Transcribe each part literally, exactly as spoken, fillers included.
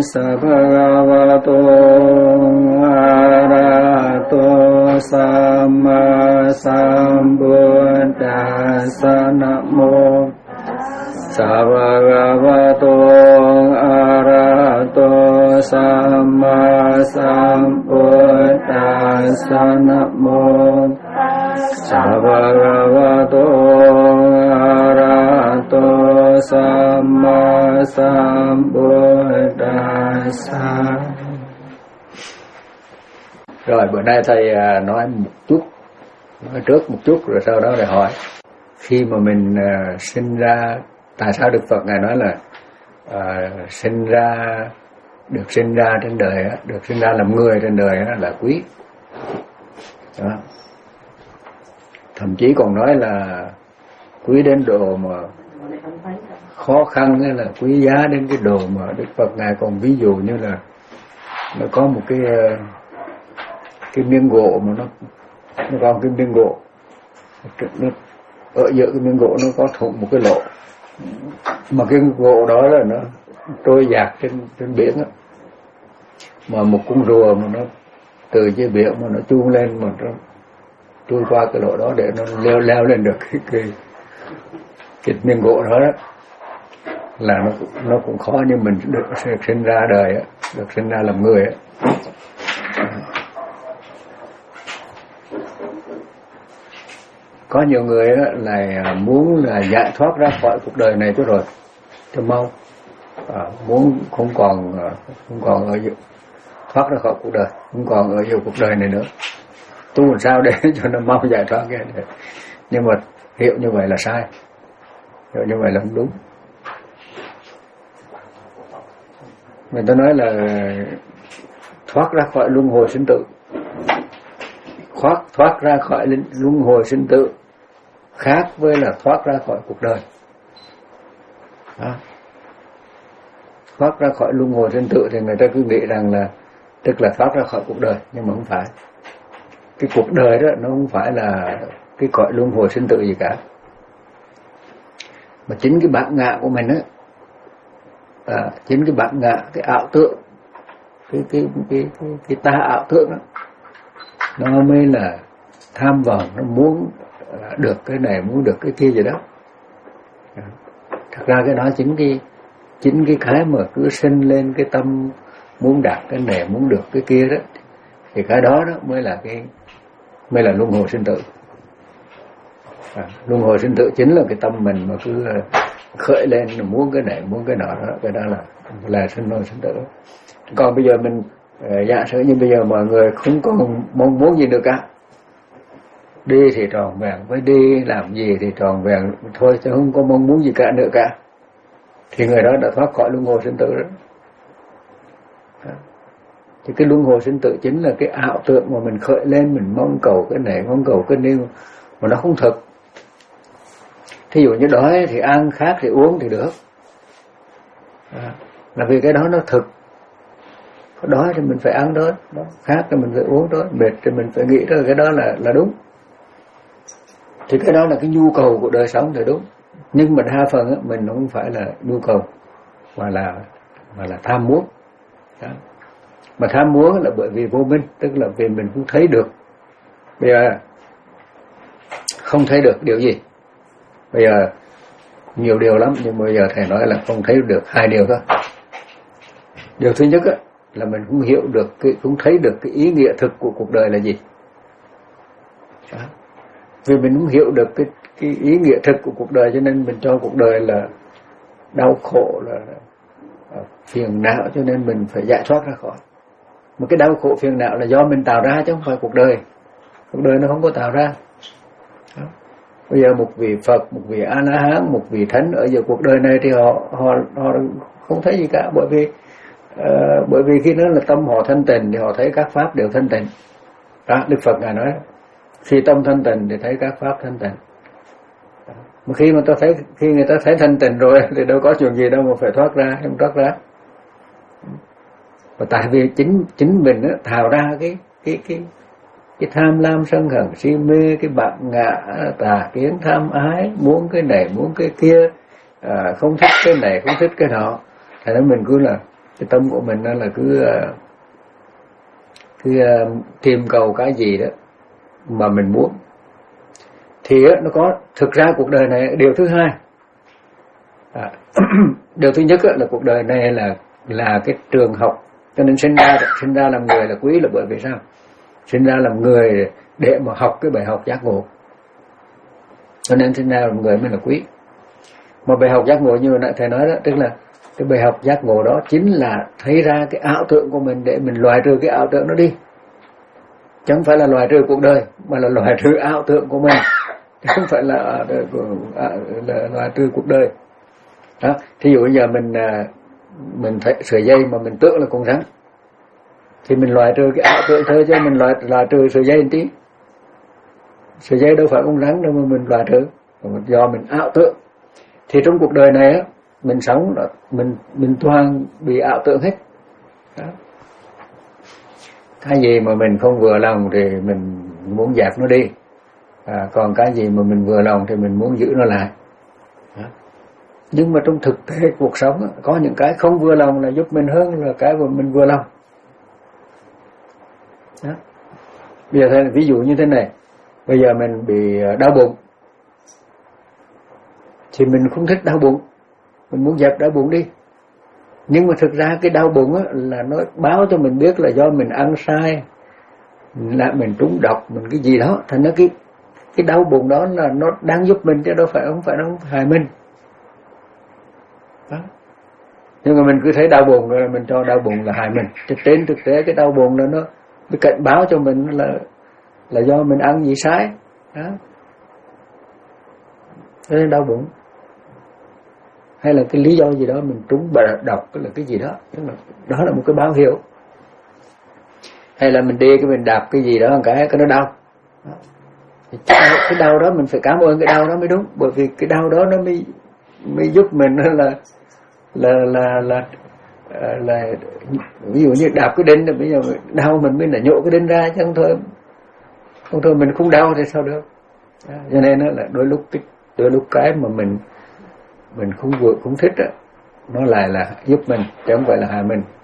Sabhagavato Arahato Samma Sambuddhassa Namo Sabhagavato Arahato Samma Sambuddhassa Namo Sabhagavato Arahato Samma Sambuddhassa. Rồi bữa nay thầy nói một chút, nói trước một chút rồi sau đó thầy hỏi. Khi mà mình uh, sinh ra, tại sao Đức Phật Ngài nói là uh, sinh ra, được sinh ra trên đời, được sinh ra làm người trên đời là quý. Đó. Thậm chí còn nói là quý đến độ mà khó khăn là quý giá đến cái độ mà Đức Phật Ngài còn ví dụ như là nó có một cái cái miếng gỗ mà nó nó còn cái miếng gỗ nó, ở giữa cái miếng gỗ nó có thủng một cái lỗ mà cái gỗ đó là nó trôi dạt trên trên biển á, mà một con rùa mà nó từ dưới biển mà nó chuông lên mà nó trôi qua cái lỗ đó để nó leo leo lên được cái cái, cái miếng gỗ đó, đó là nó nó cũng khó, nhưng mình được sinh ra đời á, được sinh ra làm người á. Có nhiều người á là muốn là giải thoát ra khỏi cuộc đời này cho rồi cho mau, à, muốn không còn không còn ở giữa, thoát ra khỏi cuộc đời, không còn ở giữa cuộc đời này nữa, tu làm sao để cho nó mau giải thoát cái này. Nhưng mà hiểu như vậy là sai, hiểu như vậy là không đúng. Người ta nói là thoát ra khỏi luân hồi sinh tử, thoát thoát ra khỏi luân hồi sinh tử khác với là thoát ra khỏi cuộc đời. Đó. Thoát ra khỏi luân hồi sinh tử thì người ta cứ nghĩ rằng là tức là thoát ra khỏi cuộc đời, nhưng mà không phải. Cái cuộc đời đó nó không phải là cái cõi luân hồi sinh tử gì cả, mà chính cái bản ngã của mình á, à, chính cái bản ngã, cái ảo tưởng, cái cái cái cái, cái ta ảo tưởng đó, nó mới là tham vọng, nó muốn được cái này, muốn được cái kia gì đó. Thật ra cái đó chính cái chính cái cái mà cứ sinh lên cái tâm muốn đạt cái này, muốn được cái kia đó, thì cái đó đó mới là cái mới là luân hồi sinh tử. À, luân hồi sinh tử chính là cái tâm mình mà cứ khởi lên muốn cái này, muốn cái nọ đó, cái đó là là sinh hồi sinh tử. Còn bây giờ mình giả sử như bây giờ mọi người không có mong muốn gì nữa cả, đi thì tròn vẹn, với đi làm gì thì tròn vẹn thôi, chứ không có mong muốn gì cả nữa cả, thì người đó đã thoát khỏi luân hồi sinh tử đó. Thì cái luân hồi sinh tử chính là cái ảo tưởng mà mình khởi lên, mình mong cầu cái này, mong cầu cái kia mà nó không thực. Thí dụ như đói thì ăn, khát thì uống thì được, à, là vì cái đó nó thực. Có đói thì mình phải ăn đó, đó. Khát thì mình phải uống đó, mệt thì mình phải nghĩ đó, cái đó là là đúng. Thì cái đó là cái nhu cầu của đời sống thì đúng. Nhưng mà đa phần á, mình không phải là nhu cầu, mà là mà là tham muốn. Đó. Mà tham muốn là bởi vì vô minh, tức là vì mình không thấy được. Bây giờ không thấy được điều gì? Bây giờ nhiều điều lắm, nhưng bây giờ thầy nói là không thấy được hai điều thôi. Điều thứ nhất á, là mình không hiểu được, cái, không thấy được cái ý nghĩa thực của cuộc đời là gì. Đó. Vì mình không hiểu được cái, cái ý nghĩa thực của cuộc đời, cho nên mình cho cuộc đời là đau khổ, là phiền não, cho nên mình phải giải thoát ra khỏi. Mà cái đau khổ phiền não là do mình tạo ra chứ không phải cuộc đời. Cuộc đời nó không có tạo ra. Đó. Bây giờ một vị Phật, một vị A-la-hán, một vị Thánh ở giữa cuộc đời này thì họ họ họ không thấy gì cả, bởi vì uh, bởi vì khi đó là tâm họ thanh tịnh thì họ thấy các pháp đều thanh tịnh. Đó, Đức Phật Ngài nói khi tâm thanh tịnh thì thấy các pháp thanh tịnh. Đó. Mà khi mà ta thấy khi người ta thấy thanh tịnh rồi thì đâu có chuyện gì đâu mà phải thoát ra, không thoát ra. Và tại vì chính chính mình á, thào ra cái cái cái cái tham lam sân hận si mê, cái bản ngã tà kiến tham ái, muốn cái này muốn cái kia, à, không thích cái này không thích cái nọ, thành ra mình cứ là Cái tâm của mình đó là cứ cứ tìm cầu cái gì đó mà mình muốn. Thì nó có, thực ra cuộc đời này điều thứ hai, à, điều thứ nhất là cuộc đời này là là cái trường học. Cho nên sinh ra sinh ra làm người là quý, là bởi vì sao? Sinh ra làm người để mà học cái bài học giác ngộ, cho nên sinh ra làm người mới là quý. Mà bài học giác ngộ như nãy thầy nói đó, tức là cái bài học giác ngộ đó chính là thấy ra cái ảo tưởng của mình để mình loại trừ cái ảo tưởng nó đi. Chứ không phải là loại trừ cuộc đời, mà là loại trừ ảo tưởng của mình, chứ không phải là, là, là loại trừ cuộc đời. Đó. Thí dụ bây giờ mình mình thấy sợi dây mà mình tưởng là con rắn, thì mình loại trừ cái ảo tưởng thôi, chứ mình loại loại trừ sợi dây một tí. Sợi dây đâu phải con rắn đâu mà mình loại trừ, do mình ảo tưởng. Thì trong cuộc đời này á, mình sống là mình mình toàn bị ảo tưởng hết. Đó. Cái gì mà mình không vừa lòng thì mình muốn dẹp nó đi, à, còn cái gì mà mình vừa lòng thì mình muốn giữ nó lại. Đó. Nhưng mà trong thực tế cuộc sống á, có những cái không vừa lòng là giúp mình hơn là cái mà mình vừa lòng. Đó. Bây giờ thấy, ví dụ như thế này, bây giờ mình bị đau bụng thì mình không thích đau bụng, mình muốn dẹp đau bụng đi. Nhưng mà thực ra cái đau bụng á, là nó báo cho mình biết là do mình ăn sai, là mình trúng độc, mình cái gì đó. Thành ra cái cái đau bụng đó là nó đang giúp mình, chứ đâu phải không phải nó hại mình. Đó. Nhưng mà mình cứ thấy đau bụng rồi là mình cho đau bụng là hại mình. Chứ trên thực tế cái đau bụng là nó cái cảnh báo cho mình là là do mình ăn gì sai. Đó. Cho nên đau bụng, hay là cái lý do gì đó mình trúng độc, là cái gì đó, tức là đó là một cái báo hiệu. Hay là mình đi cái mình đạp cái gì đó một cái cái nó đau. Đó. Cái đau đó mình phải cảm ơn cái đau đó mới đúng, bởi vì cái đau đó nó mới mới giúp mình là là là là, là, là ví dụ như đạp cái đinh, bây giờ đau mình mới là nhổ cái đinh ra, chứ không thôi không thôi mình không đau thì sao được. Đó. Cho nên nó là đôi lúc cái đôi lúc cái mà mình mình không vừa không thích á, nó lại là giúp mình chứ không phải là hại mình.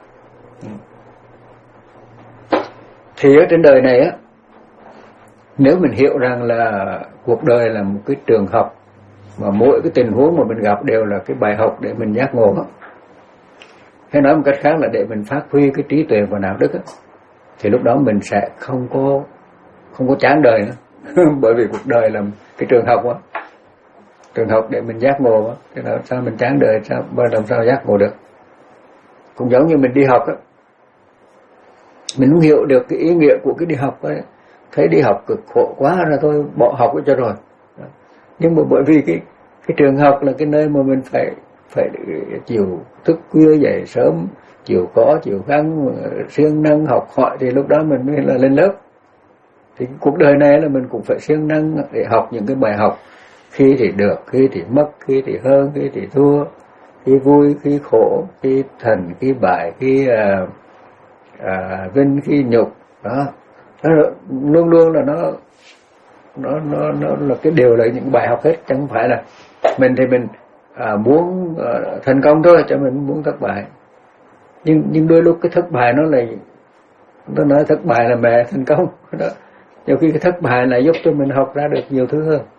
Thì ở trên đời này á, nếu mình hiểu rằng là cuộc đời là một cái trường học, mà mỗi cái tình huống mà mình gặp đều là cái bài học để mình giác ngộ á, hay nói một cách khác là để mình phát huy cái trí tuệ và đạo đức á, thì lúc đó mình sẽ không có không có chán đời nữa. Bởi vì cuộc đời là cái trường học á, trường học để mình giác ngộ á, thế là sao mình chán đời, sao làm sao giác ngộ được. Cũng giống như mình đi học á, mình không hiểu được cái ý nghĩa của cái đi học ấy, thấy đi học cực khổ quá rồi thôi bỏ học cho rồi. Nhưng mà bởi vì cái cái trường học là cái nơi mà mình phải phải chịu thức khuya dậy sớm, chịu khó chịu gắng, siêng năng học hỏi, thì lúc đó mình mới là lên lớp. Thì cuộc đời này là mình cũng phải siêng năng để học những cái bài học, khi thì được, khi thì mất, khi thì hơn, khi thì thua, khi vui, khi khổ, khi thành, khi bại, khi à, à, vinh, khi nhục. Đó, đó luôn luôn là nó nó nó nó là cái điều là những bài học hết, chẳng phải là mình thì mình à, muốn à, thành công thôi, cho mình muốn thất bại. Nhưng nhưng đôi lúc cái thất bại nó là, nó nói thất bại là mẹ thành công đó. Nhiều khi cái thất bại lại giúp cho mình học ra được nhiều thứ hơn.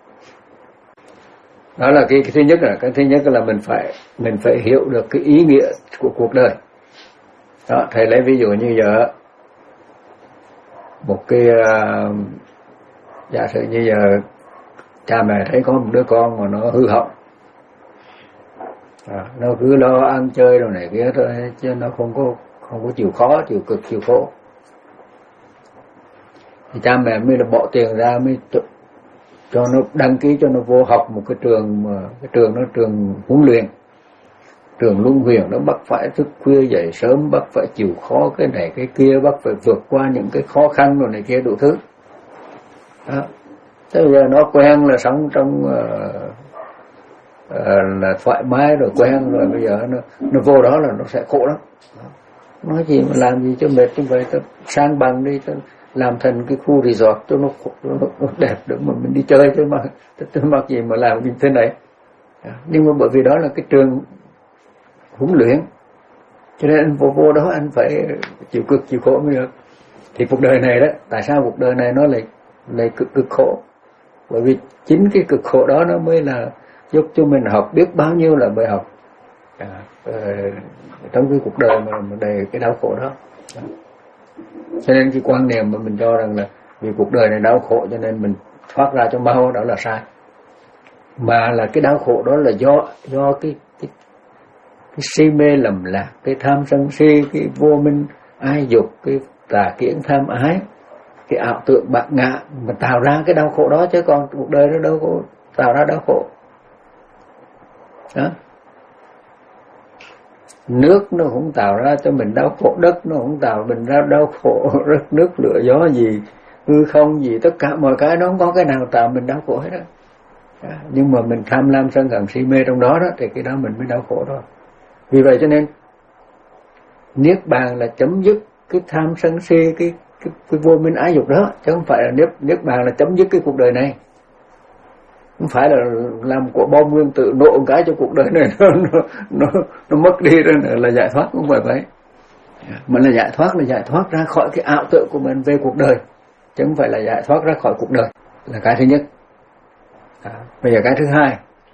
Đó là cái, cái thứ nhất, là cái thứ nhất là mình phải mình phải hiểu được cái ý nghĩa của cuộc đời. Đó, thầy lấy ví dụ như giờ một cái uh, giả sử như giờ cha mẹ thấy có một đứa con mà nó hư hỏng, à, nó cứ lo ăn chơi đồ này kia thôi, chứ nó không có không có chịu khó, chịu cực, chịu khổ, thì cha mẹ mới là bỏ tiền ra mới cho, cho nó đăng ký cho nó vô học một cái trường mà cái trường nó trường huấn luyện, trường luân huyền. Nó bắt phải thức khuya dậy sớm, bắt phải chịu khó cái này cái kia, bắt phải vượt qua những cái khó khăn rồi này kia đủ thứ. Đó. Thế bây giờ nó quen là sống trong uh, uh, là thoải mái rồi, quen rồi, bây giờ nó nó vô đó là nó sẽ khổ lắm. Đó. Nói gì mà làm gì cho mệt, chứ vậy ta sang bằng đi, ta làm thành cái khu resort cho nó, nó, nó đẹp để mà mình đi chơi, chứ mà tôi mặc gì mà làm như thế này. Đó. Nhưng mà bởi vì đó là cái trường huấn luyện, Cho nên anh vô vô đó anh phải chịu cực chịu khổ mới được. Thì cuộc đời này đó, tại sao cuộc đời này nó lại lại cực cực khổ? Bởi vì chính cái cực khổ đó nó mới là giúp cho mình học biết bao nhiêu là bài học à, uh, trong cái cuộc đời mà, mà đầy cái đau khổ đó. đó. Cho nên cái quan niệm mà mình cho rằng là vì cuộc đời này đau khổ cho nên mình thoát ra cho mau, đó là sai. Mà là cái đau khổ đó là do do cái cái, cái si mê lầm lạc, cái tham sân si, cái vô minh ái dục, cái tà kiến tham ái, cái ảo tưởng bạt ngã mà tạo ra cái đau khổ đó, chứ còn cuộc đời nó đâu có tạo ra đau khổ. Đó. Nước nó cũng tạo ra cho mình đau khổ, đất nó cũng tạo mình ra đau khổ, đất nước lửa gió gì, hư không gì, tất cả mọi cái nó không có cái nào tạo mình đau khổ hết đó. Đó. Nhưng mà mình tham lam sân hận si mê trong đó đó thì cái đó mình mới đau khổ đó. Vì vậy cho nên niết bàn là chấm dứt cái tham sân si, cái cái, cái vô minh ái dục đó, chứ không phải là niết niết bàn là chấm dứt cái cuộc đời này. Không phải là làm quả bom nguyên tử nổ một cái cho cuộc đời này nó nó nó, nó mất đi rồi là giải thoát, không phải vậy. Mà là giải thoát là giải thoát ra khỏi cái ảo tưởng của mình về cuộc đời, chứ không phải là giải thoát ra khỏi cuộc đời, là cái thứ nhất. À, bây giờ cái thứ hai,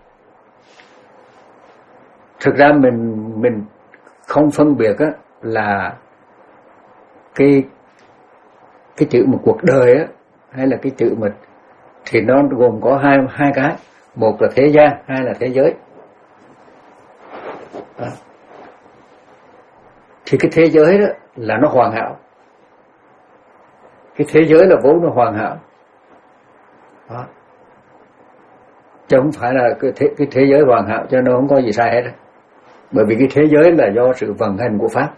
thực ra mình mình không phân biệt á, là cái cái chữ một cuộc đời á, hay là cái chữ mình thì nó gồm có hai hai cái, một là thế gian, hai là thế giới. Đó. Thì cái thế giới đó là nó hoàn hảo, cái thế giới là vốn nó hoàn hảo. Đó. Chứ không phải là cái thế, cái thế giới hoàn hảo cho nó không có gì sai hết. Bởi vì cái thế giới là do sự vận hành của pháp.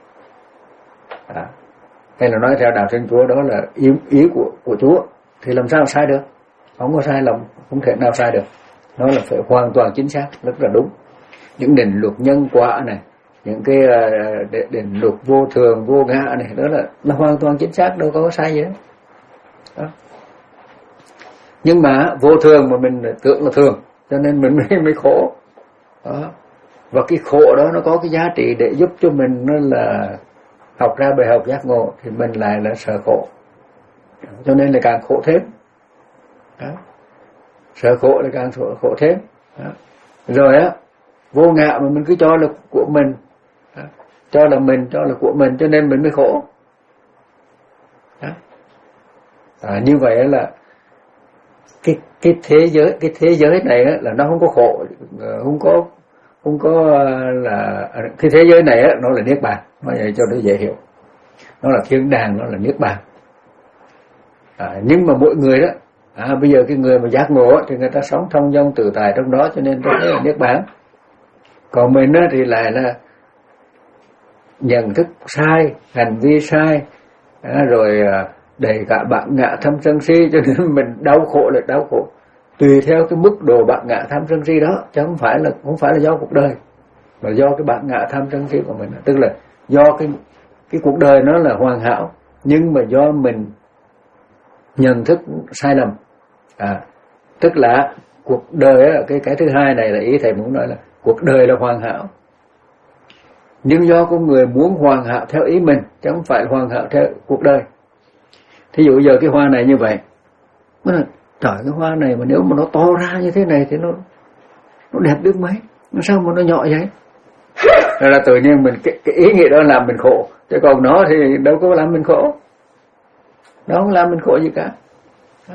Đó. Hay là nói theo đạo Thiên Chúa đó là ý, ý của, của Chúa, thì làm sao sai được? Không có sai lầm, không thể nào sai được. Nó là phải hoàn toàn chính xác, rất là đúng. Những định luật nhân quả này, những cái uh, định luật vô thường, vô ngã này, đó là, là hoàn toàn chính xác, đâu có sai gì đó. Đó. Nhưng mà vô thường mà mình tưởng là thường, cho nên mình mới, mới khổ. Đó. Và cái khổ đó nó có cái giá trị để giúp cho mình nó là học ra bài học giác ngộ, thì mình lại là sợ khổ, cho nên là càng khổ thêm. Đó. Sợ khổ là càng khổ, khổ thêm. Đó. Rồi á, vô ngã mà mình cứ cho là của mình. Đó. Cho là mình, cho là của mình, cho nên mình mới khổ. Đó. À, như vậy là cái cái thế giới cái thế giới này á, là nó không có khổ, không có không có là cái thế giới này á, nó là niết bàn, nói vậy cho nó dễ hiểu. Nó là thiên đàng, nó là niết bàn. À, nhưng mà mỗi người đó, à, bây giờ cái người mà giác ngộ thì người ta sống thông dong tự tại trong đó, cho nên đó là niết bàn. Còn mình á, thì lại là nhận thức sai, hành vi sai, à, rồi đầy cả bạt ngã tham sân si, cho nên mình đau khổ là đau khổ tùy theo cái mức độ bạt ngã tham sân si đó, chứ không phải là không phải là do cuộc đời, mà do cái bạt ngã tham sân si của mình. Tức là do cái cái cuộc đời nó là hoàn hảo, nhưng mà do mình nhận thức sai lầm. À, tức là cuộc đời á, cái cái thứ hai này là ý thầy muốn nói là cuộc đời là hoàn hảo, nhưng do con người muốn hoàn hảo theo ý mình, chứ không phải hoàn hảo theo cuộc đời. Thí dụ giờ cái hoa này như vậy, nó là trời, cái hoa này mà nếu mà nó to ra như thế này thì nó nó đẹp biết mấy, nó sao mà nó nhỏ vậy? Rồi là tự nhiên mình cái, cái ý nghĩa đó làm mình khổ, chứ còn nó thì đâu có làm mình khổ, nó không làm mình khổ gì cả. Đó.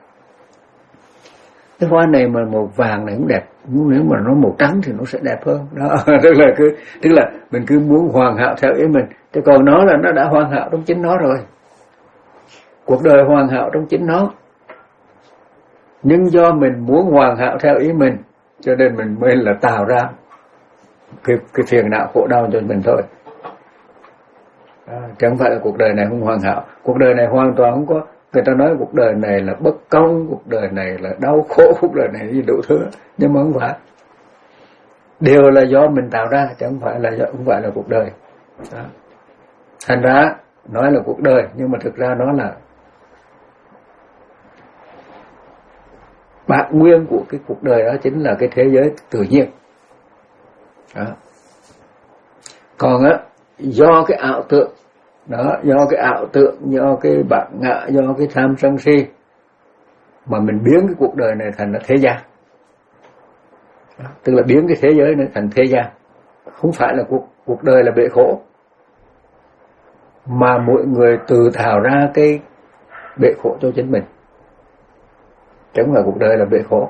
Cái hoa này mà màu vàng này cũng đẹp, nếu mà nó màu trắng thì nó sẽ đẹp hơn. Đó, tức là cứ tức là mình cứ muốn hoàn hảo theo ý mình, chứ còn nó là nó đã hoàn hảo trong chính nó rồi. Cuộc đời hoàn hảo trong chính nó, nhưng do mình muốn hoàn hảo theo ý mình, cho nên mình mới là tạo ra cái, cái phiền não khổ đau cho mình thôi. À, chẳng phải là cuộc đời này không hoàn hảo. Cuộc đời này hoàn toàn không có. Người ta nói cuộc đời này là bất công, cuộc đời này là đau khổ, cuộc đời này gì đủ thứ, nhưng mà không phải. Đều là do mình tạo ra, chứ không phải là do, không phải là cuộc đời. Đó. Thành ra nói là cuộc đời, nhưng mà thực ra nó là bản nguyên của cái cuộc đời đó, chính là cái thế giới tự nhiên. Đó. Còn á, do cái ảo tượng đó, do cái ảo tượng, do cái bản ngã, do cái tham sân si mà mình biến cái cuộc đời này thành là thế gian. Đó, tức là biến cái thế giới này thành thế gian. Không phải là cuộc cuộc đời là bể khổ, mà mỗi người tự tạo ra cái bể khổ cho chính mình. Chứ không phải cuộc đời là bể khổ.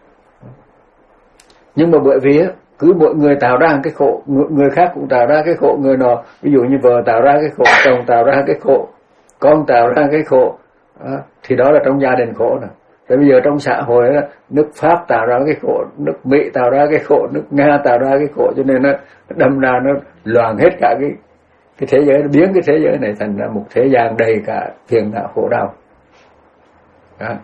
Nhưng mà bởi vì cứ mỗi người tạo ra cái khổ, người khác cũng tạo ra cái khổ, người nọ ví dụ như vợ tạo ra cái khổ, chồng tạo ra cái khổ, con tạo ra cái khổ, đó, thì đó là trong gia đình khổ nè. Tại bây giờ trong xã hội đó, nước Pháp tạo ra cái khổ, nước Mỹ tạo ra cái khổ, nước Nga tạo ra cái khổ, cho nên nó đâm ra nó loạn hết cả cái cái thế giới, nó biến cái thế giới này thành ra một thế gian đầy cả phiền não khổ đau. Đó.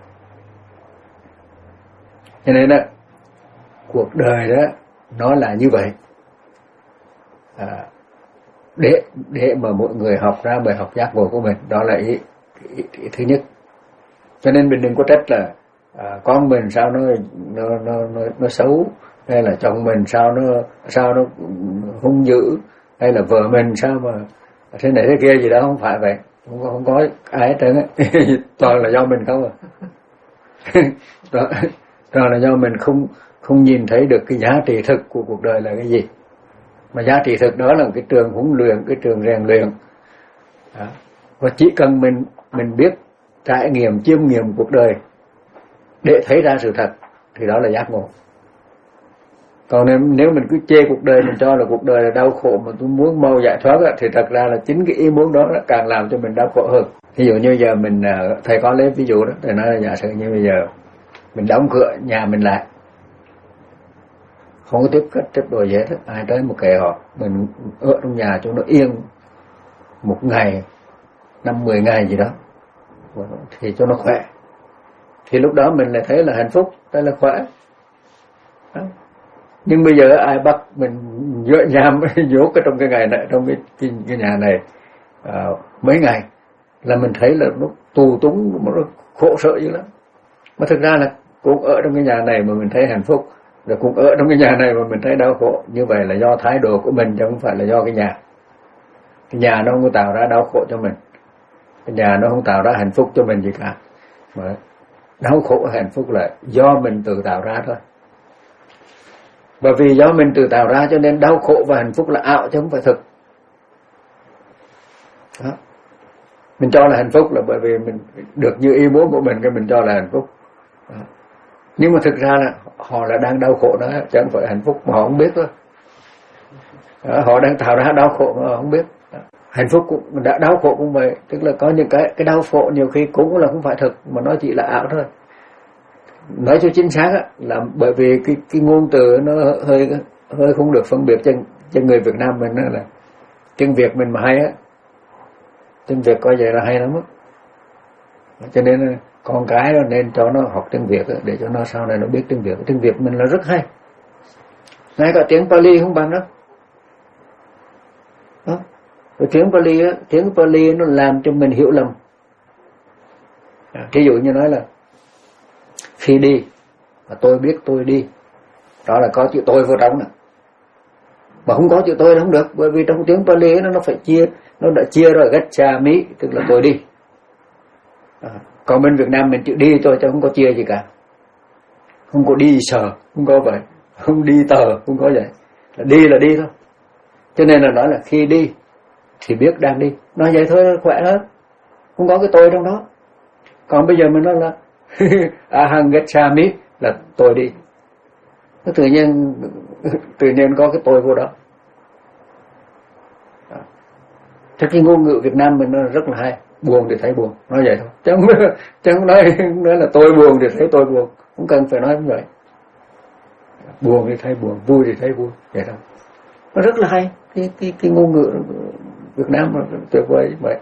Cho nên đó, cuộc đời đó nó là như vậy. À, để để mà mọi người học ra bài học giác ngộ của mình, đó là ý, ý, ý thứ nhất. Cho nên mình đừng có trách là à, con mình sao nó nó nó nó, nó xấu, hay là chồng mình sao nó sao nó hung dữ, hay là vợ mình sao mà thế này thế kia gì đó, không phải vậy. Không có không có ai hết trơn á. Toàn là do mình không à. Đó, toàn là do mình không không nhìn thấy được cái giá trị thực của cuộc đời là cái gì. Mà giá trị thực đó là cái trường huấn luyện, cái trường rèn luyện. Đó. Và chỉ cần mình mình biết trải nghiệm, chiêm nghiệm cuộc đời để thấy ra sự thật thì đó là giác ngộ. Còn nếu, nếu mình cứ chê cuộc đời, mình cho là cuộc đời là đau khổ mà tôi muốn mau giải thoát thì thật ra là chính cái ý muốn đó càng làm cho mình đau khổ hơn. Ví dụ như giờ mình, thầy có lấy ví dụ đó, thầy nói là giả sử như bây giờ mình đóng cửa nhà mình lại, không có tiếp khách tiếp đồ gì hết, ai tới một kệ họ, mình ở trong nhà cho nó yên một ngày, năm mười ngày gì đó, thì cho nó khỏe, thì lúc đó mình lại thấy là hạnh phúc, đây là khỏe. Đó. Nhưng bây giờ ai bắt mình dựa nhàm dốt cái trong cái ngày này, trong cái, cái, cái nhà này à, mấy ngày là mình thấy là nó tù túng, nó khổ sở dữ lắm. Mà thực ra là cũng ở trong cái nhà này mà mình thấy hạnh phúc, rồi cũng ở trong cái nhà này mà mình thấy đau khổ. Như vậy là do thái độ của mình chứ không phải là do cái nhà. Cái nhà nó không có tạo ra đau khổ cho mình, cái nhà nó không tạo ra hạnh phúc cho mình gì cả. Mà đau khổ và hạnh phúc là do mình tự tạo ra thôi. Bởi vì do mình tự tạo ra cho nên đau khổ và hạnh phúc là ảo chứ không phải thực. Đó. Mình cho là hạnh phúc là bởi vì mình được như ý muốn của mình, cái mình cho là hạnh phúc. Đó. Nhưng mà thực ra là họ là đang đau khổ đó, chứ không phải hạnh phúc, mà họ không biết thôi. Đó, họ đang tạo ra đau khổ mà họ không biết. Đó. Hạnh phúc cũng đã đau khổ cũng vậy, tức là có những cái cái đau khổ nhiều khi cũng là không phải thực, mà nó chỉ là ảo thôi. Nói cho chính xác á, là bởi vì cái cái ngôn từ nó hơi hơi không được phân biệt cho cho người Việt Nam mình, là tiếng Việt mình mà hay á, tiếng Việt coi vậy là hay lắm á. Cho nên con cái đó nên cho nó học tiếng Việt á, để cho nó sau này nó biết tiếng Việt. Tiếng Việt mình là rất hay, ngay cả tiếng Pali không bằng đâu. Đó. Rồi tiếng Pali á, tiếng Pali nó làm cho mình hiểu lầm. Ví dụ như nói là khi đi mà tôi biết tôi đi, đó là có chữ tôi vô trong nè. Mà không có chữ tôi là không được, bởi vì trong tiếng Pali nó nó phải chia, nó đã chia rồi gacchami, tức là tôi đi. À, còn bên Việt Nam mình chữ đi thôi chứ không có chia gì cả, không có đi sờ, không có vậy, không đi tờ, không có vậy, là đi là đi thôi. Cho nên là nói là khi đi thì biết đang đi, nói vậy thôi khỏe hơn, không có cái tôi trong đó. Còn bây giờ mình nói là aham gacchami là tôi đi, nó tự nhiên tự nhiên có cái tôi vô đó. Thế cái ngôn ngữ Việt Nam mình nó rất là hay, buồn thì thấy buồn, nói vậy thôi, chứ không, chứ không nói, nói là tôi buồn thì thấy tôi buồn, không cần phải nói như vậy. Buồn thì thấy buồn, vui thì thấy vui, vậy thôi. Nó rất là hay, cái cái cái ngôn ngữ Việt Nam nó tuyệt vời vậy.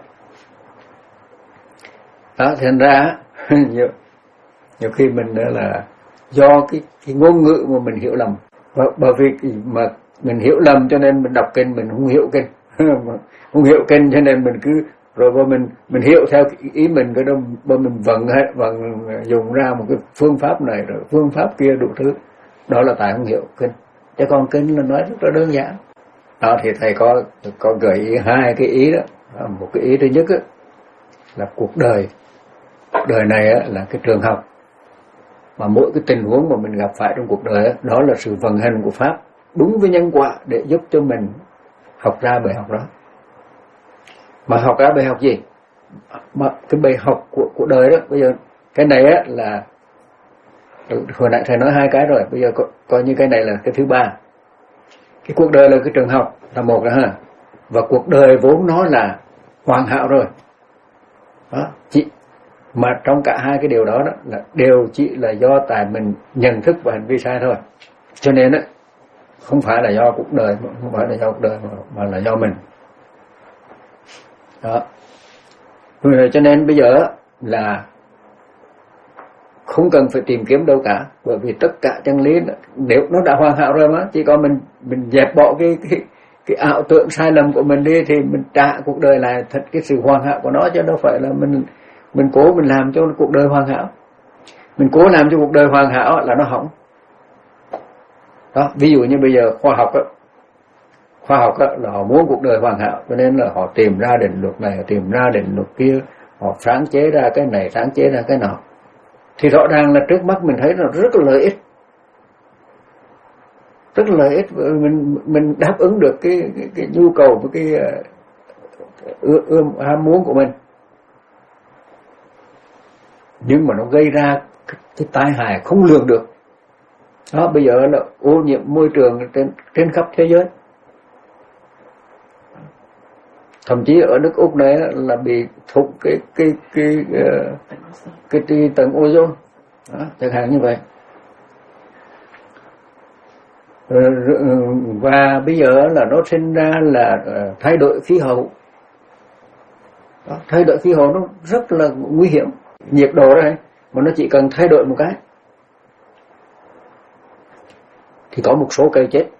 Đó, thành ra nhiều, nhiều khi mình là do cái, cái ngôn ngữ mà mình hiểu lầm, bởi vì mà mình hiểu lầm cho nên mình đọc kinh mình không hiểu kinh, không hiểu kinh cho nên mình cứ rồi và mình mình hiểu theo ý mình, cái đó và mình vận vận dùng ra một cái phương pháp này rồi phương pháp kia đủ thứ, đó là tại không hiểu kinh. Chứ còn kinh là nói rất là đơn giản. Đó thì thầy có có gợi ý hai cái ý đó. Một cái ý thứ nhất á, là cuộc đời cuộc đời này á, là cái trường học mà mỗi cái tình huống mà mình gặp phải trong cuộc đời á, đó là sự vận hành của pháp đúng với nhân quả để giúp cho mình học ra bài học đó. Mà học ra bài học gì? Mà cái bài học của của đời đó, bây giờ cái này á là hồi nãy thầy nói hai cái rồi, bây giờ co, coi như cái này là cái thứ ba. Cái cuộc đời là cái trường học là một rồi ha, và cuộc đời vốn nó là hoàn hảo rồi đó, chỉ mà trong cả hai cái điều đó, đó là đều chỉ là do tại mình nhận thức và hành vi sai thôi, cho nên á không phải là do cuộc đời, không phải là do cuộc đời mà, mà là do mình đó. Rồi cho nên bây giờ là không cần phải tìm kiếm đâu cả, bởi vì tất cả chân lý nếu nó đã hoàn hảo rồi mà, chỉ có mình mình dẹp bỏ cái cái cái ảo tưởng sai lầm của mình đi, thì mình trả cuộc đời lại thật cái sự hoàn hảo của nó, chứ đâu phải là mình mình cố mình làm cho cuộc đời hoàn hảo. Mình cố làm cho cuộc đời hoàn hảo là nó hỏng đó. Ví dụ như bây giờ khoa học á, khoa học á, là họ muốn cuộc đời hoàn hảo, cho nên là họ tìm ra định luật này, tìm ra định luật kia, họ sáng chế ra cái này, sáng chế ra cái nọ, thì rõ ràng là trước mắt mình thấy là rất là lợi ích, rất là lợi ích, mình mình đáp ứng được cái cái, cái nhu cầu với cái ưa ươm ham muốn của mình, nhưng mà nó gây ra cái, cái tai hại không lường được đó. Bây giờ là ô nhiễm môi trường trên trên khắp thế giới, thậm chí ở nước Úc này là bị thủng cái cái cái cái, cái, cái tầng ozone đó, chẳng hạn như vậy. Và bây giờ là nó sinh ra là thay đổi khí hậu đó, thay đổi khí hậu nó rất là nguy hiểm. Nhiệt độ đấy mà nó chỉ cần thay đổi một cái thì có một số cây chết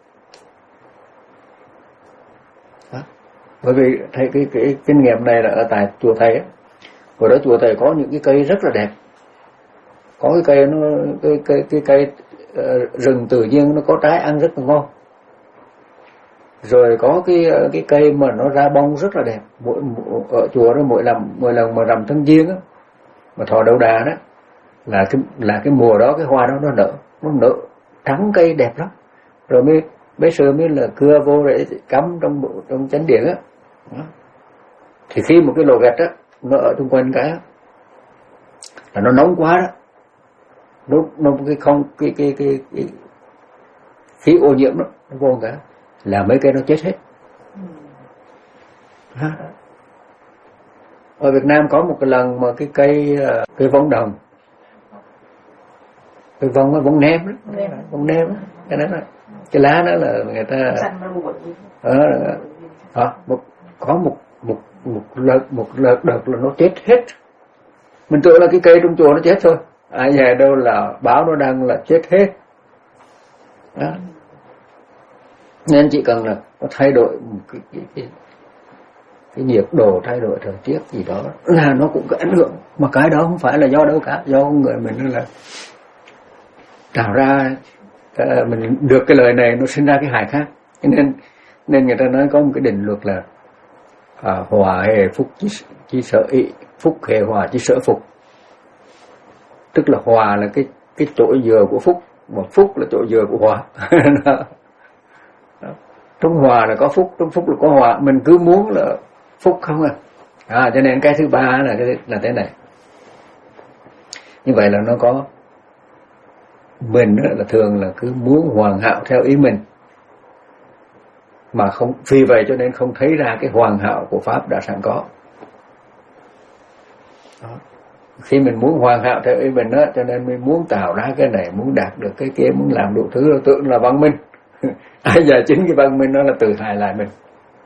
đó. Bởi vì thầy cái, cái kinh nghiệm này là ở tại chùa thầy ấy. Hồi đó chùa thầy có những cái cây rất là đẹp, có cái cây nó cái cái cái cây uh, rừng tự nhiên nó có trái ăn rất là ngon, rồi có cái cái cây mà nó ra bông rất là đẹp. Mỗi, mỗi ở chùa đó mỗi lần mỗi lần mà rằm tháng giêng á, mà thọ đậu đà đó là cái là cái mùa đó cái hoa đó nó nở, nó nở trắng cây đẹp lắm. Rồi mới bây giờ mới là cưa vô để cắm trong trong chánh điện á. Thì khi một cái lò gạch á nó ở xung quanh cái là nó nóng quá đó, nó nó cái không cái cái cái, cái khí ô nhiễm đó nó vô cả là mấy cây nó chết hết. Ha. Ở Việt Nam có một cái lần mà cái cây cây vong đồng, cây vong nó vong nêm đó, vong nêm đó, cái đó là cái lá đó là người ta đó, đó, một có một một một đợt một đợt đợt là nó chết hết. Mình tưởng là cái cây trong chùa nó chết thôi, ai về đâu là báo nó đang là chết hết đó. Nên chỉ cần là có thay đổi một cái, cái, cái, cái nhiệt độ, thay đổi thời tiết gì đó là nó cũng có ảnh hưởng. Mà cái đó không phải là do đâu cả, do con người mình là tạo ra. Uh, mình được cái lời này nó sinh ra cái hại khác. Nên nên người ta nói có một cái định luật là uh, hòa hề phúc chỉ, chỉ sợ ị, phúc hề hòa chỉ sợ phục. Tức là hòa là cái cái chỗ dựa của phúc, mà phúc là chỗ dựa của hòa. Trong hòa là có phúc, trong phúc là có hòa. Mình cứ muốn là phúc không à. À cho nên cái thứ ba là cái là thế này. Như vậy là nó có mình là thường là cứ muốn hoàn hảo theo ý mình, mà không, vì vậy cho nên không thấy ra cái hoàn hảo của pháp đã sẵn có. Đó. Khi mình muốn hoàn hảo theo ý mình đó, cho nên mình muốn tạo ra cái này, muốn đạt được cái kia, muốn làm đủ thứ, tưởng là văn minh. Ai giờ chính cái văn minh đó là tự hại lại mình.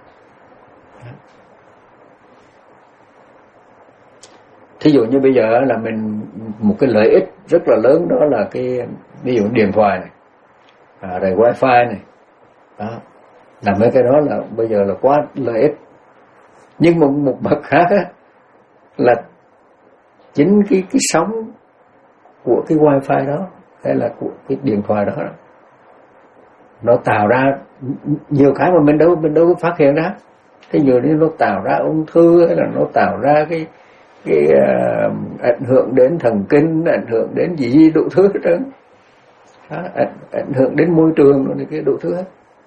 Thí dụ như bây giờ là mình một cái lợi ích rất là lớn đó là cái ví dụ điện thoại này, à, rồi wifi này, đó, là mấy cái đó là bây giờ là quá lợi ích. Nhưng một một bậc khác á là chính cái cái sóng của cái wifi đó hay là của cái điện thoại đó nó tạo ra nhiều cái mà mình đâu mình đâu có phát hiện ra. Thế nhiều như nó tạo ra ung thư, hay là nó tạo ra cái cái uh, ảnh hưởng đến thần kinh, ảnh hưởng đến gì đủ thứ hết trơn, ảnh, ảnh hưởng đến môi trường rồi cái đủ thứ hết.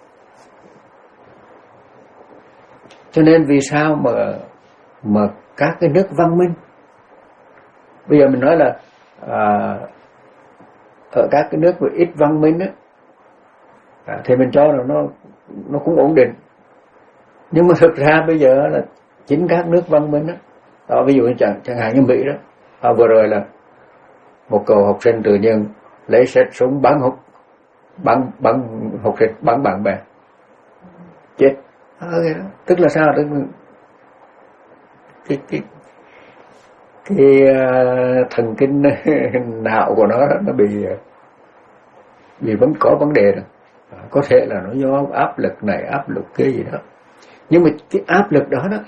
Cho nên vì sao mà mà các cái nước văn minh, bây giờ mình nói là à, ở các cái nước mà ít văn minh á, à, thì mình cho là nó nó cũng ổn định. Nhưng mà thực ra bây giờ là chính các nước văn minh á, đó, ví dụ như chẳng, chẳng hạn như Mỹ đó, à, vừa rồi là một cậu học sinh tự nhiên lấy sách súng bắn học bắn bắn học sinh bắn bạn bè chết. À, tức là sao? Tức là cái cái cái uh, thần kinh não của nó nó bị bị vẫn có vấn đề rồi. À, có thể là nó do áp lực này áp lực cái gì đó, nhưng mà cái áp lực đó đó,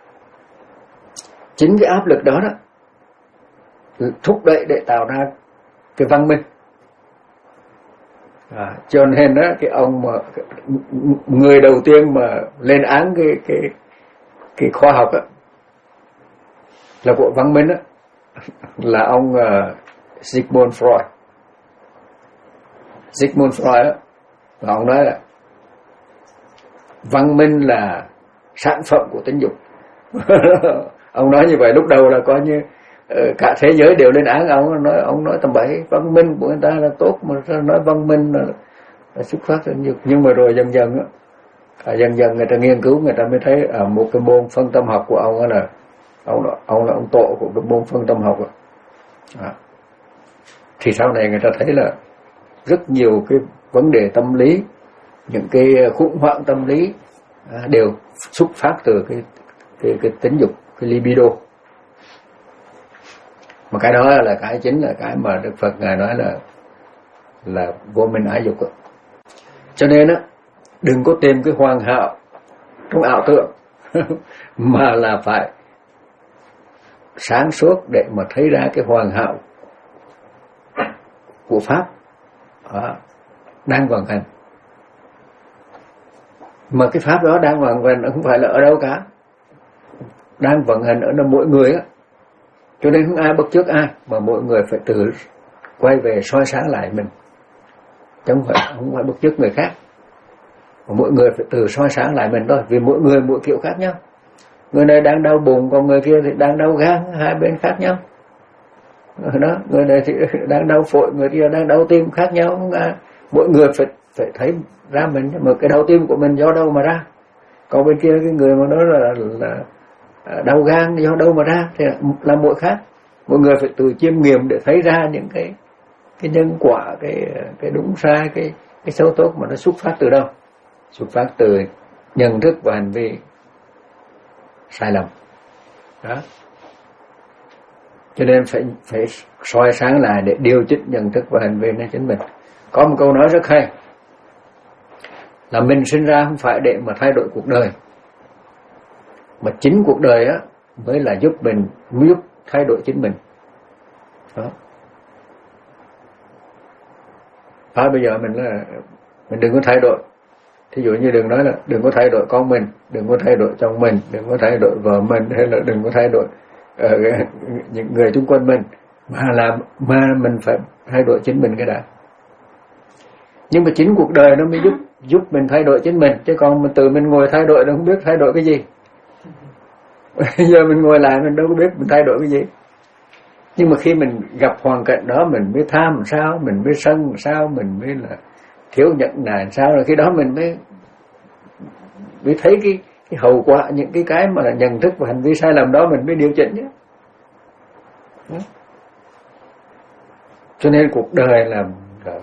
chính cái áp lực đó đó thúc đẩy để tạo ra cái văn minh. À, cho nên đó cái ông mà người đầu tiên mà lên án cái cái cái khoa học á, là của văn minh á, là ông uh, Sigmund Freud. Sigmund Freud á, và ông nói là văn minh là sản phẩm của tính dục. Ông nói như vậy, lúc đầu là coi như uh, cả thế giới đều lên án ông, nói ông nói tầm bậy, văn minh của người ta là tốt mà sao nói văn minh là, là xuất phát từ tính dục. Nhưng mà rồi dần dần á, à, dần dần người ta nghiên cứu, người ta mới thấy ở à, một cái môn phân tâm học của ông là ông là, ông là ông tổ của cái môn phân tâm học đó. À. Thì sau này người ta thấy là rất nhiều cái vấn đề tâm lý, những cái khủng hoảng tâm lý à, đều xuất phát từ cái cái cái tính dục, cái libido. Mà cái đó là cái chính là cái mà Đức Phật ngài nói là là vô minh ái dục. Cho nên á, đừng có tìm cái hoàn hảo trong ảo tưởng mà là phải sáng suốt để mà thấy ra cái hoàn hảo của pháp à, đang vận hành. Mà cái pháp đó đang vận hành không phải là ở đâu cả, đang vận hành ở mỗi người á. Cho nên không ai bắt chước ai, mà mỗi người phải tự quay về soi sáng lại mình, chứ không phải không phải bắt chước người khác. Mà mỗi người phải tự soi sáng lại mình thôi, vì mỗi người mỗi kiểu khác nhau. Người này đang đau bụng, còn người kia thì đang đau gan, hai bên khác nhau. Đó, người này thì đang đau phổi, người kia đang đau tim, khác nhau. Không ai. Mỗi người phải phải thấy ra mình, mà cái đau tim của mình do đâu mà ra. Còn bên kia cái người mà nói là, là đau gan do đâu mà ra thì là mỗi khác. Mỗi người phải tự chiêm nghiệm để thấy ra những cái cái nhân quả, cái cái đúng sai, cái cái xấu tốt mà nó xuất phát từ đâu? Xuất phát từ nhận thức và hành vi sai lầm. Đó. Cho nên phải phải soi sáng lại để điều chỉnh nhận thức và hành vi của chính mình. Có một câu nói rất hay là mình sinh ra không phải để mà thay đổi cuộc đời, mà chính cuộc đời á mới là giúp mình mới giúp thay đổi chính mình. Đó. Và bây giờ mình là mình đừng có thay đổi. Thí dụ như đừng nói là đừng có thay đổi con mình, đừng có thay đổi chồng mình, đừng có thay đổi vợ mình, hay là đừng có thay đổi uh, những người xung quanh mình, mà là mà mình phải thay đổi chính mình cái đã. Nhưng mà chính cuộc đời nó mới giúp giúp mình thay đổi chính mình, chứ còn mình tự mình ngồi thay đổi nó không biết thay đổi cái gì. Giờ mình ngồi lại mình đâu có biết mình thay đổi cái gì. Nhưng mà khi mình gặp hoàn cảnh đó, mình biết tham làm sao, mình biết sân làm sao, mình biết là thiếu nhận nài làm sao, rồi khi đó mình mới mới thấy cái cái hậu quả, những cái cái mà nhận thức và hành vi sai lầm đó mình mới điều chỉnh chứ. Đó. Cho nên cuộc đời là, là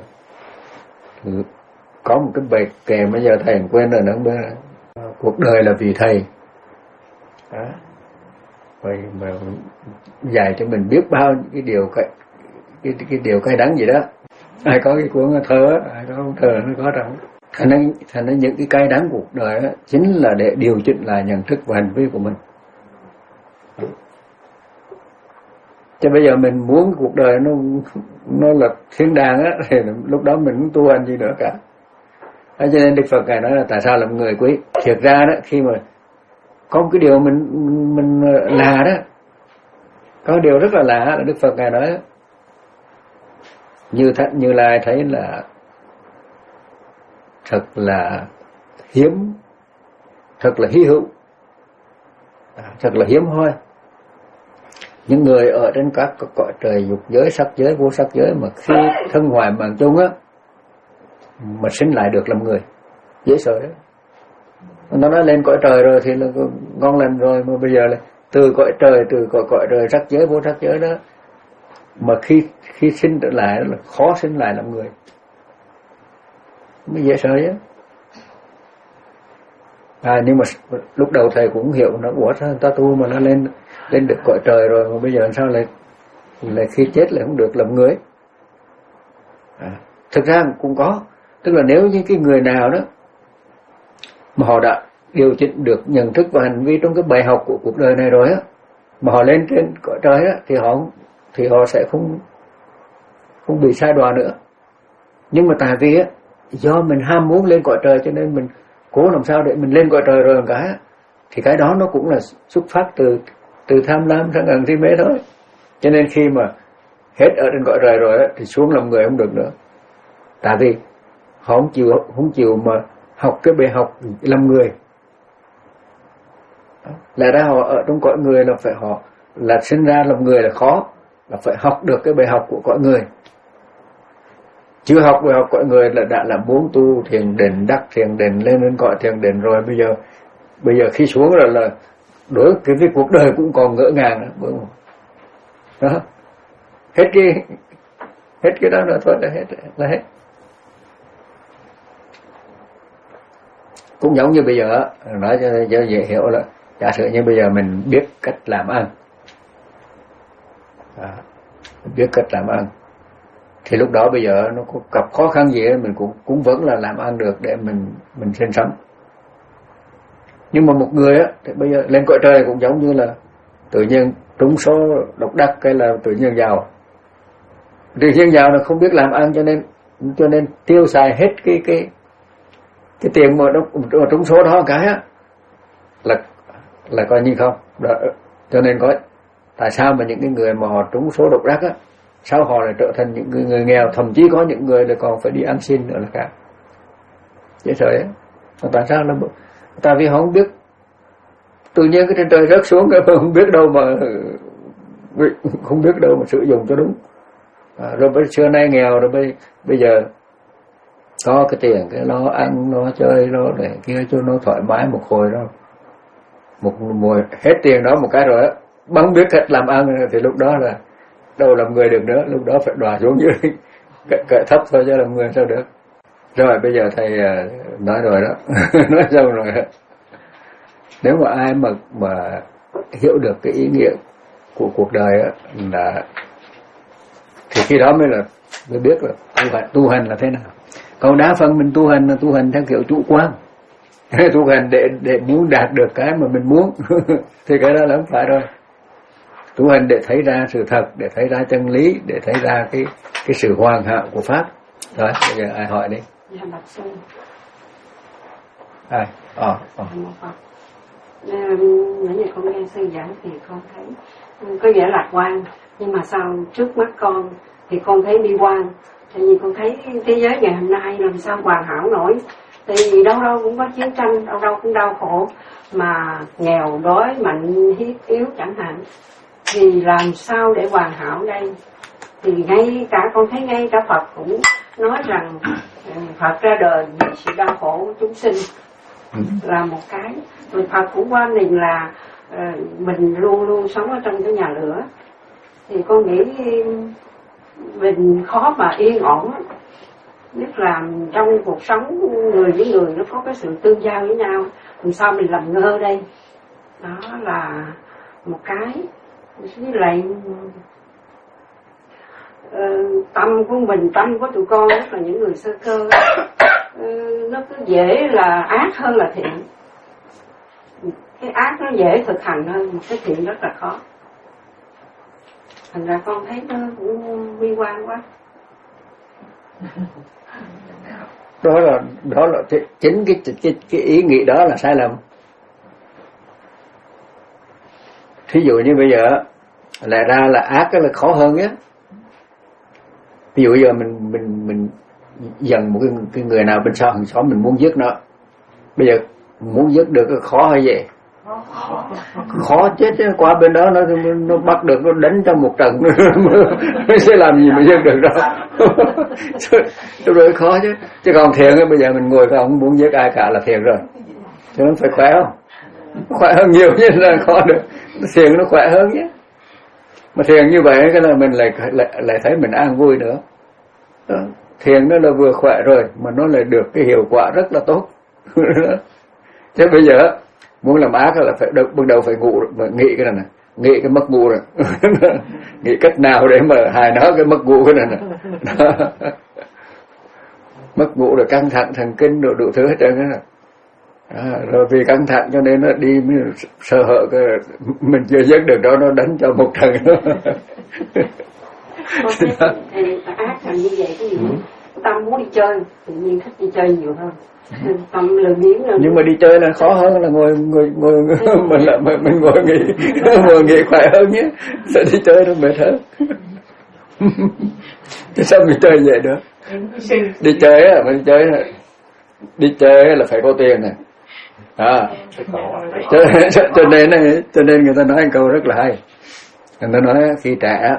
có một cái bài kệ bây giờ thầy quên rồi nữa, cuộc đời là vì thầy. Đó. Vậy mà dạy cho mình biết bao cái điều cái cái, cái điều cay đắng gì đó. Ai có cái cuốn thơ, ai có cuốn thơ nó có trong. Thành ra, thành ra những cái cay đắng cuộc đời đó, chính là để điều chỉnh lại nhận thức và hành vi của mình. Chứ bây giờ mình muốn cuộc đời nó nó là thiên đàng á, thì lúc đó mình không tu hành gì nữa cả. Cho nên Đức Phật Ngài nói là tại sao làm người quý. Thiệt ra đó, khi mà có một cái điều mình mình lạ đó, có điều rất là lạ là Đức Phật Ngài nói như thật Như Lai thấy là thật là hiếm, thật là hy hữu, thật là hiếm hoi. Những người ở trên các cõi trời dục giới, sắc giới, vô sắc giới mà khi thân hoại mạng chung á mà sinh lại được làm người, dễ sợ đấy. Nó nói lên cõi trời rồi thì là ngon lành rồi, mà bây giờ là từ cõi trời, từ cõi cõi trời sắc giới, vô sắc giới đó mà khi khi sinh trở lại là khó sinh lại làm người, mới dễ sợ chứ. À, nhưng mà lúc đầu thầy cũng hiểu, nó ủa sao ta tu mà nó lên lên được cõi trời rồi mà bây giờ sao lại lại khi chết lại không được làm người. À, thực ra cũng có, tức là nếu như cái người nào đó mà họ đã điều chỉnh được nhận thức và hành vi trong cái bài học của cuộc đời này rồi á, mà họ lên trên cõi trời á, thì họ thì họ sẽ không không bị sai đọa nữa. Nhưng mà tại vì á, do mình ham muốn lên cõi trời cho nên mình cố làm sao để mình lên cõi trời rồi một cái, thì cái đó nó cũng là xuất phát từ từ tham lam, sân hận, si mê thôi. Cho nên khi mà hết ở trên cõi trời rồi á, thì xuống làm người không được nữa. Tại vì họ không chịu không chịu mà học cái bài học làm người. Lẽ ra họ ở trong cõi người là phải họ là sinh ra làm người là khó, là phải học được cái bài học của cõi người. Chưa học bài học cõi người là đã là muốn tu thiền định, đắc thiền định, lên lên cõi thiền định rồi, bây giờ bây giờ khi xuống rồi là đối cái với cuộc đời cũng còn ngỡ ngàng đó, đó. Hết cái hết cái đó nữa thôi là hết là hết. Cũng giống như bây giờ nói cho, cho dễ hiểu là giả sử như bây giờ mình biết cách làm ăn, à, biết cách làm ăn thì lúc đó bây giờ nó có gặp khó khăn gì mình cũng cũng vẫn là làm ăn được để mình mình sinh sống. Nhưng mà một người á thì bây giờ lên cõi trời cũng giống như là tự nhiên trúng số độc đắc cái là tự nhiên giàu. Tự nhiên giàu là không biết làm ăn cho nên cho nên tiêu xài hết cái cái cái tiền mà nó trúng số đó cái á là là coi như không đó. Cho nên có tại sao mà những cái người mà họ trúng số độc đắc á, sao họ lại trở thành những người, người nghèo, thậm chí có những người là còn phải đi ăn xin nữa là cả. Dễ sợ ấy. Tại sao là tại vì họ không biết, tự nhiên cái trên trời rớt xuống cái không biết đâu mà không biết đâu mà sử dụng cho đúng. À, rồi bây xưa nay nghèo rồi bây bây giờ có cái tiền cái nó ăn nó chơi nó để kia cho nó thoải mái một hồi đó, một mùa hết tiền đó một cái rồi á, bằng biết cách làm ăn thì lúc đó là đâu làm người được nữa, lúc đó phải đọa xuống dưới cỡ thấp thôi chứ làm người sao được. Rồi bây giờ thầy nói rồi đó nói xong rồi. Nếu mà ai mà mà hiểu được cái ý nghĩa của cuộc đời á, là thì khi đó mới là mới biết là tu hành, tu hành là thế nào. Còn đa phần mình tu hành là tu hành theo kiểu chủ quan, tu hành để để muốn đạt được cái mà mình muốn thì cái đó là không phải rồi. Tu hành để thấy ra sự thật, để thấy ra chân lý, để thấy ra cái cái sự hoàn hảo của pháp. Rồi bây giờ ai hỏi đi. Dạ bạch sư. Ai? Ờ. Ờ. Nãy giờ con nghe sư giảng thì con thấy có vẻ lạc quan, nhưng mà sau trước mắt con thì con thấy bi quan. Tại vì con thấy thế giới ngày hôm nay làm sao hoàn hảo nổi. Tại vì đâu đâu cũng có chiến tranh, đâu đâu cũng đau khổ, mà nghèo đói mạnh hiếp yếu chẳng hạn, thì làm sao để hoàn hảo đây? Thì ngay cả con thấy ngay cả Phật cũng nói rằng Phật ra đời vì sự đau khổ của chúng sinh là một cái. Rồi Phật cũng quan niệm là uh, mình luôn luôn sống ở trong cái nhà lửa. Thì con nghĩ mình khó mà yên ổn, nhất là trong cuộc sống người với người nó có cái sự tương giao với nhau, làm sao mình làm ngơ đây? Đó là một cái. Với lại uh, tâm của mình, tâm của tụi con, nhất là những người sơ cơ, uh, nó cứ dễ là ác hơn là thiện. Cái ác nó dễ thực hành hơn, một cái thiện rất là khó. Thành ra con thấy nó cũng bi quan quá. Đó là đó là chính cái cái cái ý nghĩ đó là sai lầm. Thí dụ như bây giờ lại ra là ác là khó hơn nhé. Ví dụ giờ mình mình mình dần một cái, cái người nào bên sau hàng xóm mình muốn giết nó, bây giờ muốn giết được khó hay gì? Khó chết chứ, qua bên đó nó nó bắt được, nó đánh trong một trận nó sẽ làm gì mà giết được đâu. Lúc đó khó chứ. Chứ còn thiền bây giờ mình ngồi không muốn giết ai cả là thiền rồi. Chứ nó phải khỏe không? Khỏe hơn nhiều chứ là khó được. Thiền nó khỏe hơn nhé. Mà thiền như vậy cái là mình lại lại lại thấy mình an vui nữa. Đó. Thiền nó là vừa khỏe rồi mà nó lại được cái hiệu quả rất là tốt. Chứ bây giờ muốn làm ác là phải bắt đầu phải ngủ, phải nghĩ cái này này, nghĩ cái mất ngủ rồi. Nghĩ cách nào để mà hài nó cái mất ngủ cái này này. Mất ngủ rồi căng thẳng thần kinh rồi đủ thứ hết trơn á. À, rồi vì căng thẳng cho nên nó đi sợ hở cái mình chưa giết được đó, nó đánh cho một trận. Thì ác thành như vậy cái gì ừ. Tâm muốn đi chơi tự nhiên thích đi chơi nhiều hơn. Tâm lười biếng rồi. Nhưng mà đi chơi là khó hơn là ngồi ngồi ngồi mình là mình, mình ngồi nghỉ ngồi nghỉ khỏe hơn nhé. Sẽ đi chơi nó mệt hơn. Chứ sao mình chơi vậy được? Đi chơi á, mình chơi đi chơi là phải có tiền này. À, cho, cho, cho nên này, cho nên người ta nói một câu rất là hay. Người ta nói khi trẻ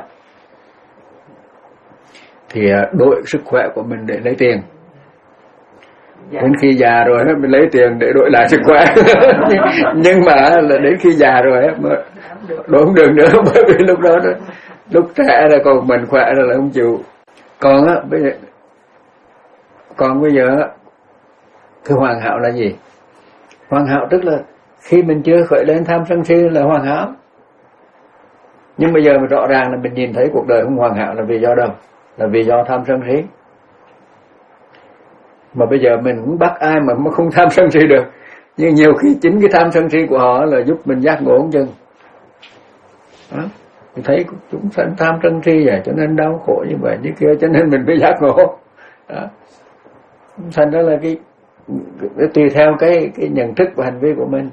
thì đổi sức khỏe của mình để lấy tiền. Đến khi già rồi mình lấy tiền để đổi lại sức khỏe. Nhưng mà là đến khi già rồi mà đổi không được nữa, bởi vì lúc đó, đó lúc trẻ là còn mình khỏe là không chịu. Còn á bây giờ còn bây giờ cái hoàn hảo là gì? Hoàn hảo tức là khi mình chưa khởi lên tham sân si là hoàn hảo. Nhưng bây giờ mà rõ ràng là mình nhìn thấy cuộc đời không hoàn hảo là vì do đâu? Là vì do tham sân si. Mà bây giờ mình muốn bắt ai mà không tham sân si được. Nhưng nhiều khi chính cái tham sân si của họ là giúp mình giác ngộ không chừng. Đó. Mình thấy chúng sanh tham sân si vậy cho nên đau khổ như vậy như kia, cho nên mình mới giác ngộ. Đó. Thành ra là cái tùy theo cái cái nhận thức và hành vi của mình.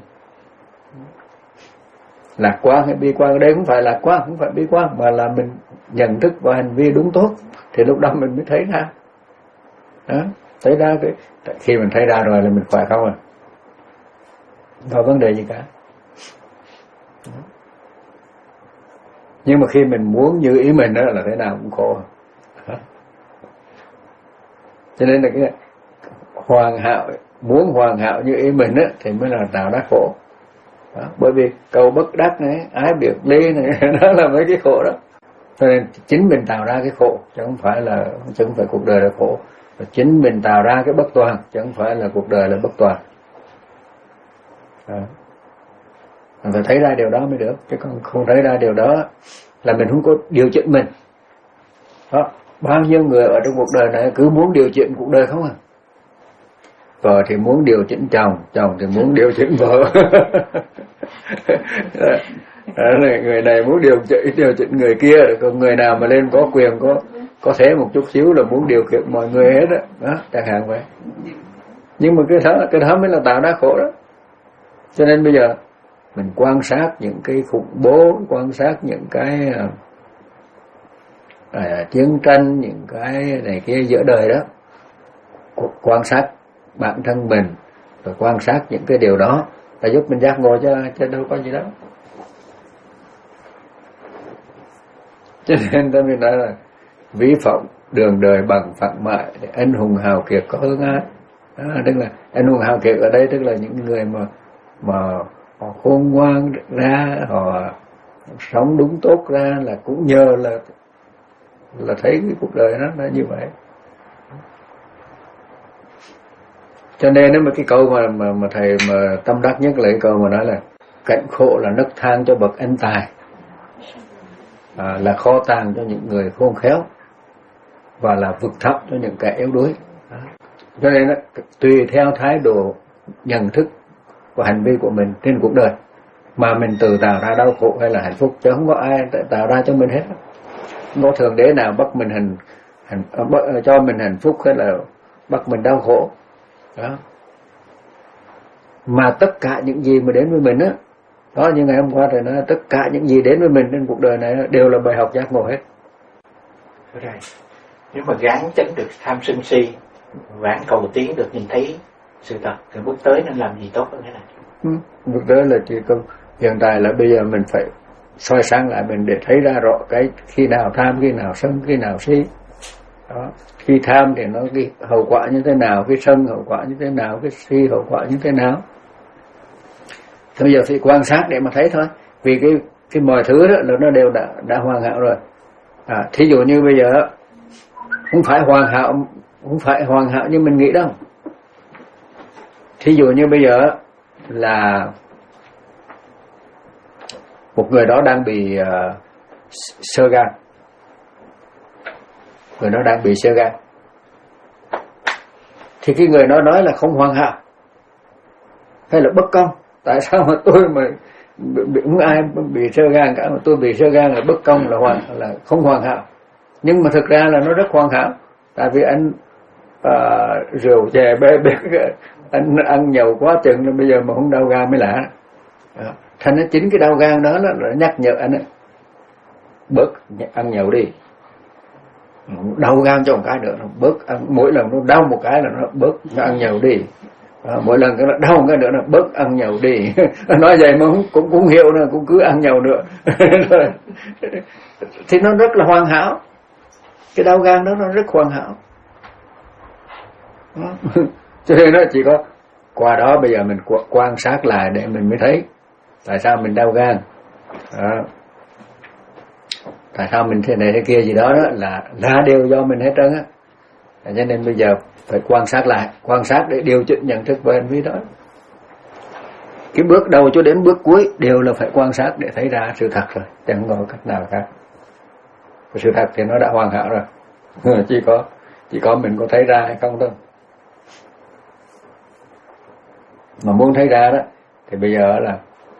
Lạc quan hay bi quan, ở đây không phải lạc quan, không phải bi quan, mà là mình nhận thức và hành vi đúng tốt thì lúc đó mình mới thấy ra. Đó, thấy ra cái khi mình thấy ra rồi là mình khỏe không à, không có vấn đề gì cả. Đó. Nhưng mà khi mình muốn như ý mình đó là thế nào cũng khổ. Đó. Cho nên là cái hoàn hảo, muốn hoàn hảo như ý mình á thì mới là tạo ra khổ. Đó, bởi vì cầu bất đắc này, ái biệt ly này, đó là mấy cái khổ đó. Cho nên chính mình tạo ra cái khổ, chứ không phải là chứ không phải cuộc đời là khổ. Và chính mình tạo ra cái bất toàn, chứ không phải là cuộc đời là bất toàn. Đó. Mình phải thấy ra điều đó mới được, chứ còn không thấy ra điều đó là mình không có điều chỉnh mình. Đó, bao nhiêu người ở trong cuộc đời này cứ muốn điều chỉnh cuộc đời không à. Vợ thì muốn điều chỉnh chồng, chồng thì muốn điều chỉnh vợ. Người này muốn điều chỉnh điều chỉnh người kia, còn người nào mà lên có quyền có có thể một chút xíu là muốn điều khiển mọi người hết đó, đó chẳng hạn vậy. Nhưng mà cái đó cái đó mới là tạo ra khổ đó. Cho nên bây giờ mình quan sát những cái khủng bố, quan sát những cái à, chiến tranh, những cái này kia giữa đời đó, quan sát bản thân mình, rồi quan sát những cái điều đó là giúp mình giác ngộ, cho cho đâu có gì đó. Cho nên ta mới nói là ví phỏng đường đời bằng phận mại để anh hùng hào kiệt có hướng ái. Đó, tức là anh hùng hào kiệt ở đây tức là những người mà mà họ khôn ngoan ra, họ sống đúng tốt ra là cũng nhờ là là thấy cái cuộc đời nó là như vậy. Cho nên nếu mà cái câu mà mà mà thầy mà tâm đắc nhất là cái câu mà nói là cảnh khổ là nấc thang cho bậc anh tài, à, là kho tàng cho những người khôn khéo, và là vực thẳm cho những kẻ yếu đuối. Đó. Cho nên đó, tùy theo thái độ nhận thức và hành vi của mình trên cuộc đời mà mình tự tạo ra đau khổ hay là hạnh phúc, chứ không có ai tạo ra cho mình hết. Không có thượng đế nào bắt mình hành, hành cho mình hạnh phúc hay là bắt mình đau khổ đó. Mà tất cả những gì mà đến với mình á, đó như ngày hôm qua thầy nói, tất cả những gì đến với mình trên cuộc đời này đều là bài học giác ngộ hết. Rồi. Nếu mà gắng tránh được tham sân si, vãn cầu tiến được nhìn thấy sự thật, thì bước tới nên làm gì tốt hơn thế này? Ừ, bước tới là chỉ cần hiện tại là bây giờ mình phải soi sáng lại mình để thấy ra rõ cái khi nào tham, khi nào sân, khi nào si. Đó. Khi tham thì nó cái hậu quả như thế nào, cái sân hậu quả như thế nào, cái si hậu quả như thế nào. Bây giờ phải quan sát để mà thấy thôi. Vì cái cái mọi thứ đó là nó đều đã đã hoàn hảo rồi. À, thí dụ như bây giờ không phải hoàn hảo, không phải hoàn hảo như mình nghĩ đâu. Thí dụ như bây giờ là một người đó đang bị uh, xơ gan, người đó đang bị xơ gan, thì cái người đó nói là không hoàn hảo hay là bất công. Tại sao mà tôi mà bị, không ai bị xơ gan cả, mà tôi bị xơ gan là bất công, là hoàn là không hoàn hảo. Nhưng mà thực ra là nó rất hoàn hảo. Tại vì anh uh, rượu chè bê bê anh ăn nhậu quá chừng nên bây giờ mà không đau gan mới lạ. Đó. Thành ra chính cái đau gan đó là, là nhắc nhở anh ấy, bớt ăn nhậu đi, đau gan cho một cái nữa, bớt ăn, mỗi lần nó đau một cái là nó bớt nó ăn nhậu đi. À, mỗi lần nó đau một cái nữa là bớt ăn nhậu đi. Nói vậy mà cũng cũng, cũng hiểu nữa, cũng cứ ăn nhậu nữa. Thì nó rất là hoàn hảo. Cái đau gan đó nó rất hoàn hảo. Cho nên nó chỉ có qua đó bây giờ mình quan sát lại để mình mới thấy tại sao mình đau gan. Đó. Tại sao mình thế này thế kia gì đó, đó là là đều do mình hết trơn á. Cho nên bây giờ phải quan sát lại, quan sát để điều chỉnh nhận thức về hành vi đó. Cái bước đầu cho đến bước cuối đều là phải quan sát để thấy ra sự thật rồi, chẳng có cách nào khác. Sự thật thì nó đã hoàn hảo rồi. Chỉ có chỉ có mình có thấy ra hay không thôi. Mà muốn thấy ra đó thì bây giờ là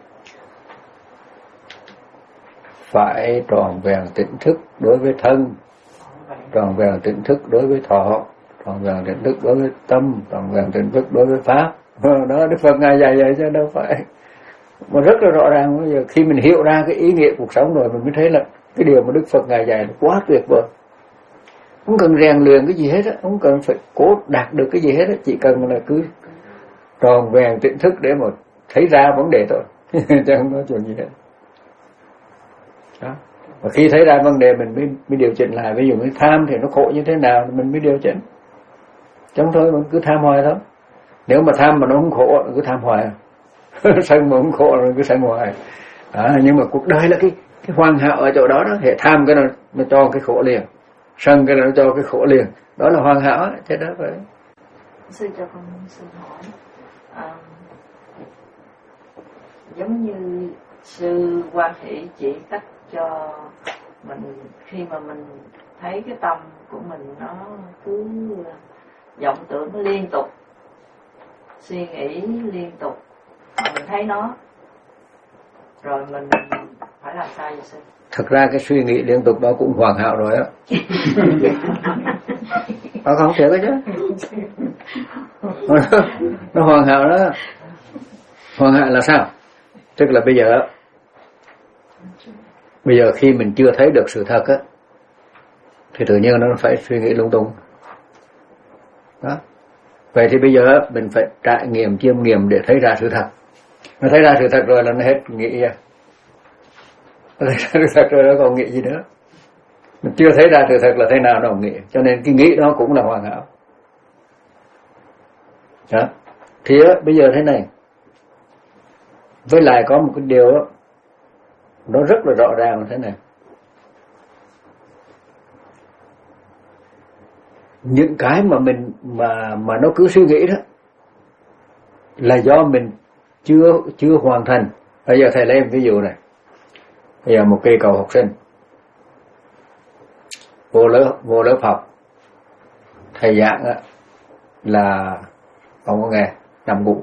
phải tròn vẹn tỉnh thức đối với thân, tròn vẹn tỉnh thức đối với thọ, tròn vẹn tỉnh thức đối với tâm, tròn vẹn tỉnh thức đối với pháp. Đó, Đức Phật ngài dạy vậy chứ đâu phải. Mà rất là rõ ràng. Bây giờ khi mình hiểu ra cái ý nghĩa cuộc sống rồi mình mới thấy là cái điều mà Đức Phật ngài dạy là quá tuyệt vời. Không cần rèn luyện cái gì hết á, không cần phải cố đạt được cái gì hết á, chỉ cần là cứ tròn vẹn tỉnh thức để mà thấy ra vấn đề thôi. Chứ không có chuyện gì hết. Đó. Và khi thấy ra vấn đề mình mới, mới điều chỉnh lại. Ví dụ như tham thì nó khổ như thế nào mình mới điều chỉnh. Chẳng thôi mình cứ tham hoài thôi. Nếu mà tham mà nó không khổ cứ tham hoài. Sân mà không khổ rồi cứ sân hoài. Đó, nhưng mà cuộc đời là cái, cái hoàn hảo ở chỗ đó đó. Hệ tham cái nó, nó cho cái khổ liền, sân cái nó cho cái khổ liền. Đó là hoàn hảo chứ đó vậy. Sư cho con xin hỏi, à, giống như sư Quan Hỷ chỉ cách cho mình khi mà mình thấy cái tâm của mình nó cứ vọng tưởng liên tục, suy nghĩ liên tục, mình thấy nó rồi mình phải làm sao vậy sư? Thật ra cái suy nghĩ liên tục đó cũng hoàn hảo rồi á. Nó không thiệt chứ. Nó, nó hoàn hảo đó. Hoàn hảo là sao? Tức là bây giờ Bây giờ khi mình chưa thấy được sự thật á thì tự nhiên nó phải suy nghĩ lung tung. Đó. Vậy thì bây giờ mình phải trải nghiệm, chiêm nghiệm để thấy ra sự thật. Nó thấy ra sự thật rồi là nó hết nghĩ ra. Nó thấy ra sự thật rồi nó còn nghĩ gì nữa. Mình chưa thấy ra sự thật là thế nào nó không nghĩ. Cho nên cái nghĩ đó cũng là hoàn hảo. Đó. Thì á, bây giờ thế này. Với lại có một cái điều đó, nó rất là rõ ràng là thế này. Những cái mà mình mà mà nó cứ suy nghĩ đó là do mình chưa chưa hoàn thành. Bây giờ thầy lấy một ví dụ này. Bây giờ một cây cầu học sinh vô lớp vô lớp học, thầy giảng á là không có nghe, nằm ngủ,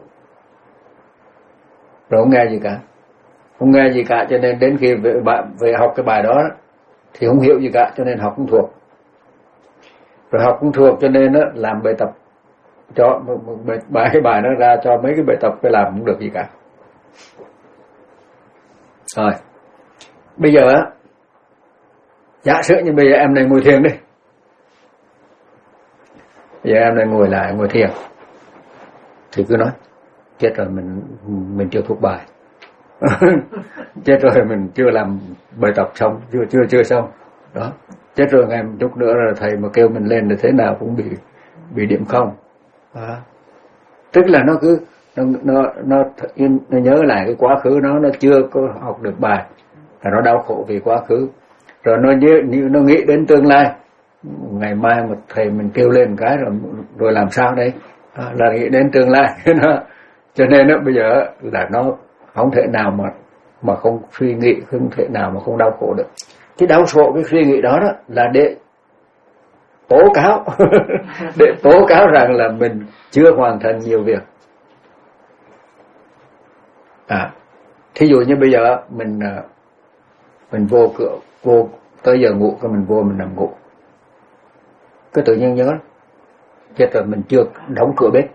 rồi không nghe gì cả, không nghe gì cả, cho nên đến khi về, về học cái bài đó thì không hiểu gì cả, cho nên học không thuộc, rồi học không thuộc cho nên đó, làm bài tập cho bài cái bài nó ra cho mấy cái bài tập phải làm không được gì cả. Rồi bây giờ á, giả sử như bây giờ em này ngồi thiền đi, bây giờ em này ngồi lại ngồi thiền thì cứ nói chết rồi, mình mình chưa thuộc bài. Chết rồi, mình chưa làm bài tập xong, chưa chưa chưa xong đó. Chết rồi, ngày một chút nữa là thầy mà kêu mình lên thì thế nào cũng bị bị điểm không. À. Tức là nó cứ nó nó nó, nó nhớ lại cái quá khứ, nó nó chưa có học được bài, là nó đau khổ vì quá khứ. Rồi nó nhớ, nó nghĩ đến tương lai, ngày mai một thầy mình kêu lên một cái rồi rồi làm sao đây, à, là nghĩ đến tương lai. Cho nên đó, bây giờ là nó không thể nào mà mà không suy nghĩ, không thể nào mà không đau khổ được. Cái đau khổ cái suy nghĩ đó, đó là để tố cáo để tố cáo rằng là mình chưa hoàn thành nhiều việc. À, thí dụ như bây giờ mình mình vô cửa, vô tới giờ ngủ, cái mình vô mình nằm ngủ, cái tự nhiên nhớ chết rồi, mình chưa đóng cửa bếp.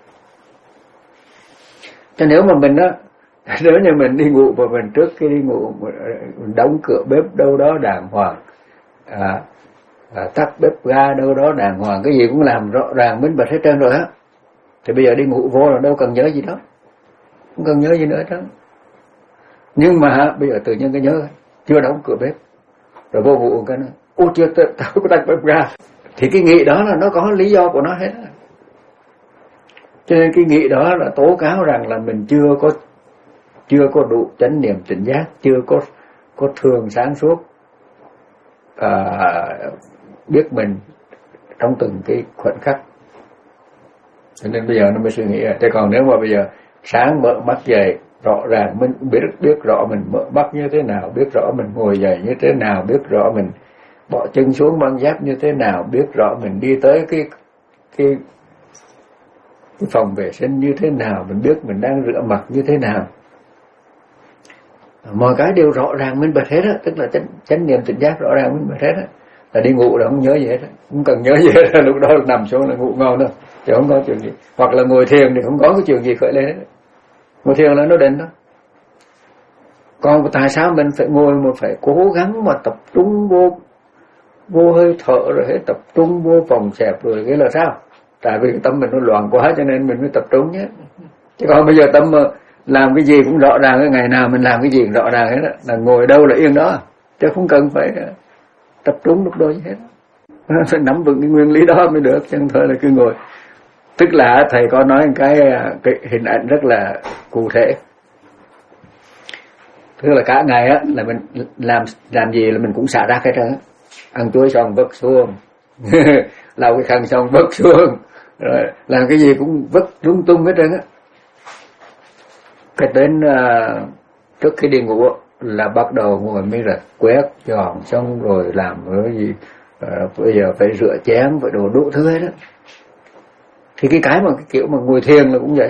Cho nếu mà mình á, nếu như mình đi ngủ và mình trước khi đi ngủ mình đóng cửa bếp đâu đó đàng hoàng, à, à, tắt bếp ga đâu đó đàng hoàng, cái gì cũng làm rõ ràng minh bạch hết trơn rồi á, thì bây giờ đi ngủ vô là đâu cần nhớ gì đó, không cần nhớ gì nữa đó. Nhưng mà bây giờ tự nhiên cái nhớ chưa đóng cửa bếp, rồi vô ngủ cái nói ô chưa tao có tắt bếp ga, thì cái nghĩ đó là nó có lý do của nó hết. Cho nên cái nghĩ đó là tố cáo rằng là mình chưa có chưa có đủ chánh niệm tỉnh giác, chưa có có thường sáng suốt, à, biết mình trong từng cái khoảnh khắc. Cho nên bây giờ nó mới suy nghĩ. Thế còn nếu mà bây giờ sáng mở mắt dậy rõ ràng, mình biết biết rõ mình mở mắt như thế nào, biết rõ mình ngồi dậy như thế nào, biết rõ mình bỏ chân xuống băng giáp như thế nào, biết rõ mình đi tới cái cái cái phòng vệ sinh như thế nào, mình biết mình đang rửa mặt như thế nào, mọi cái đều rõ ràng minh bạch hết á, tức là chánh, chánh niệm tỉnh giác rõ ràng minh bạch hết á, là đi ngủ là không nhớ gì hết á, không cần nhớ gì hết á, lúc đó là nằm xuống là ngủ ngon thôi, chứ không có chuyện gì. Hoặc là ngồi thiền thì không có cái chuyện gì khởi lên hết, ngồi thiền là nó định đó. Còn tại sao mình phải ngồi mà phải cố gắng mà tập trung vô vô hơi thở, rồi hết tập trung vô vòng xẹp, rồi cái là sao? Tại vì tâm mình nó loạn quá cho nên mình mới tập trung nhé. Chứ còn bây giờ tâm mà làm cái gì cũng rõ ràng, cái ngày nào mình làm cái gì cũng rõ ràng hết, là ngồi đâu là yên đó, chứ không cần phải tập trung lúc đó hết. Phải nắm vững cái nguyên lý đó mới được, chứ không thôi là cứ ngồi. Tức là thầy có nói cái, cái hình ảnh rất là cụ thể. Tức là cả ngày á là mình làm làm gì là mình cũng xả rác hết trơn. Ăn chuối xong vứt xuống, lau cái khăn xong vứt xuống, rồi làm cái gì cũng vứt lung tung hết trơn á. Cái đến uh, trước khi đi ngủ là bắt đầu ngồi mới là quét dọn xong rồi làm cái gì, uh, bây giờ phải rửa chén, phải đồ đủ thứ hết đó. Thì cái cái mà cái kiểu mà ngồi thiền là cũng vậy.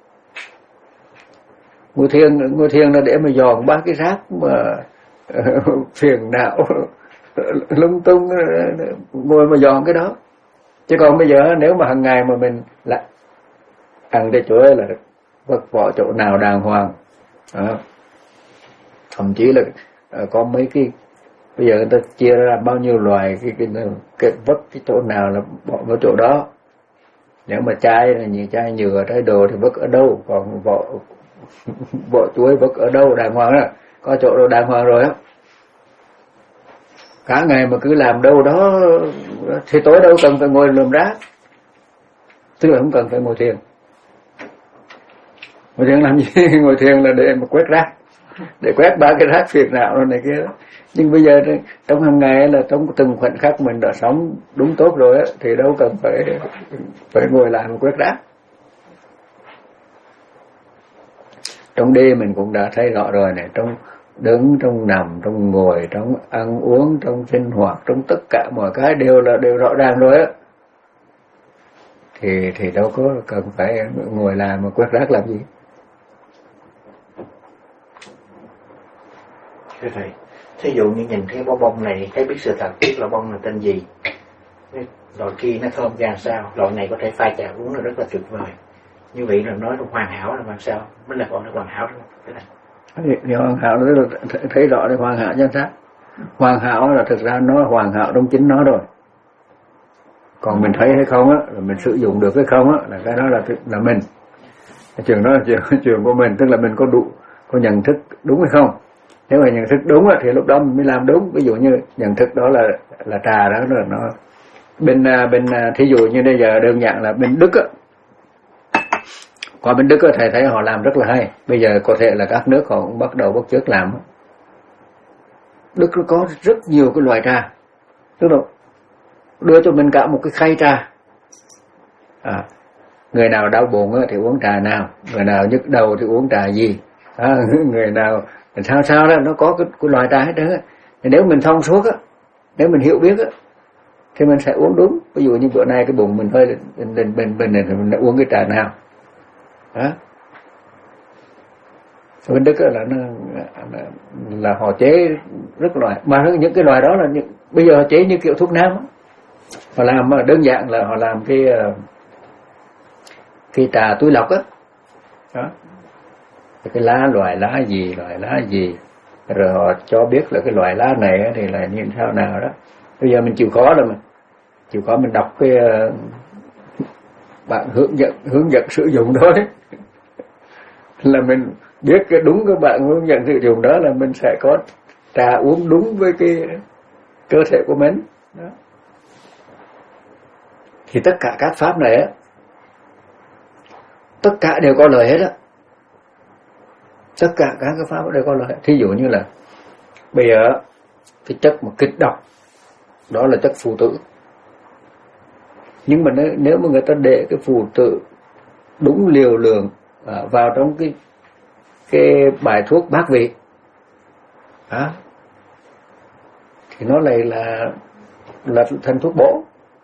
Ngồi thiền ngồi thiền là để mà dọn ba cái rác mà uh, phiền não lung tung, ngồi mà dọn cái đó. Chứ còn bây giờ nếu mà hàng ngày mà mình lại ăn cái chỗ ấy là vứt bỏ chỗ nào đàng hoàng, đó. Thậm chí là uh, có mấy cái bây giờ người ta chia ra bao nhiêu loài cái cái, cái, cái vứt cái chỗ nào là bỏ vào chỗ đó. Nếu mà chai là nhiều chai nhựa, trái đồ thì vứt ở đâu, còn vỏ vỏ chuối vứt ở đâu đàng hoàng đó, có chỗ đâu đàng hoàng rồi á. Cả ngày mà cứ làm đâu đó thì tối đâu cần phải ngồi lườm rác, tức là không cần phải ngồi thiền. Ngồi thiền làm gì? Ngồi thiền là để mà quét rác, để quét ba cái rác phiền não rồi này kia đó. Nhưng bây giờ trong hàng ngày là trong từng khoảnh khắc mình đã sống đúng tốt rồi á, thì đâu cần phải phải ngồi lại mà quét rác. Trong đêm mình cũng đã thấy rõ rồi này, trong đứng, trong nằm, trong ngồi, trong ăn uống, trong sinh hoạt, trong tất cả mọi cái đều là đều rõ ràng rồi á. Thì thì đâu có cần phải ngồi lại mà quét rác làm gì. Thưa thầy, thí dụ như nhìn thấy bó bông này, thấy biết sự thật, biết là bông là tên gì, Loại kia nó thơm ra sao, loại này có thể pha trà uống là rất là tuyệt vời. Như vậy là nói là hoàn hảo là làm sao mới là gọi là hoàn hảo đó. Thì, thì hoàn hảo đó là thấy rõ đấy, hoàn hảo chứ sao? Hoàn hảo là thực ra nó hoàn hảo trong chính nó rồi. Còn mình thấy hay không á, là mình sử dụng được hay không á, là cái đó là là mình. Cái trường đó là trường, trường của mình, tức là mình có đủ, có nhận thức đúng hay không. Nếu mà nhận thức đúng á, thì lúc đó mình mới làm đúng. Ví dụ như nhận thức đó là là trà đó là nó bên bên thí dụ như bây giờ đơn giản là bên Đức á, qua bên Đức á, thầy thấy họ làm rất là hay. Bây giờ có thể là các nước họ cũng bắt đầu bắt chước làm. Đức nó có rất nhiều cái loại trà, tức là đưa cho mình cả một cái khay trà. À, người nào đau bụng á, thì uống trà nào, người nào nhức đầu thì uống trà gì, à, người nào sao sao đó, nó có cái, cái loại trà hết trơn á. Nếu mình thông suốt á, nếu mình hiểu biết á, thì mình sẽ uống đúng. Ví dụ như bữa nay cái bụng mình hơi bên bên bên bên này thì mình đã uống cái trà nào. Đó. Bên Đức là nó là, là họ chế rất loại, mà những cái loại đó là những, bây giờ họ chế như kiểu thuốc nam. Họ làm đơn giản là họ làm cái cái trà túi lọc á, đó. Đó. Cái lá loại lá gì, loại lá gì, rồi họ cho biết là cái loại lá này thì là như thế nào đó. Bây giờ mình chịu khó rồi, mình chịu khó mình đọc cái bạn hướng dẫn hướng dẫn sử dụng đó đấy, là mình biết cái đúng cái bạn hướng dẫn sử dụng đó là mình sẽ có trà uống đúng với cái cơ thể của mình đó. Thì tất cả các pháp này á, tất cả đều có lợi hết á, tất cả các cái pháp đều có lợi. Thí dụ như là bây giờ cái chất mà kích độc đó là chất phù tử, nhưng mà nếu, nếu mà người ta để cái phù tử đúng liều lượng à, vào trong cái cái bài thuốc bát vị à, thì nó lại là là thành thuốc bổ.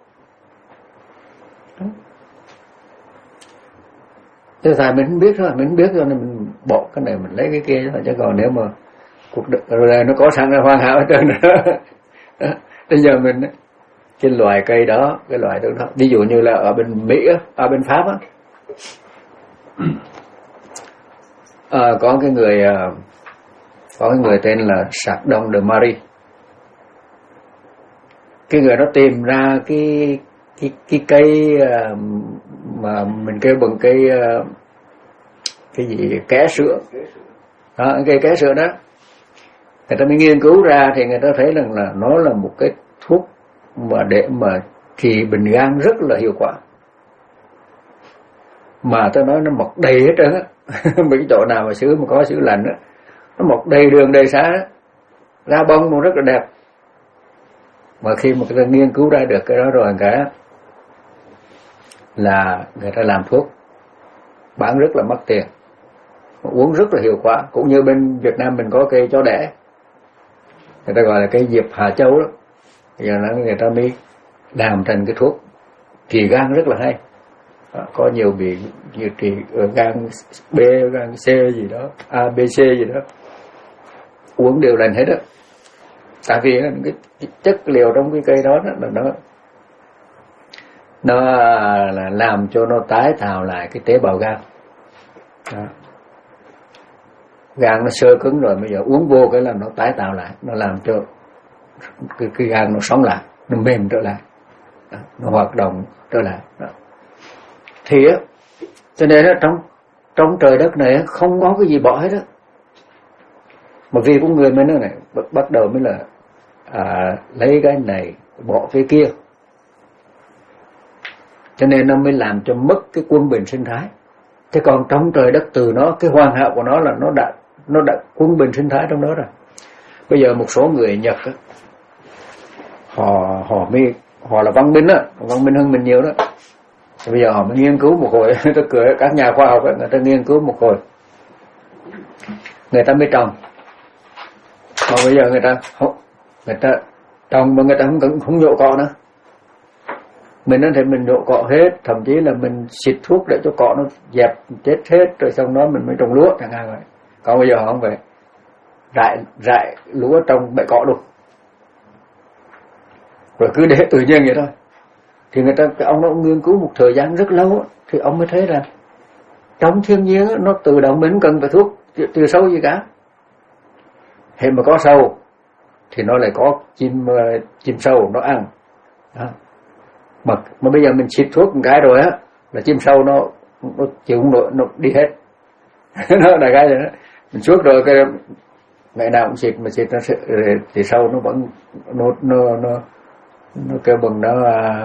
Thế tại mình không biết thôi, mình không biết cho nên mình bỏ cái này mình lấy cái kia thôi, chứ còn nếu mà cuộc đời rồi nó có sẵn là hoàn hảo hết trơn nữa. Bây giờ mình cái loài cây đó, cái loài đó, ví dụ như là ở bên Mỹ á, ở bên Pháp á, à, có cái người có cái người tên là Chardon de Marie. Cái người đó tìm ra cái cái cái cây mà mình kêu bằng cây cái gì ké sữa đó, cây ké sữa đó, người ta mới nghiên cứu ra thì người ta thấy rằng là nó là một cái thuốc mà để mà trị bệnh gan rất là hiệu quả, mà tôi nói nó mọc đầy hết trơn á. Mấy cái chỗ nào mà xứ mà có xứ lạnh á, nó mọc đầy đường đầy xá á, ra bông cũng rất là đẹp. Mà khi mà người ta nghiên cứu ra được cái đó rồi cả là người ta làm thuốc bán rất là mắc tiền, uống rất là hiệu quả. Cũng như bên Việt Nam mình có cây chó đẻ, người ta gọi là cây diệp Hà Châu đó, giờ nó người ta mới làm thành cái thuốc trị gan rất là hay. Đó, có nhiều bị như trị gan B, gan C gì đó, A, B, C gì đó, uống đều lành hết đó. Tại vì cái, cái chất liệu trong cái cây đó, đó là nó nó là làm cho nó tái tạo lại cái tế bào gan. Đó. Gan nó sơ cứng rồi, bây giờ uống vô cái là nó tái tạo lại, nó làm cho cái, cái gan nó sống lại, nó mềm trở lại. Đó. Nó hoạt động trở lại. Đó. Thì á, cho nên á, trong trong trời đất này không có cái gì bỏ hết á. Mà vì con người mình này bắt đầu mới là à, lấy cái này bỏ cái kia, cho nên nó mới làm cho mất cái quân bình sinh thái. Thế còn trong trời đất từ nó, cái hoàn hảo của nó là nó đã nó đã quân bình sinh thái trong đó rồi. Bây giờ một số người Nhật á, họ họ mới họ là văn minh á, văn minh hơn mình nhiều đó. Bây giờ họ mới nghiên cứu một hồi, tôi cười các nhà khoa học ấy, người ta nghiên cứu một hồi, người ta mới trồng. Mà bây giờ người ta không, người ta trồng mà người ta không không nhổ cỏ nữa. Mình nói thì mình nhổ cỏ hết, thậm chí là mình xịt thuốc để cho cỏ nó dẹp chết hết, rồi xong đó mình mới trồng lúa chẳng hạn vậy. Còn bây giờ họ không phải rải rải lúa trong bãi cỏ luôn, rồi cứ để tự nhiên vậy thôi. Thì người ta, cái ông đó ông nghiên cứu một thời gian rất lâu, thì ông mới thấy là trong thiên nhiên nó tự động, mình không cần phải thuốc trừ sâu gì cả. Hệ mà có sâu thì nó lại có chim chim sâu nó ăn đó. Mà, mà bây giờ mình xịt thuốc một cái rồi á là chim sâu nó nó chịu không nổi, nó đi hết. Nó là cái gì đó. Mình suốt rồi cái ngày nào cũng xịt mà xịt nó thì sâu nó vẫn nó nó nó nó kêu bằng nó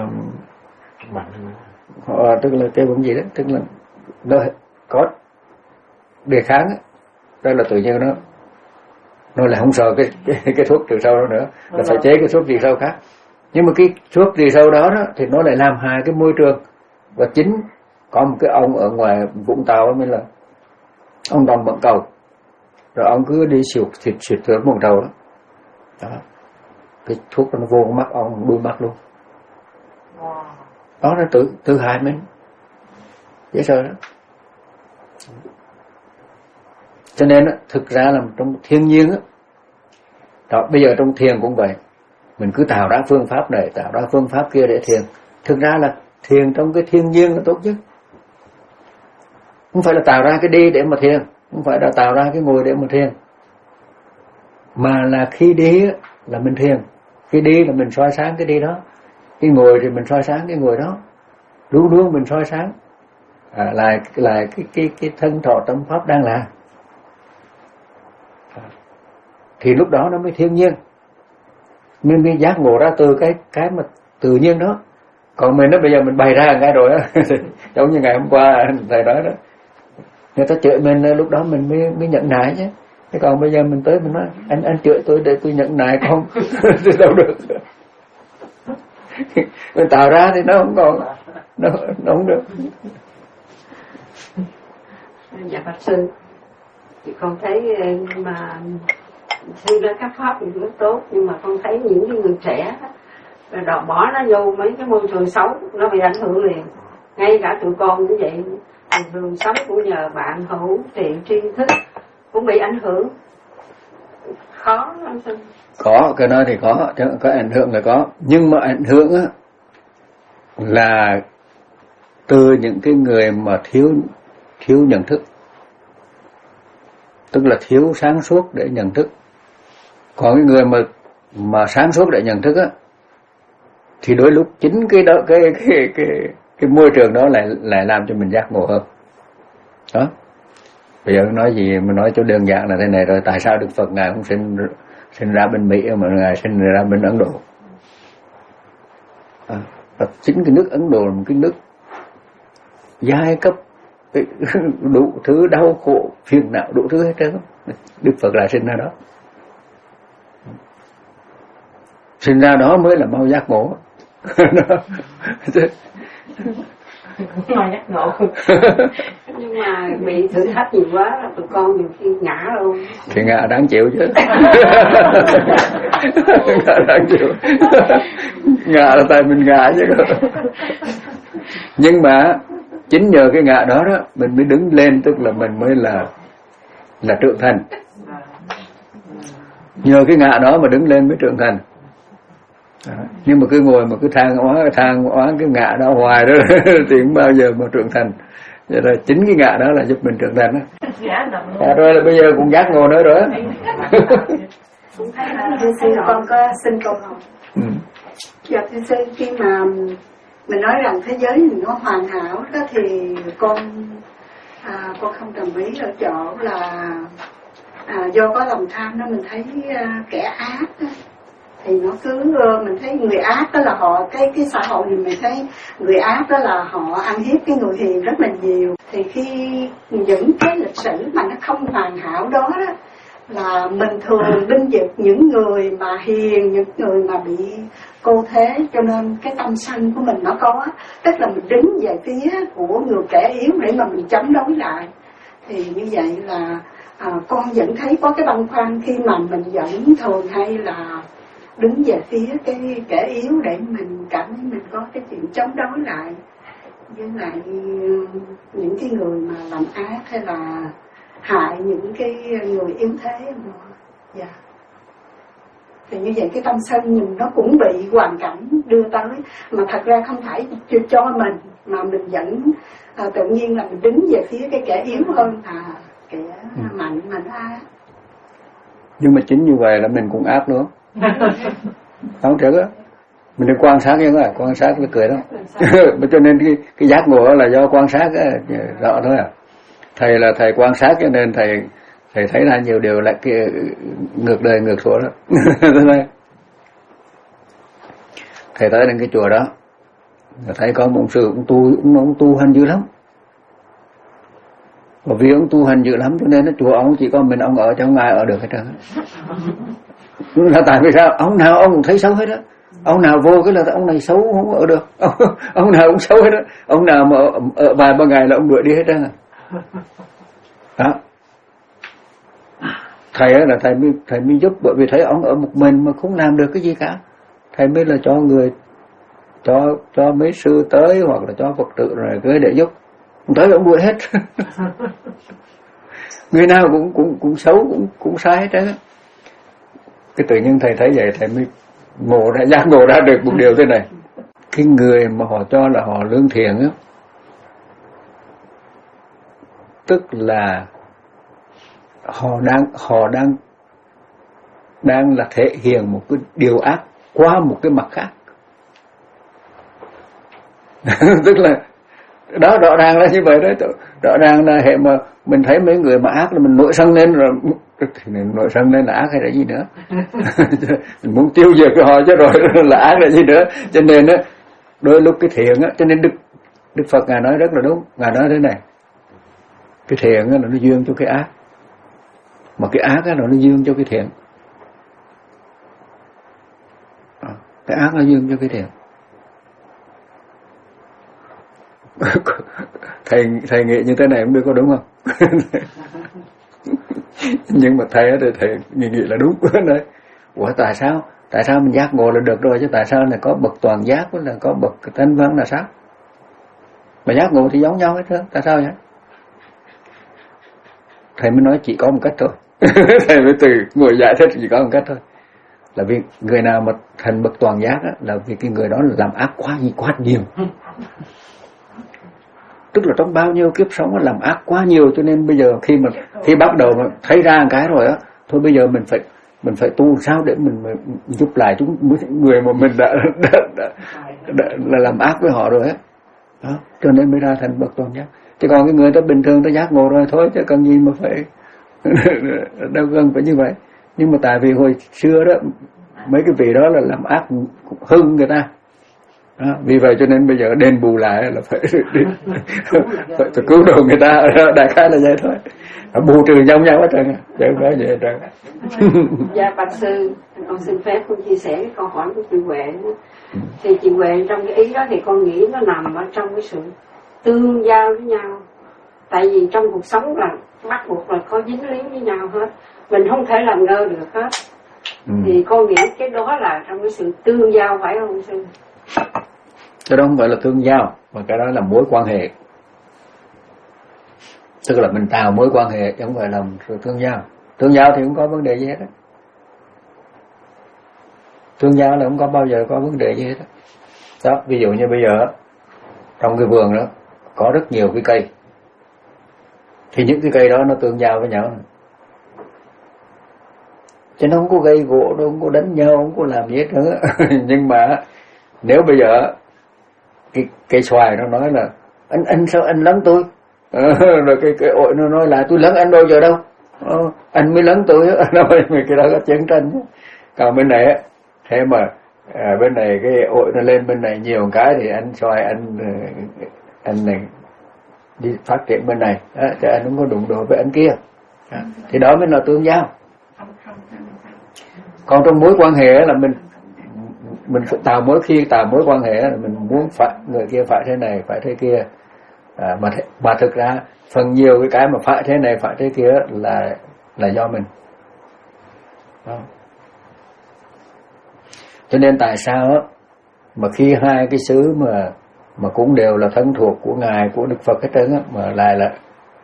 à, tức là kêu bằng gì đó, tức là nó có đề kháng ấy. Đó là tự nhiên nó nó lại không sợ cái cái, cái thuốc trừ sâu đó nữa, là phải chế cái thuốc trừ sâu khác. Nhưng mà cái thuốc trừ sâu đó, đó thì nó lại làm hại cái môi trường. Và chính có một cái ông ở ngoài Vũng Tàu mới là ông Đồng Bận Cầu, rồi ông cứ đi xịt xịt xịt thuốc bằng đầu đó. Đó, cái thuốc nó vô mắt ông đuôi mắt luôn. Wow. Đó là tự tự hại mình, dễ sợ đó. Cho nên á, thực ra là trong thiên nhiên á, đó, bây giờ trong thiền cũng vậy, mình cứ tạo ra phương pháp này, tạo ra phương pháp kia để thiền. Thực ra là thiền trong cái thiên nhiên là tốt nhất. Không phải là tạo ra cái đi để mà thiền, không phải là tạo ra cái ngồi để mà thiền, mà là khi đi á, là mình thiền, khi đi là mình soi sáng cái đi đó, khi ngồi thì mình soi sáng cái ngồi đó, luôn luôn mình soi sáng à, là là cái cái cái thân thọ tâm pháp đang là, thì lúc đó nó mới thiên nhiên, mình mới giác ngộ ra từ cái cái mà tự nhiên đó. Còn mình nó bây giờ mình bày ra cái rồi á, giống như ngày hôm qua thầy nói đó, người ta chửi mình lúc đó mình mới mới nhận nại chứ. Thế còn bây giờ mình tới mình nói anh anh chửi tôi để tôi nhận nại không? Thì đâu được. Mình tạo ra thì nó không còn, nó, nó không được. Dạ bạch sư, thì con thấy mà sư ra các pháp thì rất tốt, nhưng mà con thấy những cái người trẻ rồi đòi bỏ nó vô mấy cái môi trường xấu, nó bị ảnh hưởng liền. Ngay cả tụi con cũng vậy, đường sống của nhờ bạn hữu tiện tri thức cũng bị ảnh hưởng. Khó lắm sư. Có, cái đó thì có, có ảnh hưởng là có, nhưng mà ảnh hưởng á là từ những cái người mà thiếu thiếu nhận thức, tức là thiếu sáng suốt để nhận thức. Còn cái người mà mà sáng suốt để nhận thức á, thì đôi lúc chính cái đó cái cái cái cái môi trường đó lại lại làm cho mình giác ngộ hơn. Đó. Bây giờ nói gì mà nói cho đơn giản là thế này rồi, tại sao Đức Phật ngài không sinh sinh ra bên Mỹ mà ngài sinh ra bên Ấn Độ? À, chính cái nước Ấn Độ là một cái nước giai cấp, đủ thứ đau khổ, phiền não, đủ thứ hết trơn. Đức Phật lại sinh ra đó. Sinh ra đó mới là mau giác ngộ. Mau giác ngộ. Nhưng mà bị thử thách nhiều quá là tụi con nhiều khi ngã luôn. Thì ngã đáng chịu chứ. Ngã đáng chịu. Ngã là tại mình ngã chứ. Nhưng mà chính nhờ cái ngã đó đó mình mới đứng lên, tức là mình mới là là trưởng thành. Nhờ cái ngã đó mà đứng lên mới trưởng thành. À, nhưng mà cứ ngồi mà cứ than oán than oán cái ngã đó hoài đó thì không bao giờ mà trưởng thành. Vậy là chính cái ngã đó là giúp mình trưởng thành đó. À, rồi là bây giờ cũng giác ngộ nữa rồi. Thưa sư, con có xin câu hỏi. Ừ. Dạ thưa sư, khi mà mình nói rằng thế giới mình nó hoàn hảo đó thì con à, con không đồng ý ở chỗ là à, do có lòng tham đó mình thấy à, kẻ ác đó, thì nó cứ mình thấy người ác đó là họ cái cái xã hội thì mình thấy người ác đó là họ ăn hiếp cái người hiền rất là nhiều. Thì khi những cái lịch sử mà nó không hoàn hảo đó, đó là mình thường binh vực những người mà hiền, những người mà bị cô thế, cho nên cái tâm sân của mình nó có, tức là mình đứng về phía của người kẻ yếu để mà mình chống đối lại. Thì như vậy là à, con vẫn thấy có cái băn khoăn khi mà mình vẫn thường hay là đứng về phía cái kẻ yếu để mình cảm thấy mình có cái chuyện chống đối lại với lại những cái người mà làm ác hay là hại những cái người yếu thế. Dạ. Thì như vậy cái tâm sân mình nó cũng bị hoàn cảnh đưa tới, mà thật ra không phải cho mình, mà mình vẫn à, tự nhiên là mình đứng về phía cái kẻ yếu hơn, à kẻ ừ. mạnh mà nó ác. Nhưng mà chính như vậy là mình cũng ác nữa. Không được á. Mình đi quan sát như vậy, quan sát nó cười đó. Cho nên cái, cái giác ngộ là do quan sát á, rõ thôi à. Thầy là thầy quan sát cho nên thầy thầy thấy ra nhiều điều là cái ngược đời ngược số đó. Thầy tới đến cái chùa đó, thấy có một sư ông tu, ông, ông tu hành dữ lắm. Và vì ông tu hành dữ lắm cho nên chùa ông chỉ có mình ông ở, trong ngài ở được hết trơn. Là tại vì sao? Ông nào ông cũng thấy xấu hết á. Ông nào vô cái là ông này xấu không ở được. Ông, ông nào cũng xấu hết á. Ông nào mà ở, ở vài ba ngày là ông đuổi đi hết trơn. Đó. Thầy là thầy mới, thầy mới giúp, bởi vì thấy ông ở một mình mà không làm được cái gì cả. Thầy mới là cho người, cho cho mấy sư tới hoặc là cho Phật tử rồi cưới để giúp. Ông tới ông đuổi hết. Người nào cũng cũng cũng xấu, cũng cũng sai hết trơn. Cái tự nhiên thầy thấy vậy, thầy mới ngộ ra, giác ngộ ra được một điều thế này. Cái người mà họ cho là họ lương thiện á, tức là họ đang họ đang đang là thể hiện một cái điều ác qua một cái mặt khác. Tức là đó, rõ ràng là như vậy đấy. Rõ ràng là hệ mà mình thấy mấy người mà ác là mình nổi sân lên rồi, thì nổi sân lên là ác hay là gì nữa. Mình muốn tiêu diệt cái họ chứ rồi là ác là gì nữa. Cho nên á, đôi lúc cái thiện á, cho nên Đức Đức Phật ngài nói rất là đúng. Ngài nói thế này, cái thiện á là nó duyên cho cái ác, mà cái ác á là nó duyên cho cái thiện. Cái ác nó duyên cho cái thiện. thầy thầy nghĩ như thế này không biết có đúng không? Nhưng mà thầy thì thầy nghĩ, nghĩ là đúng đấy. Ủa tại sao? Tại sao mình giác ngộ là được rồi, chứ tại sao này có bậc toàn giác với là có bậc thanh văn là sao? Mà giác ngộ thì giống nhau hết trơn, tại sao vậy? Thầy mới nói chỉ có một cách thôi. Thầy mới từ ngồi giải thích chỉ có một cách thôi. Là vì người nào mà thành bậc toàn giác á, là vì cái người đó làm ác quá gì quá nhiều. Tức là trong bao nhiêu kiếp sống làm ác quá nhiều, cho nên bây giờ khi mà khi bắt đầu mà thấy ra một cái rồi á, thôi bây giờ mình phải mình phải tu sao để mình, mình giúp lại chúng người mà mình đã, đã, đã, đã, đã là làm ác với họ rồi á. Đó, cho nên mới ra thành bậc toàn giác. Chứ còn cái người ta bình thường ta giác ngộ rồi thôi, chứ cần gì mà phải đâu cần phải như vậy. Nhưng mà tại vì hồi xưa đó mấy cái vị đó là làm ác hưng người ta. Đó, vì vậy cho nên bây giờ đền bù lại là phải đi, phải, phải cứu độ người ta. Đại khái là vậy thôi. Bù trừ nhau nhau hết trơn, chứ không phải vậy hết trơn. Dạ bạch sư, con xin phép con chia sẻ cái câu hỏi của chị Huệ. Thì chị Huệ trong cái ý đó thì con nghĩ nó nằm ở trong cái sự tương giao với nhau. Tại vì trong cuộc sống là bắt buộc là có dính líu với nhau hết, mình không thể làm ngơ được hết. Ừ. Thì con nghĩ cái đó là trong cái sự tương giao, phải không sư? Cái đó không phải là tương giao, mà cái đó là mối quan hệ. Tức là mình tạo mối quan hệ, chứ không phải là sự tương giao. Tương giao thì không có vấn đề gì hết á. Tương giao là không có bao giờ có vấn đề gì hết á. Đó, ví dụ như bây giờ trong cái vườn đó có rất nhiều cái cây, thì những cái cây đó nó tương giao với nhau, chứ nó không có gây gỗ, nó không có đánh nhau, không có làm gì hết nữa. Nhưng mà nếu bây giờ cái cây xoài nó nói là anh anh sao anh lấn tôi, rồi cái cái ổi nó nói là tôi lấn anh bao giờ đâu, ờ, anh mới lấn tôi. Nói cái đó là chiến tranh. Còn bên này thế mà à, bên này cái ổi nó lên bên này nhiều cái thì anh xoài anh anh này đi phát triển bên này đó, chứ anh không có đụng độ với anh kia đó. Thì đó mới là tương giao. Còn trong mối quan hệ là mình mình tạo mối khi tạo mối quan hệ là mình muốn phải người kia phải thế này phải thế kia, à, mà th mà thực ra phần nhiều cái cái mà phải thế này phải thế kia là là do mình đó. Cho nên tại sao á mà khi hai cái xứ mà mà cũng đều là thân thuộc của ngài, của Đức Phật hết trơn á, mà lại là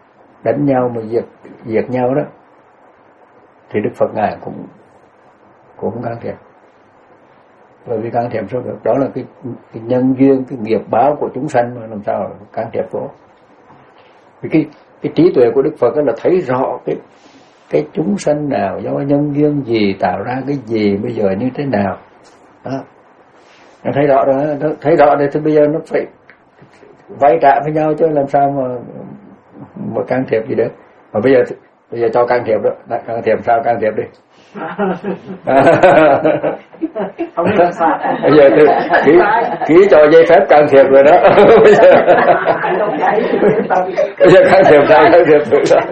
đánh nhau mà diệt diệt nhau đó, thì Đức Phật ngài cũng cũng không can thiệp. Bởi vì can thiệp sao được? Đó là cái, cái nhân duyên, cái nghiệp báo của chúng sanh mà làm sao can thiệp vô. Vì cái cái trí tuệ của Đức Phật là thấy rõ cái cái chúng sanh nào do nhân duyên gì tạo ra cái gì bây giờ như thế nào. Đó. Nó thấy rõ rồi, nó thấy rõ rồi thì bây giờ nó phải vay trả với nhau chứ làm sao mà mà can thiệp gì đấy. Mà bây giờ bây giờ cho can thiệp đó, đã can thiệp sao can thiệp đi. Không biết sao. Bây giờ tôi ký, ký cho giấy phép can thiệp rồi đó. Bây giờ bây giờ can thiệp sao can thiệp tự sao.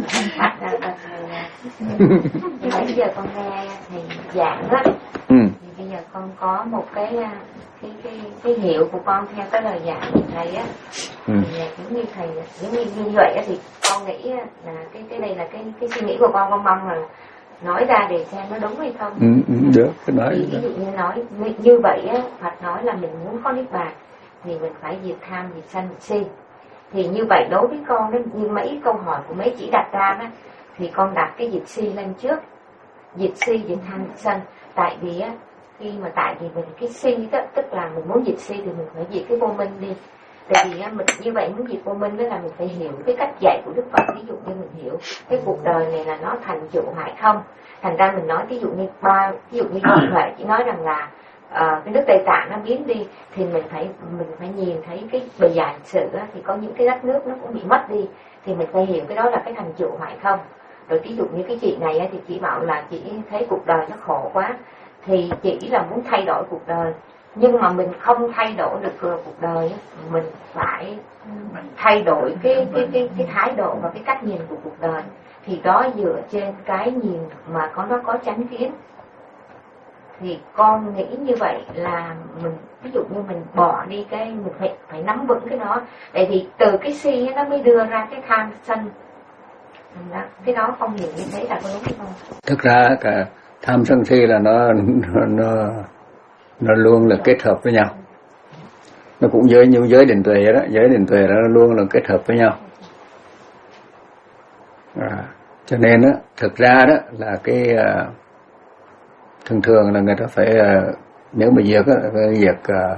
Nhưng mà bây giờ con nghe thầy giảng đó, ừ. thì bây giờ con có một cái cái cái cái hiệu của con theo cái lời giảng của thầy á, ừ. thì giống như thầy giống như như vậy á, thì con nghĩ là cái cái đây là cái cái suy nghĩ của con, con mong là nói ra để xem nó đúng hay không. Ừ, ừ, được, cái nói. Thì ví dụ như nói như vậy á, Phật nói là mình muốn có niết bàn thì mình phải diệt tham, diệt sân, diệt si. Thì như vậy đối với con đó, như mấy câu hỏi của mấy chị đặt ra đó, thì con đặt cái diệt si lên trước, diệt si, diệt tham, diệt sân. Tại vì á, khi mà tại vì mình cái si đó, tức là mình muốn diệt si thì mình phải diệt cái vô minh đi. Tại vì á, mình như vậy muốn diệt vô minh đó là mình phải hiểu cái cách dạy của Đức Phật. Ví dụ như mình hiểu cái cuộc đời này là nó thành tựu hay không. Thành ra mình nói ví dụ như ba, ví dụ như Đức Huệ chỉ nói rằng là uh, cái nước Tây Tạng nó biến đi, thì mình phải mình phải nhìn thấy cái bề dài lịch sử á, thì có những cái đất nước nó cũng bị mất đi, thì mình phải hiểu cái đó là cái thành tựu hay không. Rồi ví dụ như cái chị này á, thì chị bảo là chị thấy cuộc đời nó khổ quá, thì chị là muốn thay đổi cuộc đời, nhưng mà mình không thay đổi được cuộc đời, mình phải thay đổi cái cái cái cái thái độ và cái cách nhìn của cuộc đời. Thì đó dựa trên cái nhìn mà có nó có chánh kiến. Thì con nghĩ như vậy là mình ví dụ như mình bỏ đi cái mình phải phải nắm vững cái đó, tại vì từ cái si nó mới đưa ra cái tham sân. Đó, cái đó không hiểu như thế là có đúng không? Thực ra cả tham sân si là nó nó nó, nó luôn là kết hợp với nhau. Nó cũng giới như giới định tuệ đó, giới định tuệ đó nó luôn là kết hợp với nhau. À, cho nên đó, thực ra đó là cái uh, thường thường là người ta phải uh, nếu mà diệt á, phải diệt uh,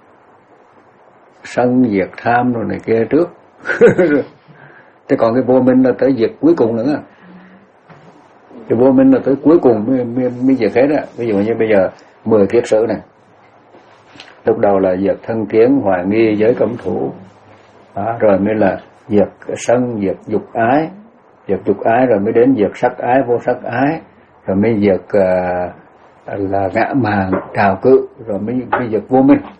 sân, diệt tham rồi này kia trước. Thế còn cái vô minh là tới diệt cuối cùng nữa. Cái vô minh là tới cuối cùng mới, mới, mới diệt hết á. Ví dụ như bây giờ mười kiết sử này, lúc đầu là diệt thân kiến, hoài nghi, giới cấm thủ, đó, rồi mới là diệt sân, diệt dục ái, diệt dục ái rồi mới đến diệt sắc ái, vô sắc ái, rồi mới diệt uh, là ngã mạn, trào cự, rồi mới, mới diệt vô minh.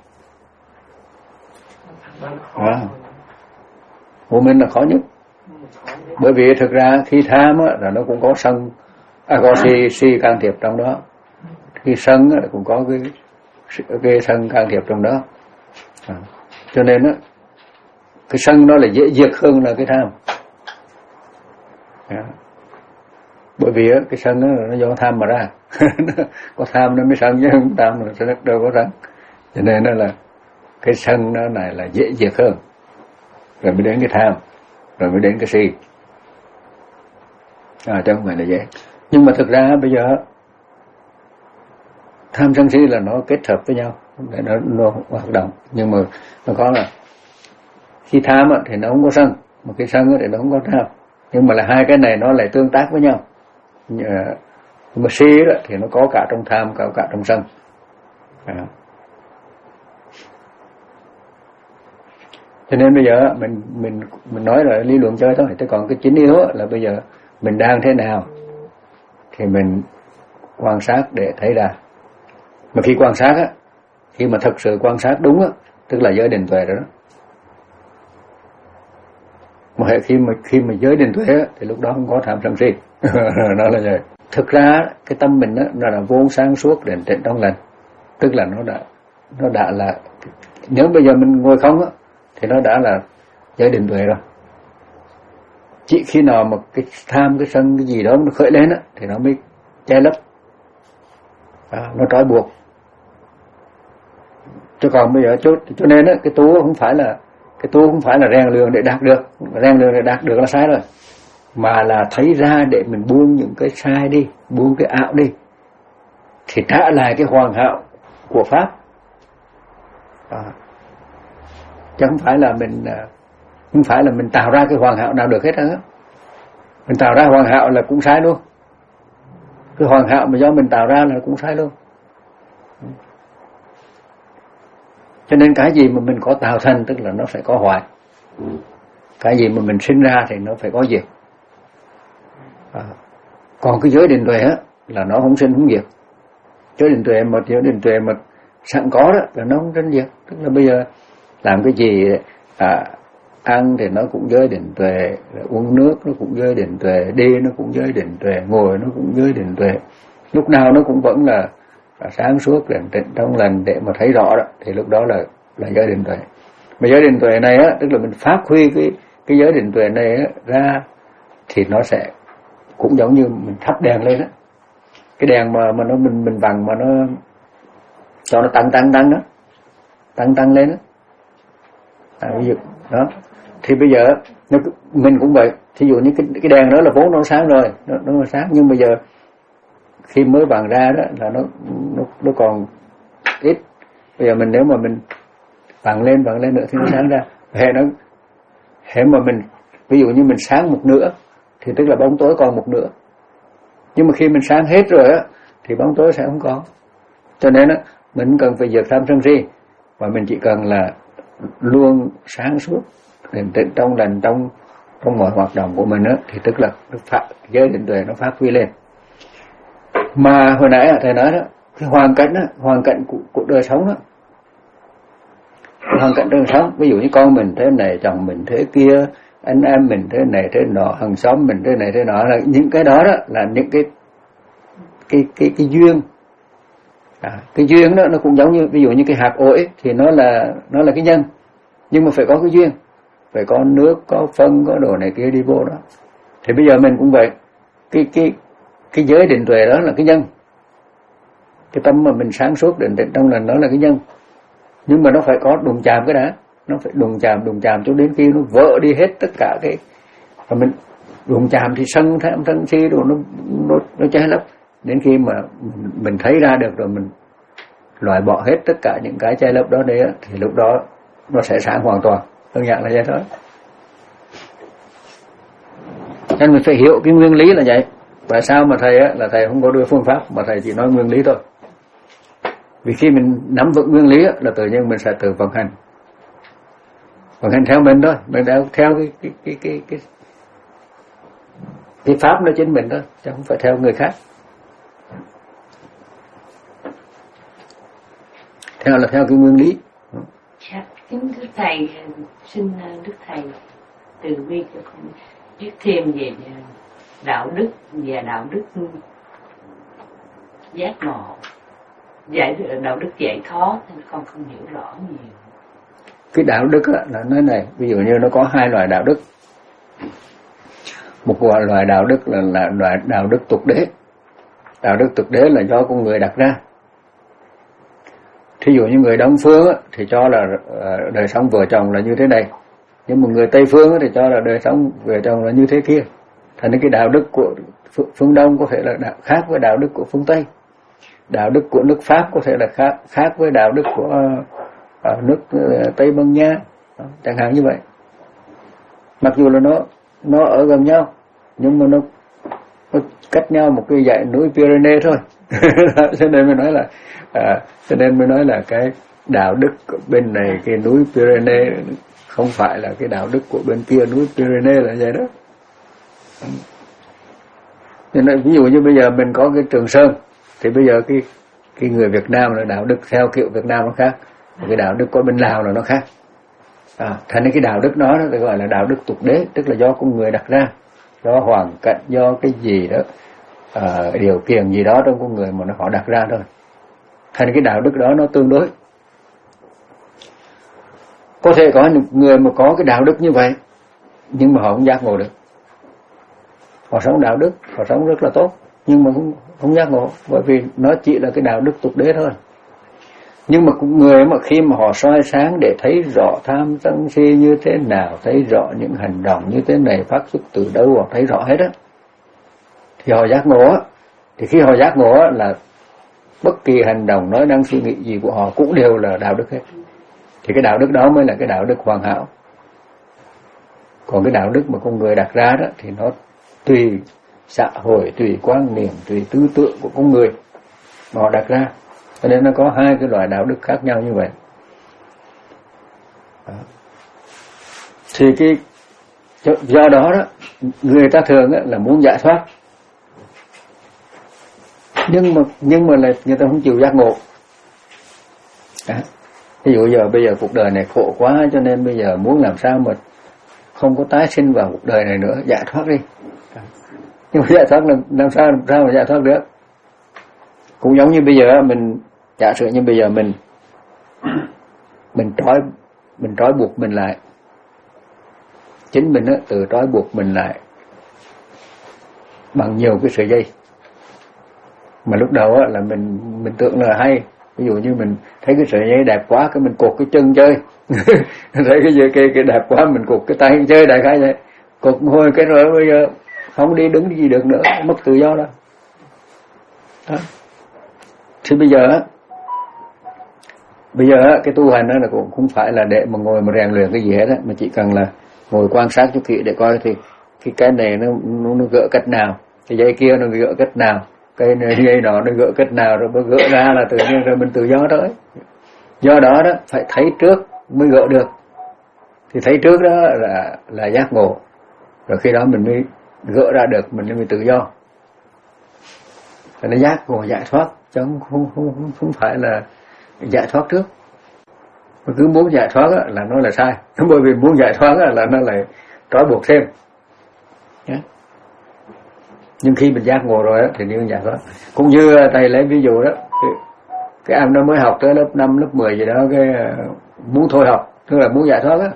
Đó. Vô minh là khó nhất. Bởi vì thực ra khi tham á, là nó cũng có sân, à, có si, si can thiệp trong đó. Khi sân á, cũng có cái, cái sân can thiệp trong đó. À. Cho nên á, cái sân nó là dễ diệt hơn là cái tham. À. Bởi vì á, cái sân đó, nó do tham mà ra. Có tham nó mới sân, chứ không tham nó sẽ đâu có sân. Cho nên đó là cái sân nó này là dễ diệt hơn. Rồi mới đến cái tham, rồi mới đến cái si. À, chứ không phải là dễ. Nhưng mà thực ra bây giờ tham sân si là nó kết hợp với nhau để nó, nó hoạt động. Nhưng mà nó có là khi tham thì nó không có sân, mà cái sân thì nó không có tham. Nhưng mà là hai cái này nó lại tương tác với nhau. Nhưng mà si thì nó có cả trong tham, có cả trong sân. À. Cho nên bây giờ mình mình mình nói là lý luận chơi thôi. Thế còn cái chính yếu là bây giờ mình đang thế nào thì mình quan sát để thấy ra. Mà khi quan sát á, khi mà thực sự quan sát đúng á, tức là giới định tuệ rồi đó. Mà khi mà khi mà giới định tuệ á, thì lúc đó không có tham sân si. Nó là vậy. Thực ra cái tâm mình á, nó là vô sáng suốt định tĩnh trong lành. Tức là nó đã nó đã là, nếu bây giờ mình ngồi không á, thì nó đã là giới định tuệ rồi. Chỉ khi nào mà cái tham, cái sân, cái gì đó nó khởi lên á, thì nó mới che lấp, à, nó trói buộc. Chứ còn bây giờ cho, cho nên á, cái tu không phải là cái tu không phải là rèn luyện để đạt được, rèn luyện để đạt được là sai rồi, mà là thấy ra để mình buông những cái sai đi, buông cái ảo đi, thì trả lại cái hoàn hảo của pháp. À, chứ không phải là mình không phải là mình tạo ra cái hoàn hảo nào được hết á. Mình tạo ra hoàn hảo là cũng sai luôn. Cái hoàn hảo mà do mình tạo ra là cũng sai luôn. Cho nên cái gì mà mình có tạo thành tức là nó phải có hoại. Cái gì mà mình sinh ra thì nó phải có diệt. À, còn cái giới định tuệ á là nó không sinh không diệt. Giới định tuệ mà giới định tuệ mà sẵn có đó là nó không sinh diệt. Tức là bây giờ làm cái gì à, ăn thì nó cũng giới định tuệ, uống nước nó cũng giới định tuệ, đi nó cũng giới định tuệ, ngồi nó cũng giới định tuệ. Lúc nào nó cũng vẫn là, là sáng suốt, định tĩnh trong lành để mà thấy rõ đó, thì lúc đó là là giới định tuệ. Mà giới định tuệ này á, tức là mình phát huy cái cái giới định tuệ này á, ra thì nó sẽ cũng giống như mình thắp đèn lên á. Cái đèn mà mà nó mình mình vặn mà nó cho nó tăng tăng tăng đó, tăng tăng lên đó. À, ví dụ đó thì bây giờ nó, mình cũng vậy. Thí dụ như cái cái đèn đó là vốn nó sáng rồi, nó nó sáng, nhưng bây giờ khi mới vặn ra đó là nó nó nó còn ít. Bây giờ mình nếu mà mình vặn lên vặn lên nữa thì nó sáng ra. Hệ nó hệ mà mình ví dụ như mình sáng một nửa thì tức là bóng tối còn một nửa. Nhưng mà khi mình sáng hết rồi á thì bóng tối sẽ không có. Cho nên á mình cần phải diệt tham sân si, và mình chỉ cần là luôn sáng suốt, định tĩnh trong lành trong trong mọi hoạt động của mình á, thì tức là phát, giới định tuệ nó phát huy lên. Mà hồi nãy thầy nói đó, cái hoàn cảnh đó, hoàn cảnh của, của đời sống đó, hoàn cảnh đời sống, ví dụ như con mình thế này, chồng mình thế kia, anh em mình thế này thế nọ, hàng xóm mình thế này thế nọ, là những cái đó đó là những cái cái cái cái duyên. À, cái duyên đó nó cũng giống như ví dụ như cái hạt ổi thì nó là nó là cái nhân, nhưng mà phải có cái duyên, phải có nước, có phân, có đồ này kia đi vô đó. Thì bây giờ mình cũng vậy, cái cái cái giới định tuệ đó là cái nhân, cái tâm mà mình sáng suốt định tĩnh trong lành đó là cái nhân, nhưng mà nó phải có đụng chạm cái đã, nó phải đụng chạm đụng chạm cho đến khi nó vỡ đi hết tất cả cái, và mình đụng chạm thì sân tham sân si rồi nó nó nó cháy lấp. Đến khi mà mình thấy ra được rồi mình loại bỏ hết tất cả những cái che lấp đó đấy thì lúc đó nó sẽ sáng hoàn toàn. Đơn giản là vậy thôi. Nên mình phải hiểu cái nguyên lý là vậy. Và sao mà thầy á, là thầy không có đưa phương pháp mà thầy chỉ nói nguyên lý thôi. Vì khi mình nắm vững nguyên lý á, là tự nhiên mình sẽ tự vận hành. Vận hành theo mình thôi, mình đã theo cái cái cái cái cái, cái pháp nó chính mình thôi, chứ không phải theo người khác. Theo là theo cái nguyên lý. Dạ, kính thưa thầy, xin đức thầy từ bi cho con biết thêm về đạo đức và đạo đức giác ngộ, giải đạo đức giải thoát, nên con không hiểu rõ nhiều. Cái đạo đức á, là nói này, ví dụ như nó có hai loại đạo đức. Một loại đạo đức là, là loại đạo đức tục đế. Đạo đức tục đế là do con người đặt ra. Thí dụ như người Đông phương á, thì cho là đời sống vợ chồng là như thế này, nhưng mà người Tây phương á, thì cho là đời sống vợ chồng là như thế kia. Thành nên cái đạo đức của phương Đông có thể là khác với đạo đức của phương Tây. Đạo đức của nước Pháp có thể là khác khác với đạo đức của uh, nước uh, Tây Ban Nha, đó, chẳng hạn như vậy. Mặc dù là nó nó ở gần nhau, nhưng mà nó, nó cách nhau một cái dãy núi Pyrenees thôi. Cho nên mới nói là à, cho nên mới nói là cái đạo đức của bên này cái núi Pyrenees không phải là cái đạo đức của bên kia núi Pyrenees là vậy đó. Cho nên ví dụ như bây giờ mình có cái Trường Sơn thì bây giờ cái cái người Việt Nam là đạo đức theo kiểu Việt Nam nó khác, cái đạo đức của bên Lào là nó khác. À, thành nên cái đạo đức đó nó gọi là đạo đức tục đế, tức là do con người đặt ra, do hoàn cảnh, do cái gì đó, à, điều kiện gì đó trong con người mà nó họ đặt ra thôi. Thành cái đạo đức đó nó tương đối. Có thể có những người mà có cái đạo đức như vậy, nhưng mà họ không giác ngộ được. Họ sống đạo đức, họ sống rất là tốt, nhưng mà không không giác ngộ, bởi vì nó chỉ là cái đạo đức tục đế thôi. Nhưng mà người mà khi mà họ soi sáng để thấy rõ tham sân si như thế nào, thấy rõ những hành động như thế này phát xuất từ đâu, họ thấy rõ hết á, thì họ giác ngộ á. Thì khi họ giác ngộ á là bất kỳ hành động nói năng suy nghĩ gì của họ cũng đều là đạo đức hết. Thì cái đạo đức đó mới là cái đạo đức hoàn hảo. Còn cái đạo đức mà con người đặt ra đó thì nó tùy xã hội, tùy quan niệm, tùy tư tưởng của con người mà họ đặt ra. Cho nên nó có hai cái loại đạo đức khác nhau như vậy. Đó. Thì cái do đó đó người ta thường là muốn giải thoát, nhưng mà nhưng mà là người ta không chịu giác ngộ. Đó. Ví dụ giờ bây giờ cuộc đời này khổ quá, cho nên bây giờ muốn làm sao mà không có tái sinh vào cuộc đời này nữa, giải thoát đi. Nhưng mà giải thoát làm, làm sao làm sao mà giải thoát được? Cũng giống như bây giờ mình giả sử như bây giờ mình mình trói mình trói buộc mình lại, chính mình á, tự trói buộc mình lại bằng nhiều cái sợi dây. Mà lúc đầu á, là mình mình tưởng là hay, ví dụ như mình thấy cái sợi dây đẹp quá, cái mình cột cái chân chơi. Thấy cái dây cái, cái đẹp quá mình cột cái tay chơi, đại khái vậy. Cột hồi cái rồi bây giờ không đi đứng gì được nữa, mất tự do đó. Đó. Thì bây giờ á, bây giờ á, cái tu hành đó là cũng không phải là để mà ngồi mà rèn luyện cái gì hết á, mà chỉ cần là ngồi quan sát cho kỹ để coi thì cái cái này nó nó, nó gỡ cách nào, cái dây kia nó gỡ cách nào, cái dây đó nó gỡ cách nào, rồi mới gỡ ra là tự nhiên rồi mình tự do tới. Do đó đó phải thấy trước mới gỡ được. Thì thấy trước đó là là giác ngộ, rồi khi đó mình mới gỡ ra được, mình mới tự do. Nó giác ngộ giải thoát, chứ không không không không phải là giải thoát trước. Mà cứ muốn giải thoát á, là nó là sai. Bởi vì muốn giải thoát á, là nó lại trói buộc thêm. Yeah. Nhưng khi mình giác ngộ rồi á, thì như giải thoát. Cũng như thầy lấy ví dụ đó, cái, cái em nó mới học tới lớp năm, lớp mười gì đó, cái muốn thôi học, tức là muốn giải thoát á.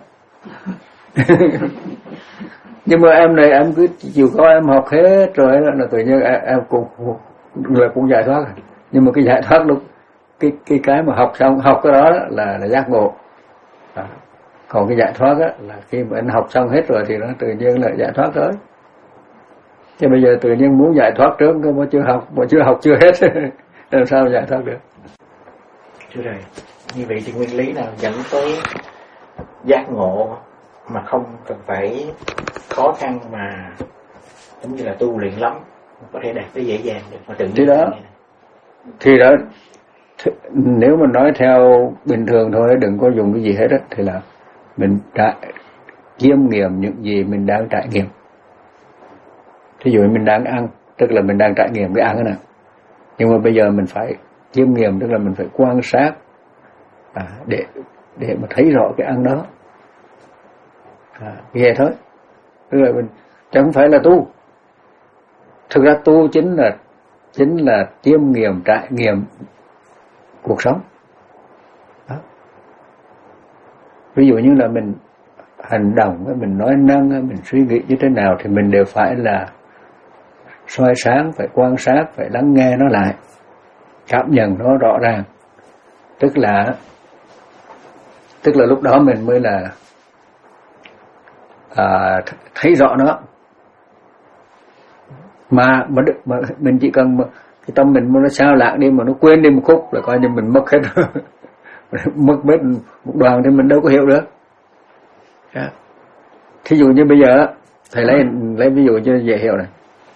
Nhưng mà em này em cứ chịu khó em học hết rồi đó, là tự nhiên em, em cũng là cũng giải thoát. Nhưng mà cái giải thoát lúc cái cái cái mà học xong học cái đó, đó là là giác ngộ. Đó. Còn cái giải thoát á là khi mà anh học xong hết rồi thì nó tự nhiên là giải thoát tới. Chứ bây giờ tự nhiên muốn giải thoát trước mà chưa học, mà chưa học chưa hết làm sao giải thoát được? Chưa rồi. Như vậy thì nguyên lý nào dẫn tới giác ngộ mà không cần phải khó khăn mà giống như là tu luyện lắm có thể đạt tới dễ dàng được mà tự nhiên thì đó thì đó thì, nếu mà nói theo bình thường thôi, đừng có dùng cái gì hết á, thì là mình đã chiêm nghiệm những gì mình đang trải nghiệm. Thí dụ mình đang ăn, tức là mình đang trải nghiệm cái ăn đó nè, nhưng mà bây giờ mình phải chiêm nghiệm, tức là mình phải quan sát à, để để mà thấy rõ cái ăn đó. À, vậy thôi. Tức là mình chẳng phải là tu. Thực ra tu chính là chính là chiêm nghiệm, trải nghiệm cuộc sống. Đó. Ví dụ như là mình hành động, mình nói năng, mình suy nghĩ như thế nào thì mình đều phải là soi sáng, phải quan sát, phải lắng nghe nó lại, cảm nhận nó rõ ràng. Tức là tức là lúc đó mình mới là à, thấy rõ nó. Mà, mà, mà mình chỉ cần mà, cái tâm mình nó sao lãng đi, mà nó quên đi một khúc là coi như mình mất hết. Mất hết một đoàn thì mình đâu có hiểu được. Yeah. Thí dụ như bây giờ thầy lấy lấy ví dụ cho dễ hiểu này.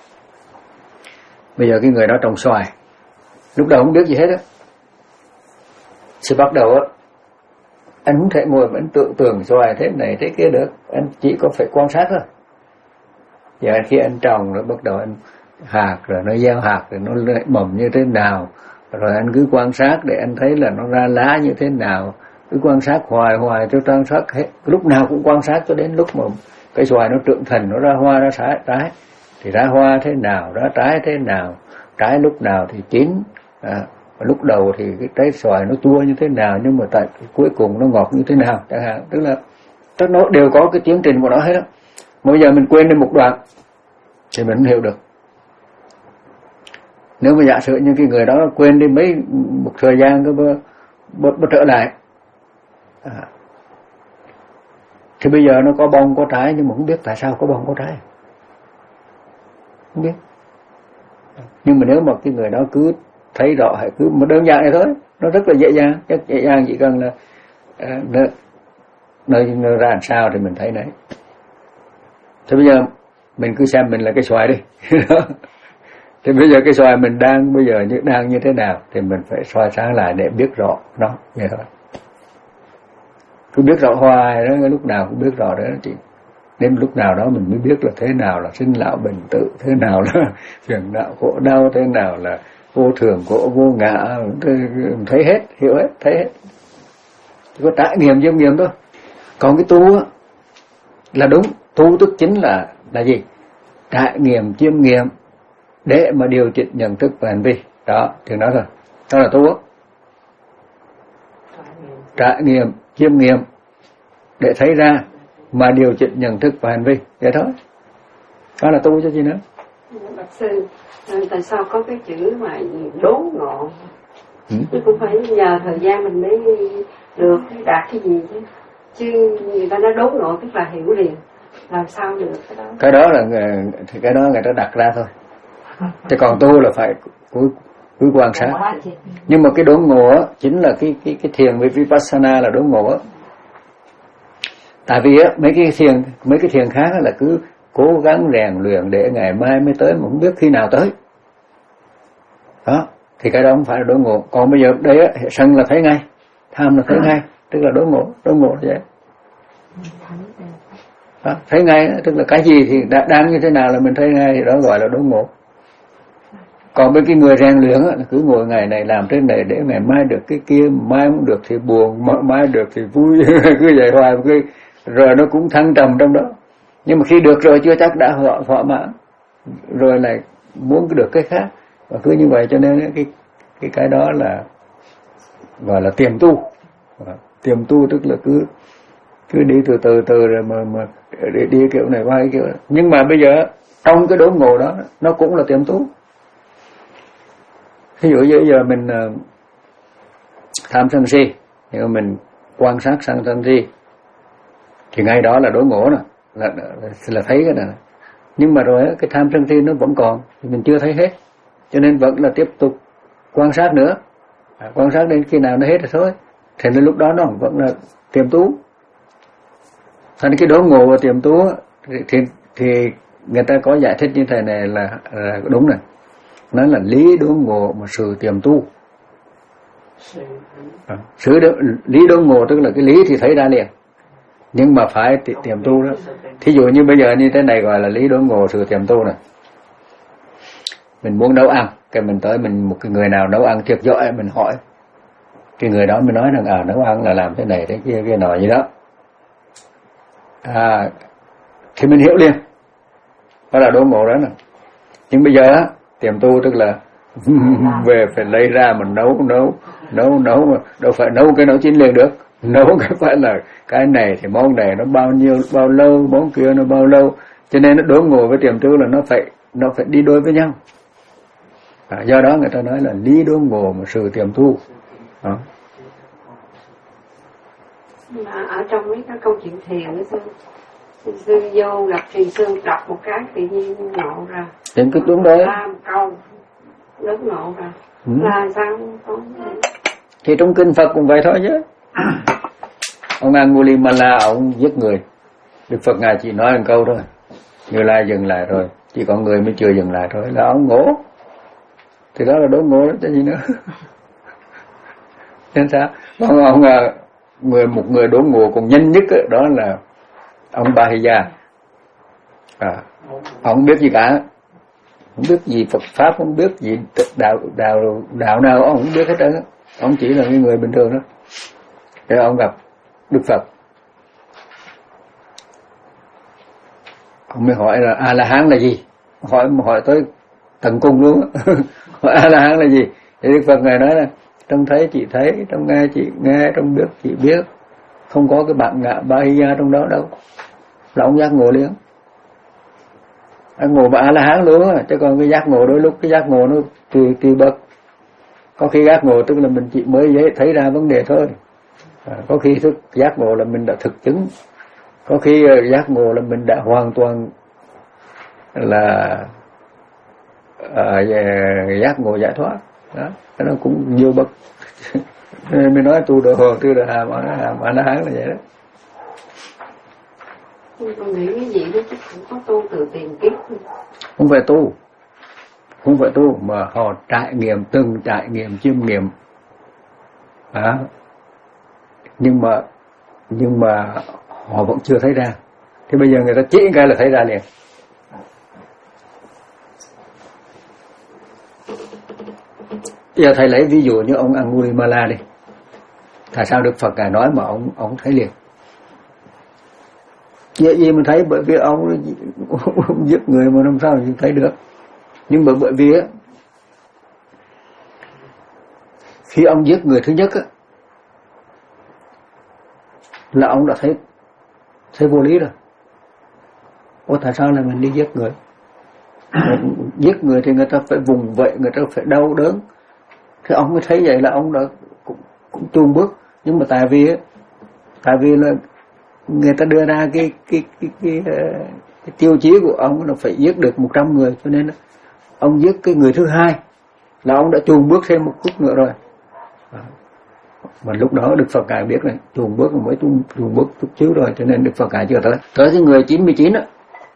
Bây giờ cái người đó trồng xoài, lúc đầu không biết gì hết á, thì bắt đầu á, anh không thể ngồi mà anh tưởng tượng xoài thế này thế kia được, anh chỉ có phải quan sát thôi. Giờ khi anh trồng rồi bắt đầu anh hạt, rồi nó gieo hạt, rồi nó mầm như thế nào, rồi anh cứ quan sát để anh thấy là nó ra lá như thế nào, cứ quan sát hoài hoài cho quan sát hết, lúc nào cũng quan sát cho đến lúc mà cái xoài nó trưởng thành, nó ra hoa ra trái, thì ra hoa thế nào, ra trái thế nào, trái lúc nào thì chín, à, lúc đầu thì cái trái xoài nó chua như thế nào, nhưng mà tại cuối cùng nó ngọt như thế nào chẳng hạn. Tức là tất nó đều có cái tiến trình của nó hết đó. Mà bây giờ mình quên đi một đoạn thì mình không hiểu được. Nếu mà giả sử như cái người đó quên đi mấy một thời gian cái bơ, bơ, bơ trở lại, à, thì bây giờ nó có bông có trái, nhưng mà không biết tại sao có bông có trái, không biết. Nhưng mà nếu mà cái người đó cứ thấy rõ, hãy cứ một đơn giản này thôi, nó rất là dễ dàng, rất dễ dàng, chỉ cần là à, nơi, nơi nó ra làm sao thì mình thấy đấy. Thế bây giờ mình cứ xem mình là cái xoài đi. Thì bây giờ cái xoài mình đang bây giờ như đang như thế nào thì mình phải soi sáng lại để biết rõ nó vậy thôi. Cứ biết rõ hoài đó, lúc nào cũng biết rõ đó chị. Đến lúc nào đó mình mới biết là thế nào là sinh lão bệnh tử, thế nào là phiền não khổ đau, thế nào là vô thường khổ vô ngã, thấy hết, hiểu hết, thấy hết. Chỉ có trải nghiệm chiêm nghiệm thôi. Còn cái tu á là đúng, tu tức chính là là gì? Trải nghiệm chiêm nghiệm để mà điều chỉnh nhận thức và hành vi. Đó, thì nói thôi. Đó là tu á. Trải nghiệm chiêm nghiệm để thấy ra mà điều chỉnh nhận thức và hành vi, vậy thôi. Đó là tu cho gì nữa. Bạch sư, tại sao có cái chữ mà đốn ngộ? Ừ. Cũng phải nhờ thời gian mình mới được đạt cái gì chứ. Chứ người ta nói đốn ngộ tức là hiểu liền, làm sao được cái đó. Cái đó là thì cái đó người ta đặt ra thôi. Chứ còn tu là phải cứ, cứ quan sát. Nhưng mà cái đốn ngộ á chính là cái cái cái thiền với vipassana là đốn ngộ á. Tại vì á mấy cái thiền mấy cái thiền khác là cứ cố gắng rèn luyện để ngày mai mới tới mà không biết khi nào tới. Đó, thì cái đó không phải là đốn ngộ. Còn bây giờ đây á, sân là thấy ngay, tham là thấy ngay, tức là đốn ngộ, đốn ngộ là vậy. Đó, thấy ngay, tức là cái gì thì đã, đang như thế nào là mình thấy ngay, thì đó gọi là đốn ngộ. Còn bên cái người rèn luyện á, là cứ ngồi ngày này làm thế này để ngày mai được cái kia, mai không được thì buồn, mai được thì vui, cứ vậy hoài, cứ, rồi nó cũng thăng trầm trong đó. Nhưng mà khi được rồi chưa chắc đã thỏa, thỏa mãn, rồi lại muốn được cái khác, và cứ như vậy cho nên cái cái cái đó là gọi là tiềm tu. Tiềm tu tức là cứ cứ đi từ từ từ rồi mà mà đi, đi kiểu này qua cái kiểu này. Nhưng mà bây giờ trong cái đốn ngộ đó nó cũng là tiềm tu. Ví dụ như giờ mình uh, tham sân si, nhưng mà mình quan sát sân sân si thì ngay đó là đốn ngộ nè, là, là là thấy cái này. Nhưng mà rồi cái tham sân si nó vẫn còn, thì mình chưa thấy hết, cho nên vẫn là tiếp tục quan sát nữa, à, quan sát đến khi nào nó hết rồi thôi. Thì đến lúc đó nó vẫn là tiềm tu. Thành cái đốn ngộ và tiềm tu thì, thì thì người ta có giải thích như thế này là, là đúng này. Nó là lý đốn ngộ mà sự tiềm tu. À, sự đó, lý đốn ngộ tức là cái lý thì thấy ra liền, nhưng mà phải tiềm tu đó. Thí dụ như bây giờ như thế này gọi là lý đốn ngộ sự tiềm tu này. Mình muốn nấu ăn, cái mình tới mình một cái người nào nấu ăn thiệt giỏi, mình hỏi cái người đó mới nói rằng à nấu ăn là làm thế này thế kia kia nọ gì đó, à thì mình hiểu liền, đó là đốn ngộ đó nè. Nhưng bây giờ á tiềm tu tức là về phải lấy ra mình nấu nấu nấu nấu mà đâu phải nấu cái nấu chín liền được, nấu cái phải là cái này thì món này nó bao nhiêu bao lâu, món kia nó bao lâu, cho nên nó đốn ngộ với tiềm tu là nó phải nó phải đi đôi với nhau. À, do đó người ta nói là lý đốn ngộ mà sự tiềm tu. Đó. Mà ở trong mấy cái câu chuyện thiền ấy, sư, sư vô gặp Thiền Sư đọc một cái tự nhiên ngộ ra. Đến cái đúng đấy. Ba câu đốn ngộ ra. Ừ. Là sao không? Thì trong kinh Phật cũng vậy thôi chứ. Ông Angulimala ông giết người, Đức Phật ngài chỉ nói một câu thôi, Như Lai dừng lại rồi, chỉ có người mới chưa dừng lại thôi, là ông ngộ. Thì đó là đốn ngộ đó chứ gì nữa. Nên sao? Ông, ông người một người đốn ngộ còn nhanh nhất đó, đó là ông Bahiya. À, ông không biết gì cả, không biết gì Phật pháp, không biết gì đạo đạo đạo nào, ông không biết hết trơn. Ông chỉ là cái người bình thường đó. Thế ông gặp Đức Phật, ông mới hỏi là A La Hán là gì, hỏi hỏi tới tận cùng luôn. Hỏi A La Hán là gì, thì Đức Phật ngài nói là trong thấy chị thấy, trong nghe chị nghe, trong biết chị biết, không có cái bạn ngạ Bahiya trong đó đâu, là ông giác ngộ liền. Giác ngộ mà A La Hán luôn á, chứ còn cái giác ngộ đôi lúc cái giác ngộ nó tùy tùy bậc. Có khi giác ngộ tức là mình chỉ mới thấy ra vấn đề thôi, à, có khi thức giác ngộ là mình đã thực chứng, có khi giác ngộ là mình đã hoàn toàn là à, giác ngộ giải thoát. đó, nó cũng nhiều bậc. Nên mới nói tu đồ hồ tư đồ hàm hàm A La Hán là vậy đó. Con nghĩ cái gì đó chắc cũng có tu từ tiền kiếp. Không phải tu, không phải tu mà họ trải nghiệm, từng trải nghiệm, chiêm nghiệm. À, nhưng mà nhưng mà họ vẫn chưa thấy ra. Thì bây giờ người ta chỉ cái là thấy ra liền. Giờ thầy lấy ví dụ như ông Angulimala đi. Tại sao Đức Phật Ngài nói mà ông ông thấy liền? Dễ gì mà thấy, bởi vì ông, ông giết người mà làm sao mà thấy được. Nhưng mà bởi vì á, khi ông giết người thứ nhất á, là ông đã thấy thấy vô lý rồi. Ủa tại sao là mình đi giết người? Giết người thì người ta phải vùng vẫy, người ta phải đau đớn. Thì ông mới thấy vậy là ông đã cũng, cũng chùn bước. Nhưng mà tại vì tại vì là người ta đưa ra cái cái cái cái, cái, cái tiêu chí của ông là phải giết được một trăm người, cho nên ông giết cái người thứ hai là ông đã chùn bước thêm một chút nữa rồi. Mà lúc đó Đức Phật Ngài biết này, chùn bước mới chùn chùn bước chút xíu rồi, cho nên Đức Phật Ngài chưa tới. Tới cái người chín mươi chín á,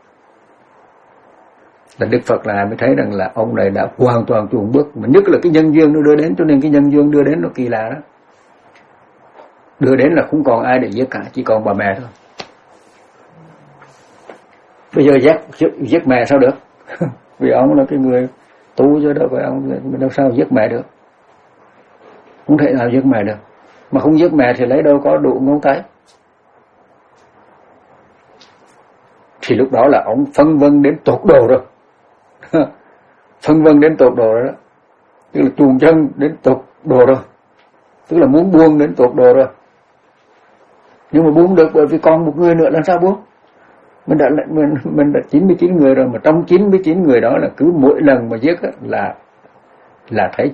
là Đức Phật là mới thấy rằng là ông này đã hoàn toàn chùn bước, mà nhất là cái nhân duyên nó đưa đến, cho nên cái nhân duyên đưa đến nó kỳ lạ đó. Đưa đến là không còn ai để giết cả, chỉ còn bà mẹ thôi. Bây giờ giết giết mẹ sao được? Vì ông là cái người tu cho đâu phải ông đâu sao giết mẹ được? Không thể nào giết mẹ được. Mà không giết mẹ thì lấy đâu có đủ ngón tay. Thì lúc đó là ông phân vân đến tột độ rồi. Phân vân đến tột độ rồi đó. Tức là chuồn chân đến tột độ rồi. Tức là muốn buông đến tột độ rồi. Nhưng mà buông được bởi vì còn một người nữa làm sao buông? Mình đã mình, mình đã chín mươi chín người rồi, mà trong chín mươi chín người đó là cứ mỗi lần mà giết á, là là thấy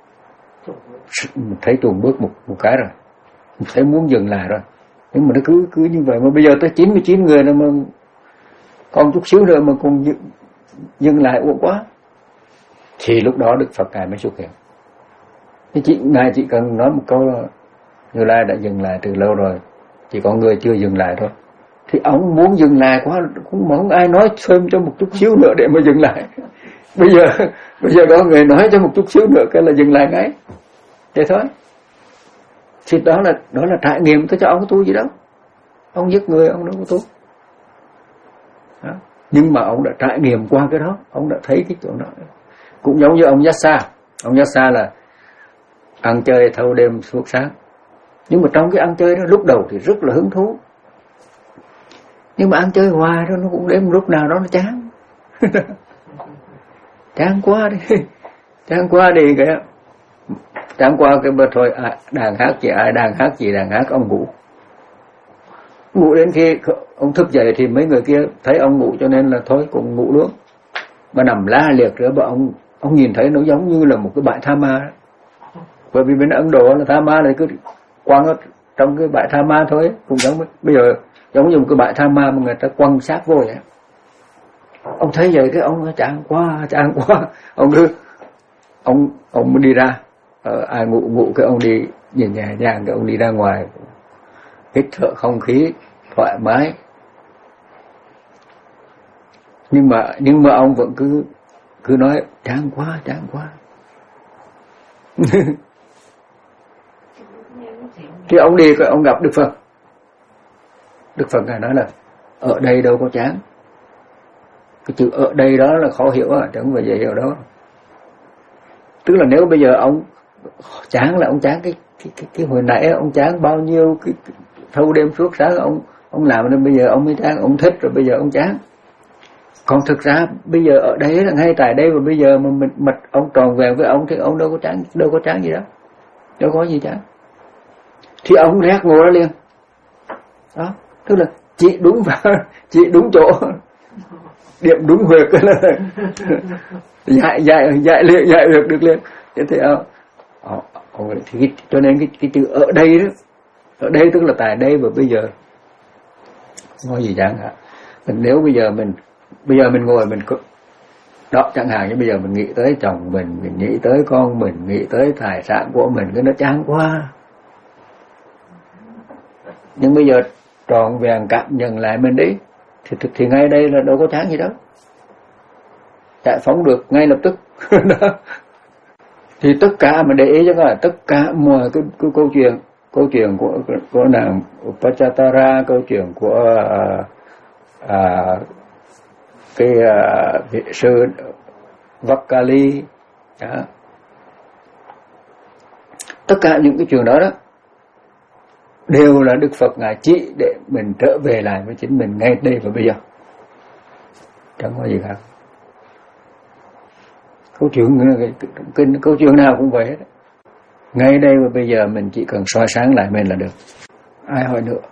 thấy chuồn bước một một cái rồi. Thấy muốn dừng lại rồi. Nhưng mà nó cứ cứ như vậy, mà bây giờ tới chín mươi chín người rồi mà còn chút xíu nữa mà còn dừng, dừng lại uổng quá. Thì lúc đó Đức Phật Ngài mới xuất hiện. Thì chị, Ngài chỉ cần nói một câu là Như Lai đã dừng lại từ lâu rồi, chỉ có người chưa dừng lại thôi. Thì ông muốn dừng lại quá, cũng không ai nói thêm cho một chút xíu nữa để mà dừng lại. Bây giờ bây giờ có người nói cho một chút xíu nữa cái là dừng lại ngay. Thế thôi. Thì đó là đó là trải nghiệm, tôi cho ông có tu gì đâu. Ông giết người ông đâu có tu. Đó. Nhưng mà ông đã trải nghiệm qua cái đó, ông đã thấy cái chỗ đó. Cũng giống như ông Yassa. Ông Yassa là ăn chơi thâu đêm suốt sáng. Nhưng mà trong cái ăn chơi đó lúc đầu thì rất là hứng thú. Nhưng mà ăn chơi hoài đó nó cũng đến lúc nào đó nó chán. Chán quá đi. Chán quá đi kìa. Chán qua cái bờ thôi, à, đàn hát gì ai đàn hát gì đàn hát ông ngủ. Ngủ đến khi ông thức dậy thì mấy người kia thấy ông ngủ cho nên là thôi cũng ngủ luôn. Mà nằm la liệt rồi bà ông ông nhìn thấy nó giống như là một cái bãi tha ma. Bởi vì bên Ấn Độ là tha ma này cứ quăng ở trong cái bãi tha ma thôi, cũng giống bây giờ giống như một cái bãi tha ma mà người ta quăng xác vô vậy. Ông thấy vậy cái ông chán quá, chán quá, ông cứ ông ông đi ra, ờ, ai ngủ ngủ cái ông đi nhìn nhẹ nhàng cái ông đi ra ngoài, hít thở không khí thoải mái. Nhưng mà nhưng mà ông vẫn cứ cứ nói chán quá, chán quá. Thì ông đi rồi ông gặp Đức Phật. Đức Phật Ngài nói là ở đây đâu có chán. Cái chữ ở đây đó là khó hiểu à, chẳng phải dễ hiểu đó. Tức là nếu bây giờ ông chán là ông chán cái cái cái, cái hồi nãy ông chán bao nhiêu cái, cái thâu đêm suốt sáng ông ông làm nên bây giờ ông mới chán, ông thích rồi bây giờ ông chán. Còn thực ra bây giờ ở đây là ngay tại đây, và bây giờ mà mình mật ông tròn vẹn với ông thì ông đâu có chán, đâu có chán gì đó, đâu có gì chán. Thì ông rét ngồi đó liền. Đó, tức là chỉ đúng vào, chỉ đúng chỗ, điểm đúng huyệt cái là dạy dạy dạy liền dạy được được liền. Thế thì ông, ông thì cái, cho nên cái cái chữ ở đây đó, ở đây tức là tại đây và bây giờ. Nói gì chẳng hạn. Mình nếu bây giờ mình bây giờ mình ngồi mình Đó, chẳng hạn như bây giờ mình nghĩ tới chồng mình, mình nghĩ tới con mình, nghĩ tới tài sản của mình, cái nó chán quá. Nhưng bây giờ trọn vẹn cảm nhận lại mình đi, thì, thì, thì ngay đây là đâu có chán gì đâu, giải phóng được ngay lập tức. Đó. Thì tất cả mà để ý cho là tất cả mọi cái, cái câu chuyện, câu chuyện của của nàng Upachatara, câu chuyện của à, à, cái à, vị sư Vakali, đó. Tất cả những cái chuyện đó đó đều là Đức Phật Ngài chỉ để mình trở về lại với chính mình ngay đây và bây giờ, chẳng có gì khác. Câu chuyện cái, câu chuyện nào cũng vậy hết. Ngay đây và bây giờ mình chỉ cần soi sáng lại mình là được. Ai hỏi nữa.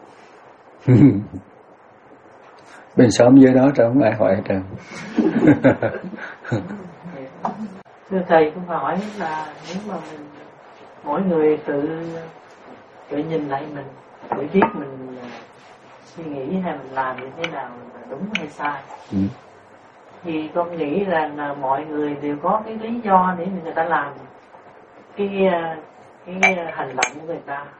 Mình sống dưới đó rồi không ai hỏi hết trơn. Thưa thầy cũng hỏi là nếu mà mình mỗi người tự tự nhìn lại mình, tự biết mình suy nghĩ hay mình làm như thế nào là đúng hay sai. Ừ. Thì con nghĩ rằng là mọi người đều có cái lý do để người ta làm cái cái hành động của người ta.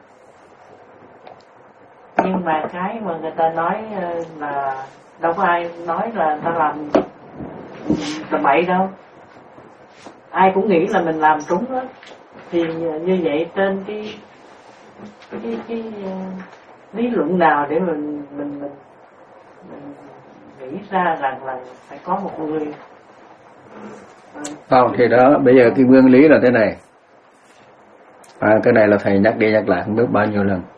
Nhưng mà cái mà người ta nói là đâu có ai nói là ta làm tầm bậy đâu. Ai cũng nghĩ là mình làm đúng hết. Thì như vậy trên cái cái cái, cái lý luận nào để mình mình mình, mình nghĩ ra rằng là phải có một người không, thì đó bây giờ cái nguyên lý là thế này. À, cái này là thầy nhắc đi nhắc lại không biết bao nhiêu lần.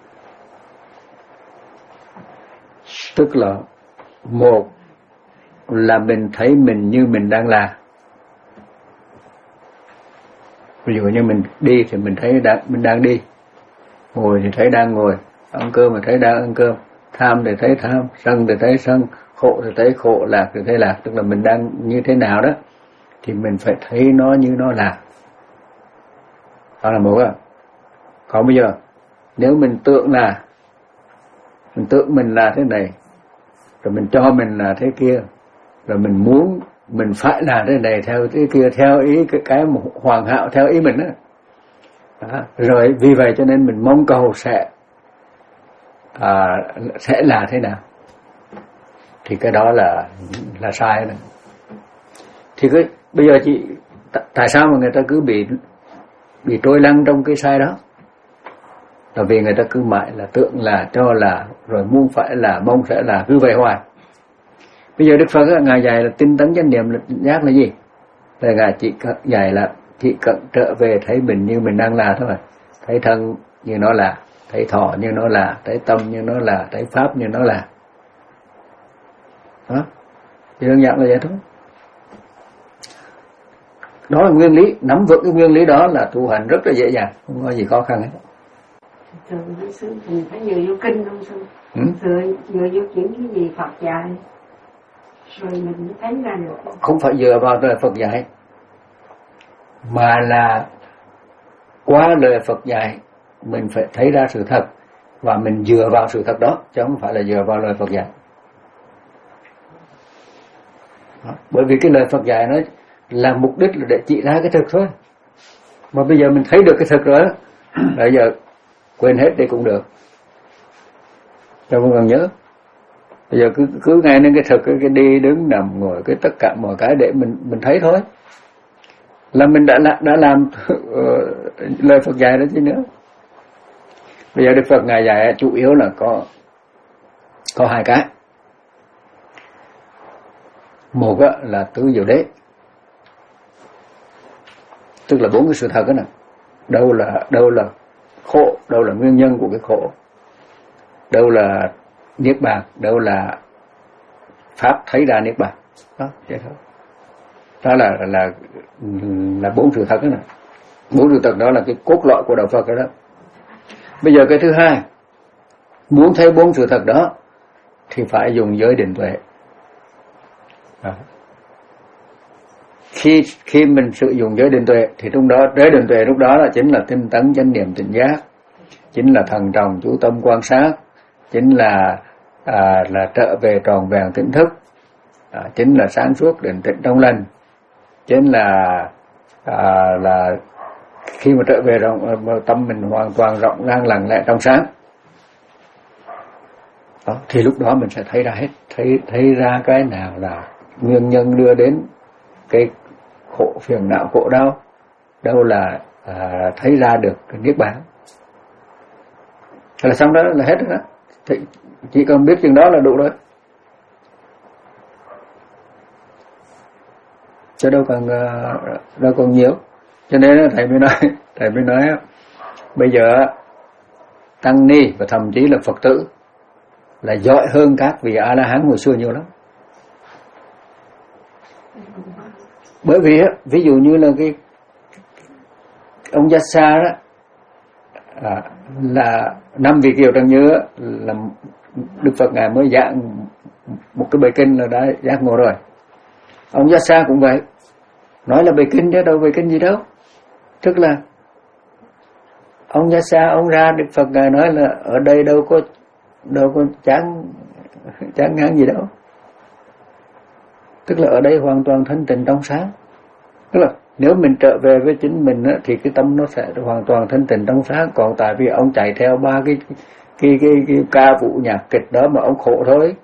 Tức là một là mình thấy mình như mình đang là. Ví dụ như mình đi thì mình thấy đang, mình đang đi, ngồi thì thấy đang ngồi, ăn cơm thì thấy đang ăn cơm, tham thì thấy tham, sân thì thấy sân, khổ thì thấy khổ, lạc thì thấy lạc. Tức là mình đang như thế nào đó thì mình phải thấy nó như nó là. Đó là một á. Còn bây giờ nếu mình tưởng là mình tưởng mình là thế này, rồi mình cho mình là thế kia, rồi mình muốn mình phải là thế này theo thế kia, theo ý cái cái hoàn hảo theo ý mình đó. Đó. Rồi vì vậy cho nên mình mong cầu sẽ à, sẽ là thế nào, thì cái đó là là sai đó. Thì cái bây giờ chị t- tại sao mà người ta cứ bị bị trôi lăn trong cái sai đó? Là vì người ta cứ mãi là tưởng là, cho là, rồi muốn phải là, mong sẽ là, cứ vậy hoài. Bây giờ Đức Phật Ngài dạy là tinh tấn chánh niệm giác là gì? Là Ngài chỉ dạy là chỉ cần trở về thấy mình như mình đang là thôi. Thấy thân như nó là, thấy thọ như nó là, thấy tâm như nó là, thấy pháp như nó là. Đó. Thì đơn giản là vậy thôi. Đó là nguyên lý, nắm vững cái nguyên lý đó là tu hành rất là dễ dàng, không có gì khó khăn hết. Thường nói sư mình phải dựa vô kinh không sư? Ừ? Dựa, dựa vô những cái gì Phật dạy rồi mình mới thấy ra được. Không phải dựa vào lời Phật dạy, mà là qua lời Phật dạy mình phải thấy ra sự thật và mình dựa vào sự thật đó, chứ không phải là dựa vào lời Phật dạy. Đó. Bởi vì cái lời Phật dạy nó là mục đích là để chỉ ra cái thực thôi. Mà bây giờ mình thấy được cái thực rồi đó, bây giờ quên hết đi cũng được, cho không cần nhớ. Bây giờ cứ cứ ngay đến cái thực, cái, cái đi đứng nằm ngồi, cái tất cả mọi cái để mình mình thấy thôi, là mình đã đã làm lời Phật dạy đó chứ nữa. Bây giờ Đức Phật Ngài dạy chủ yếu là có có hai cái. Một là tứ diệu đế, tức là bốn cái sự thật đó nè. Đâu là đâu là khổ, đâu là nguyên nhân của cái khổ, đâu là niết bàn, đâu là pháp thấy ra niết bàn. Đó, vậy thôi. Đó là là là bốn sự thật đó nè. Bốn sự thật đó là cái cốt lõi của đạo Phật đó. Bây giờ cái thứ hai, muốn thấy bốn sự thật đó thì phải dùng giới định tuệ. Đó. Khi khi mình sử dụng giới định tuệ thì trong đó giới định tuệ lúc đó là chính là tinh tấn chánh niệm tỉnh giác, chính là thần trọng chú tâm quan sát, chính là à, là trở về tròn vẹn tỉnh thức, à, chính là sáng suốt định tĩnh trong lành, cho nên là à, là khi mà trở về rộng, tâm mình hoàn toàn rộng rang lặng lẽ trong sáng đó, thì lúc đó mình sẽ thấy ra hết, thấy thấy ra cái nào là nguyên nhân đưa đến cái khổ phiền não khổ đau, đâu là à, thấy ra được cái niết bàn là xong đó là hết rồi đó. Thì chỉ cần biết chừng đó là đủ rồi, chứ đâu còn đâu còn nhiều. Cho nên thầy mới nói thầy mới nói bây giờ tăng ni và thậm chí là Phật tử là giỏi hơn các vị A La Hán hồi xưa nhiều lắm. Bởi vì ví dụ như là cái ông Giác Sa đó à, là năm vị Kiều Trần Như là Đức Phật ngài mới giảng một cái bài kinh là đã giác ngộ rồi. Ông Giác Sa cũng vậy, nói là bài kinh chứ đâu bài kinh gì đâu. Tức là ông Giác Sa ông ra Đức Phật ngài nói là ở đây đâu có đâu có chán chán ngán gì đâu. Tức là ở đây hoàn toàn thanh tịnh trong sáng. Tức là nếu mình trở về với chính mình á, thì cái tâm nó sẽ hoàn toàn thanh tịnh trong sáng. Còn tại vì ông chạy theo ba cái cái cái, cái ca vũ nhạc kịch đó mà ông khổ thôi.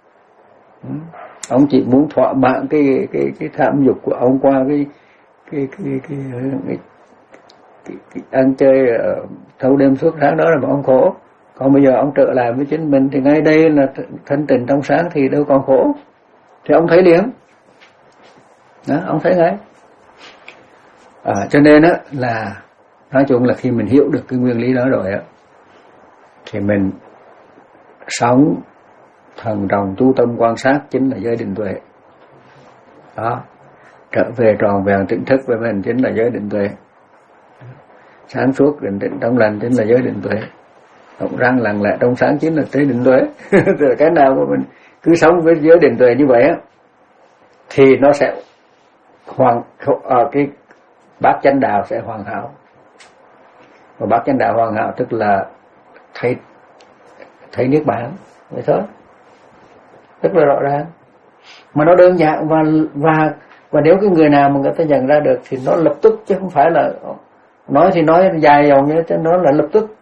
Ông chỉ muốn thỏa mãn cái cái cái tham dục của ông qua cái cái cái cái, cái, cái, cái, cái ăn chơi thâu đêm suốt tháng đó là mà ông khổ. Còn bây giờ ông trở lại với chính mình thì ngay đây là thanh tịnh trong sáng thì đâu còn khổ. Thì ông thấy liền đó, ông thấy ngay à, cho nên á là nói chung là khi mình hiểu được cái nguyên lý đó rồi á thì mình sống thần trọng chú tâm quan sát chính là giới định tuệ đó, trở về tròn vẹn tỉnh thức với mình chính là giới định tuệ, sáng suốt định tĩnh trong lành chính là giới định tuệ, rộng răng lặng lẽ trong sáng chính là giới định tuệ. Rồi cái nào mà mình cứ sống với giới định tuệ như vậy á thì nó sẽ hoàn à, cái bát chánh đạo sẽ hoàn hảo. Và bát chánh đạo hoàn hảo tức là thấy thấy niết bàn vậy thôi, rất là rõ ràng mà nó đơn giản. Và và và nếu cái người nào mà người ta nhận ra được thì nó lập tức, chứ không phải là nói thì nói dài dòng như thế, nó là lập tức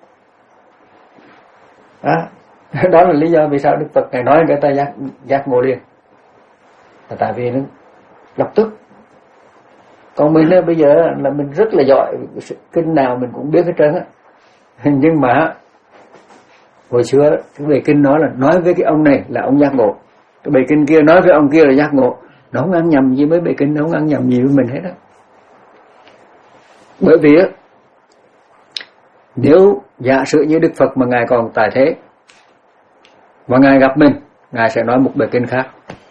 đó. Đó là lý do vì sao Đức Phật ngài nói người ta giác giác ngộ liền, là tại vì nó lập tức. Còn mình bây giờ là mình rất là giỏi, kinh nào mình cũng biết hết trơn á, nhưng mà hồi xưa cái bài kinh nói là nói với cái ông này là ông giác ngộ, cái bài kinh kia nói với ông kia là giác ngộ, nó không ăn nhầm gì với bài kinh, nó không ăn nhầm gì với mình hết á. Bởi vì á, nếu giả sử như Đức Phật mà ngài còn tại thế và ngài gặp mình, ngài sẽ nói một bài kinh khác.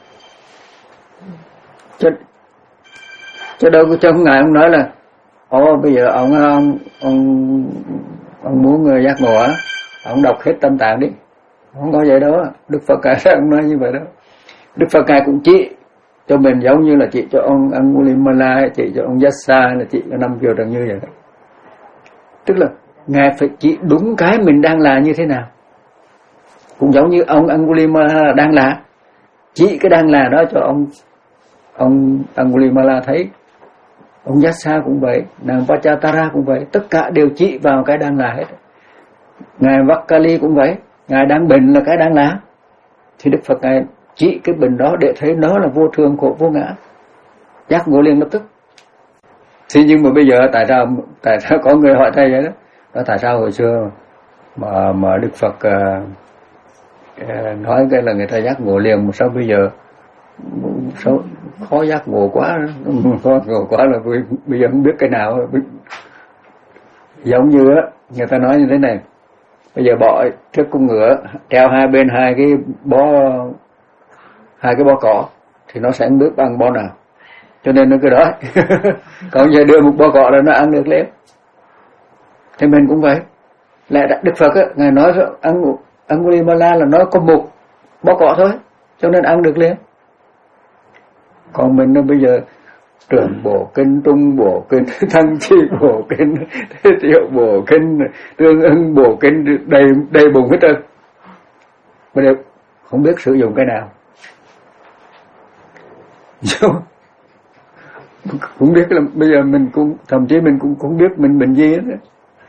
Chứ, chứ đâu có cho ngài ông nói là ồ bây giờ ông ông ông, ông muốn người giác ngộ á, ông đọc hết Tâm Tạng đi. Không có vậy đâu. Đức Phật ngài sẽ không nói như vậy đâu. Đức Phật ngài cũng chỉ cho mình giống như là chỉ cho ông Angulimala, chỉ cho ông Yassa, là chỉ cho năm Kiều Trần Như vậy đó. Tức là ngài phải chỉ đúng cái mình đang là như thế nào. Cũng giống như ông Angulimala đang là, chỉ cái đang là đó cho ông ông Angulimala thấy. Ông Yassa cũng vậy, nàng Pachatara cũng vậy, tất cả đều chỉ vào cái đang là hết. Ngài Vakkali cũng vậy, ngài đang bình là cái đang là, thì Đức Phật ngài chỉ cái bình đó để thấy nó là vô thường khổ vô ngã, giác ngộ liền lập tức. Thế nhưng mà bây giờ tại sao tại sao có người hỏi thầy vậy đó? Đó tại sao hồi xưa mà mà Đức Phật uh, uh, nói cái là người ta giác ngộ liền, mà sao bây giờ sao khó giác ngộ quá, khó ngộ quá là bây giờ không biết cái nào. Giống như á, người ta nói như thế này, bây giờ bỏ trước con ngựa treo hai bên hai cái bó hai cái bó cỏ thì nó sẽ không biết bằng bó nào, cho nên nó cứ đói. Còn giờ đưa một bó cỏ là nó ăn được liền. Thì mình cũng vậy. Lại Đức Phật á, ngài nói ăn Angulimala là nó có một bó cỏ thôi, cho nên ăn được liền. Còn mình nó bây giờ trưởng bổ kinh, trung bổ kinh, thăng chi bổ kinh, thế triệu bổ kinh, tương ưng bổ kinh, đầy đầy bụng hết trơn. Mà đều không biết sử dụng cái nào. cũng biết là bây giờ mình cũng thậm chí mình cũng cũng biết mình bệnh gì đó.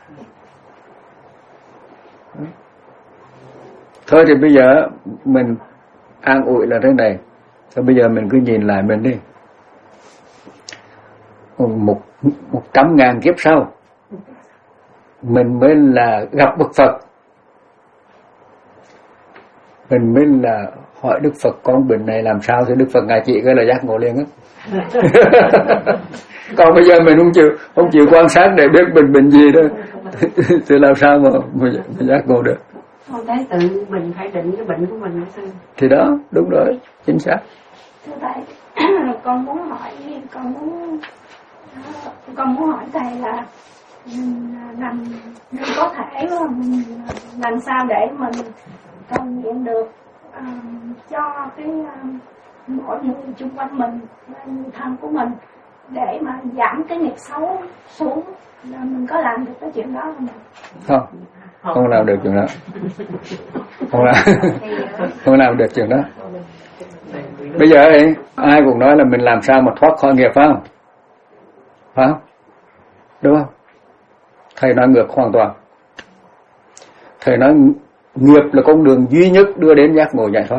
Thôi thì bây giờ mình an ủi là thế này, thôi bây giờ mình cứ nhìn lại mình đi, một một trăm ngàn kiếp sau mình mới là gặp Đức Phật, mình mới là hỏi Đức Phật con bệnh này làm sao, thì Đức Phật ngài chỉ cái là giác ngộ liền á. Còn bây giờ mình không chịu không chịu quan sát để biết mình bệnh gì đó thì làm sao mà mình giác ngộ được? Con thấy tự mình phải định cái bệnh của mình nữa sư. Thì đó, đúng rồi, chính xác. Thưa thầy, con muốn hỏi, con muốn con muốn hỏi thầy là làm nên có thể làm sao để mình cầu nguyện được uh, cho cái uh, mọi người xung quanh mình, người thân của mình, để mà giảm cái nghiệp xấu xuống, là mình có làm được cái chuyện đó không? Không, không làm được chuyện đó. Không làm, không làm được chuyện đó. Bây giờ ấy, ai cũng nói là mình làm sao mà thoát khỏi nghiệp, phải không? Phải không? Đúng không? Thầy nói ngược hoàn toàn. Thầy nói nghiệp là con đường duy nhất đưa đến giác ngộ giải thoát.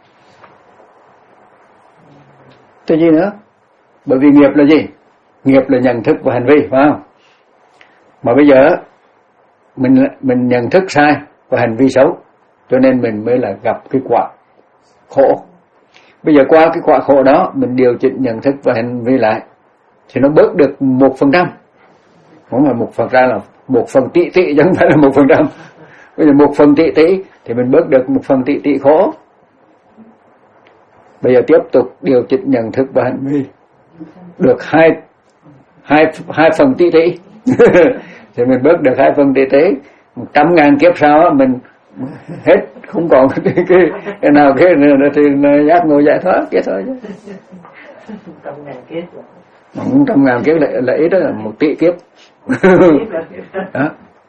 Cái gì nữa? Bởi vì nghiệp là gì? Nghiệp là nhận thức và hành vi, phải không? Mà bây giờ mình mình nhận thức sai và hành vi xấu, cho nên mình mới là gặp cái quả khổ. Bây giờ qua cái quả khổ đó, mình điều chỉnh nhận thức và hành vi lại, thì nó bớt được một phần trăm. Không phải một phần ra là một phần tỷ tỷ, chứ không phải là một phần trăm. Bây giờ một phần tỷ tỷ thì mình bớt được một phần tỷ tỷ khổ. Bây giờ tiếp tục điều chỉnh nhận thức và hành vi, được hai hai hai phần tỷ tỷ thì mình bớt được hai phần tỷ tỷ. Một trăm ngàn kiếp sau mình hết, không còn cái, cái, cái nào cái nữa thì giác ngộ giải thoát vậy thôi chứ. Trăm ngàn kiếp Một trăm ngàn kiếp là, là ít đó, là một tỷ kiếp. Đó.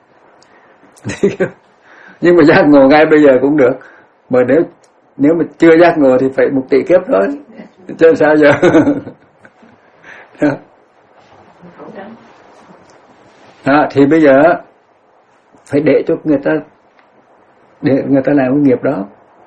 Nhưng mà giác ngộ ngay bây giờ cũng được. Mà nếu nếu mà chưa giác ngộ thì phải một tỷ kiếp thôi. Chứ sao giờ? Đó, thì bây giờ phải để cho người ta để người ta làm cái nghiệp đó.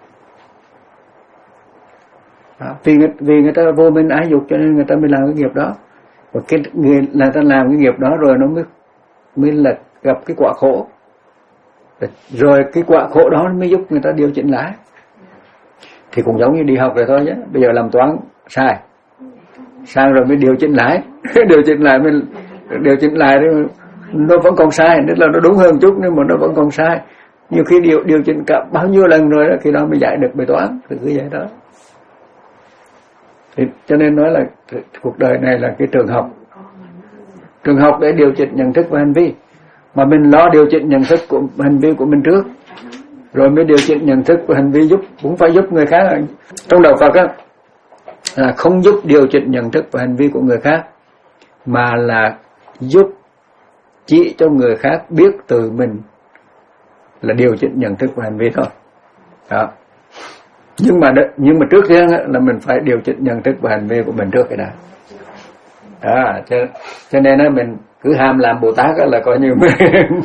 Đó, vì vì người ta vô minh ái dục cho nên người ta mới làm cái nghiệp đó. Và cái người là ta làm cái nghiệp đó rồi nó mới mới là gặp cái quả khổ. Rồi cái quả khổ đó mới giúp người ta điều chỉnh lại. Thì cũng giống như đi học rồi thôi nhé. Bây giờ làm toán sai, sai rồi mới điều chỉnh lại. Điều chỉnh lại mới điều chỉnh lại thì nó vẫn còn sai, tức là nó đúng hơn chút nhưng mà nó vẫn còn sai. Nhiều khi điều điều chỉnh cả bao nhiêu lần rồi đó, khi đó mới giải được bài toán, thì cứ vậy đó. Thì cho nên nói là cuộc đời này là cái trường học, trường học để điều chỉnh nhận thức và hành vi. Mà mình lo điều chỉnh nhận thức của hành vi của mình trước, rồi mới điều chỉnh nhận thức và hành vi giúp, cũng phải giúp người khác. Trong đạo Phật á, là không giúp điều chỉnh nhận thức và hành vi của người khác, mà là giúp chỉ cho người khác biết từ mình là điều chỉnh nhận thức và hành vi thôi. Đó. Nhưng mà nhưng mà trước tiên là mình phải điều chỉnh nhận thức và hành vi của mình trước cái đã. Đó, cho, cho nên là mình cứ ham làm Bồ Tát là coi như mình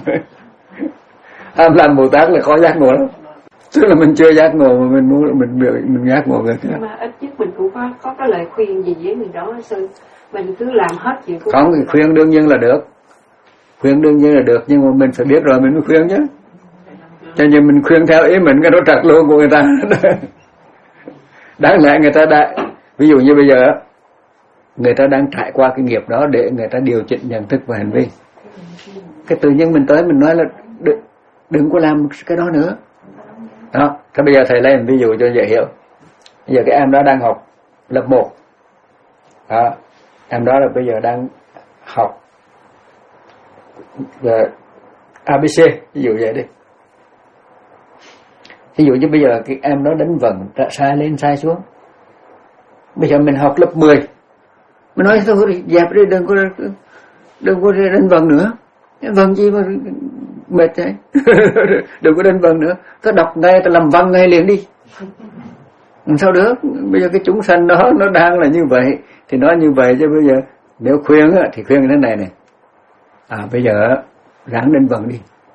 ham làm Bồ Tát là khó giác ngộ lắm. Tức là mình chưa giác ngộ mà mình muốn mình mình, mình giác ngộ người khác. Nhưng mà ít nhất mình cũng có có cái lời khuyên gì với người đó sư, mình cứ làm hết chuyện của không thì khuyên đương nhiên là được, khuyên đương nhiên là được, nhưng mà mình phải biết rồi mình mới khuyên chứ. Cho nên mình khuyên theo ý mình cái đó trật luôn của người ta. Đáng lẽ người ta đã, ví dụ như bây giờ người ta đang trải qua cái nghiệp đó để người ta điều chỉnh nhận thức và hành vi, cái tự nhiên mình tới mình nói là đừng, đừng có làm cái đó nữa. Đó, thế bây giờ thầy lấy ví dụ cho dễ hiểu. Bây giờ cái em đó đang học lớp một. Đó, em đó là bây giờ đang học về a bê xê, ví dụ vậy đi. Ví dụ như bây giờ cái em đó đánh vần sai lên sai xuống. Bây giờ mình học lớp mười, mình nói thôi dẹp đi, đừng có đừng có đánh vần nữa. Vần gì mà mệt đấy. Đừng có đánh vần nữa, cứ đọc ngay, ta làm văn ngay liền đi. Sao được? Bây giờ cái chúng sanh đó nó đang là như vậy thì nói như vậy, chứ bây giờ Nếu khuyên á, thì khuyên thế này này. À bây giờ ráng đến vần đi.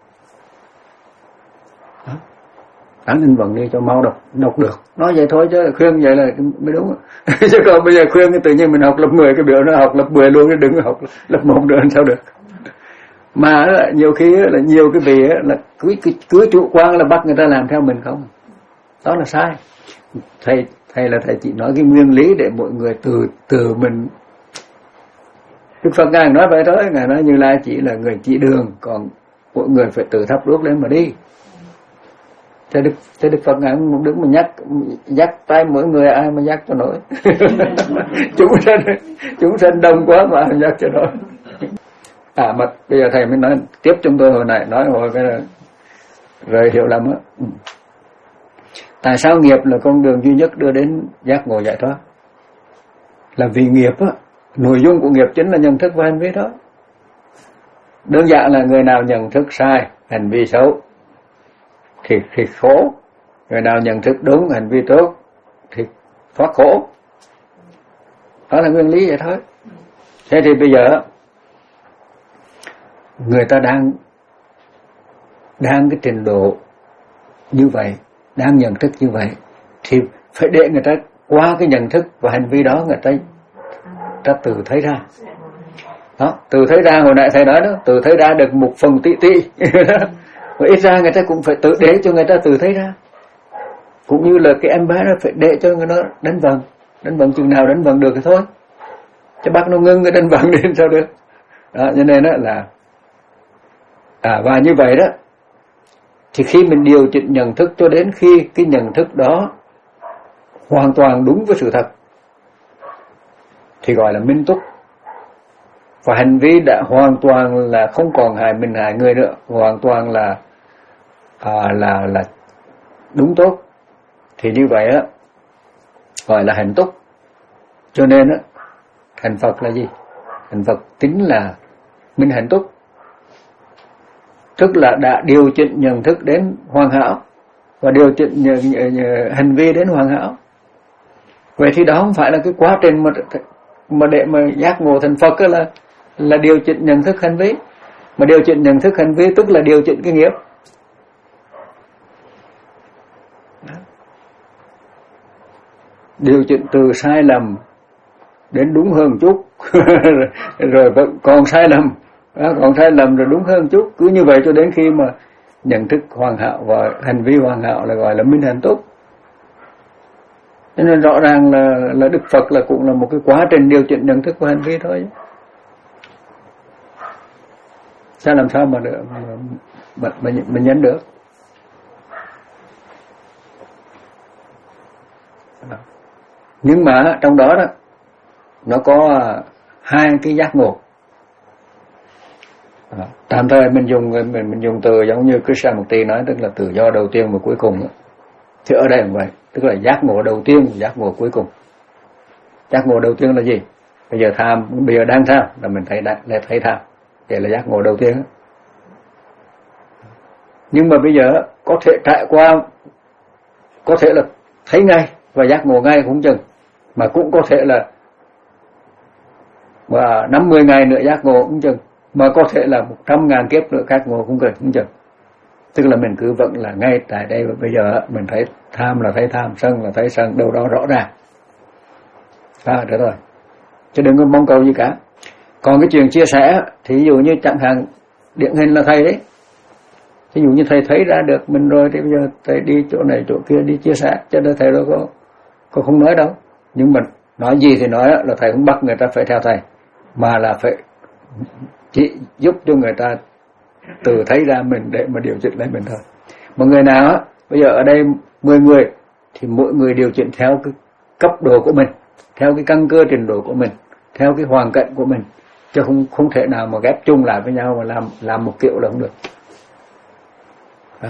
Đó. Ráng đến vần đi cho mau đọc đọc được. Nói vậy thôi chứ khuyên vậy là mới đúng. Chứ còn bây giờ khuyên tự nhiên mình học lớp mười cái biểu nó học lớp mười luôn, cái đừng học lớp một nữa sao được. Mà nhiều khi là nhiều cái vị là cứ, cứ, cứ chủ quan là bắt người ta làm theo mình không. Đó là sai. Thầy thầy là thầy chỉ nói cái nguyên lý để mọi người từ từ mình. Đức Phật Ngài nói vậy thôi, Ngài nói Như Lai chỉ là người chỉ đường, còn mọi người phải tự thắp đuốc lên mà đi. Thế Đức, thế Đức Phật Ngài không đứng mà nhắc dắt tay mỗi người, ai mà dắt cho nổi. chúng sanh chúng sanh đông quá mà dắt cho nổi. À mà bây giờ thầy mới nói tiếp chúng tôi hồi này, nói hồi cái rồi hiểu lầm á. Tại sao nghiệp là con đường duy nhất đưa đến giác ngộ giải thoát? Là vì nghiệp á, nội dung của nghiệp chính là nhận thức và hành vi đó. Đơn giản là người nào nhận thức sai, hành vi xấu thì thì khổ, người nào nhận thức đúng, hành vi tốt thì thoát khổ. Đó là nguyên lý vậy thôi. Thế thì bây giờ người ta đang đang cái trình độ như vậy, đang nhận thức như vậy thì phải để người ta qua cái nhận thức và hành vi đó người ta ta tự thấy ra. Đó, tự thấy ra, hồi nãy thầy nói đó, tự thấy ra được một phần tí tí. Và ít ra người ta cũng phải tự để cho người ta tự thấy ra. Cũng như là cái em bé nó phải để cho người nó đánh vần, đánh vần chừng nào đánh vần được thì thôi. Chứ bác nó ngưng cái đánh vần lên sao được. Đó, cho nên đó là à và như vậy đó thì khi mình điều chỉnh nhận thức cho đến khi cái nhận thức đó hoàn toàn đúng với sự thật thì gọi là minh túc. Và hành vi đã hoàn toàn là không còn hại mình hại người nữa, hoàn toàn là à, là là đúng tốt, thì như vậy á gọi là hạnh túc. Cho nên á thành Phật là gì? Thành Phật tính là minh hạnh túc, tức là đã điều chỉnh nhận thức đến hoàn hảo và điều chỉnh hành vi đến hoàn hảo. Vậy thì đó không phải là cái quá trình mà mà để mà giác ngộ thành Phật là là điều chỉnh nhận thức hành vi, mà điều chỉnh nhận thức hành vi tức là điều chỉnh cái nghiệp. Điều chỉnh từ sai lầm đến đúng hơn chút rồi vẫn còn sai lầm, đó, còn sai lầm rồi đúng hơn chút, cứ như vậy cho đến khi mà nhận thức hoàn hảo và hành vi hoàn hảo là gọi là minh hạnh túc. Cho nên rõ ràng là là Đức Phật là cũng là một cái quá trình điều chỉnh nhận thức và hành vi thôi. Sao làm sao mà được mà mà, mà, mà nhấn được? Nhưng mà trong đó đó nó có hai cái giác ngộ. À, tạm thời mình dùng mình mình dùng từ giống như Krishnamurti nói, tức là tự do đầu tiên và cuối cùng đó. Thì ở đây cũng vậy, tức là giác ngộ đầu tiên, giác ngộ cuối cùng. Giác ngộ đầu tiên là gì? Bây giờ tham, bây giờ đang tham là mình thấy đã, là thấy tham, vậy là giác ngộ đầu tiên đó. Nhưng mà bây giờ có thể trải qua, có thể là thấy ngay và giác ngộ ngay cũng chừng, mà cũng có thể là và năm mươi ngày nữa giác ngộ cũng chừng, mà có thể là một trăm ngàn kiếp nữa giác ngộ cũng cũng chừng. Tức là mình cứ vẫn là ngay tại đây và bây giờ mình thấy tham là thấy tham, sân là thấy sân, đâu đó rõ ràng. À, được rồi. Chứ đừng có mong cầu gì cả. Còn cái chuyện chia sẻ thì ví dụ như chẳng hạn điển hình là thầy đấy. Ví dụ như thầy thấy ra được mình rồi thì bây giờ thầy đi chỗ này chỗ kia đi chia sẻ, cho nên thầy đâu có, có không nói đâu. Nhưng mà nói gì thì nói là thầy không bắt người ta phải theo thầy, mà là phải chỉ giúp cho người ta tự thấy ra mình để mà điều chỉnh lấy mình thôi. Mà người nào á, bây giờ ở đây mười người thì mỗi người điều chỉnh theo cái cấp độ của mình, theo cái căn cơ trình độ của mình, theo cái hoàn cảnh của mình, chứ không không thể nào mà ghép chung lại với nhau mà làm làm một kiểu là không được. Đó.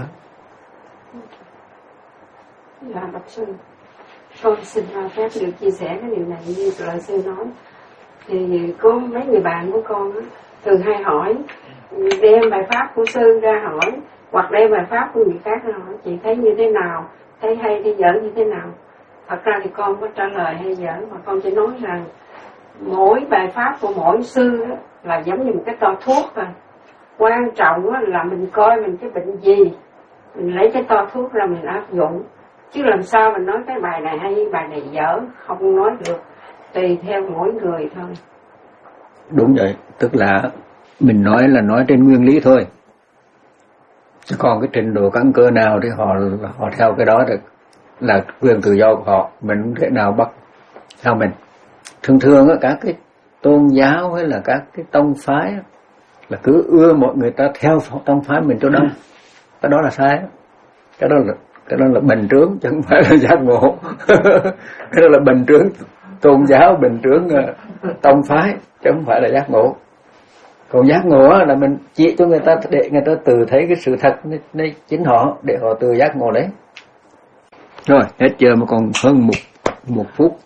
Dạ bạch sư, con xin phép được chia sẻ cái điều này như lời sư nói. Thì có mấy người bạn của con á, thường hay hỏi, đem bài pháp của sư ra hỏi, hoặc đem bài pháp của người khác ra hỏi, chị thấy như thế nào, thấy hay thấy dở như thế nào. Thật ra thì con có trả lời hay dở, mà con chỉ nói rằng mỗi bài pháp của mỗi sư đó, là giống như một cái toa thuốc thôi. Quan trọng là mình coi mình cái bệnh gì, mình lấy cái toa thuốc ra mình áp dụng. Chứ làm sao mình nói cái bài này hay bài này dở, không nói được, tùy theo mỗi người thôi. Đúng vậy, tức là mình nói là nói trên nguyên lý thôi, chứ còn cái trình độ căn cơ nào thì họ họ theo cái đó được, là quyền tự do của họ, mình không thể nào bắt theo mình. Thường thường các cái tôn giáo hay là các cái tông phái là cứ ưa mọi người ta theo tông phái mình cho đông, cái đó là sai, cái đó là cái đó là bình trướng chứ không phải là giác ngộ. Cái đó là bình trướng tôn giáo, bình trướng tông phái chứ không phải là giác ngộ. Còn giác ngộ là mình chỉ cho người ta để người ta tự thấy cái sự thật nên chính họ, để họ tự giác ngộ lấy. Rồi hết giờ mà còn hơn một một phút.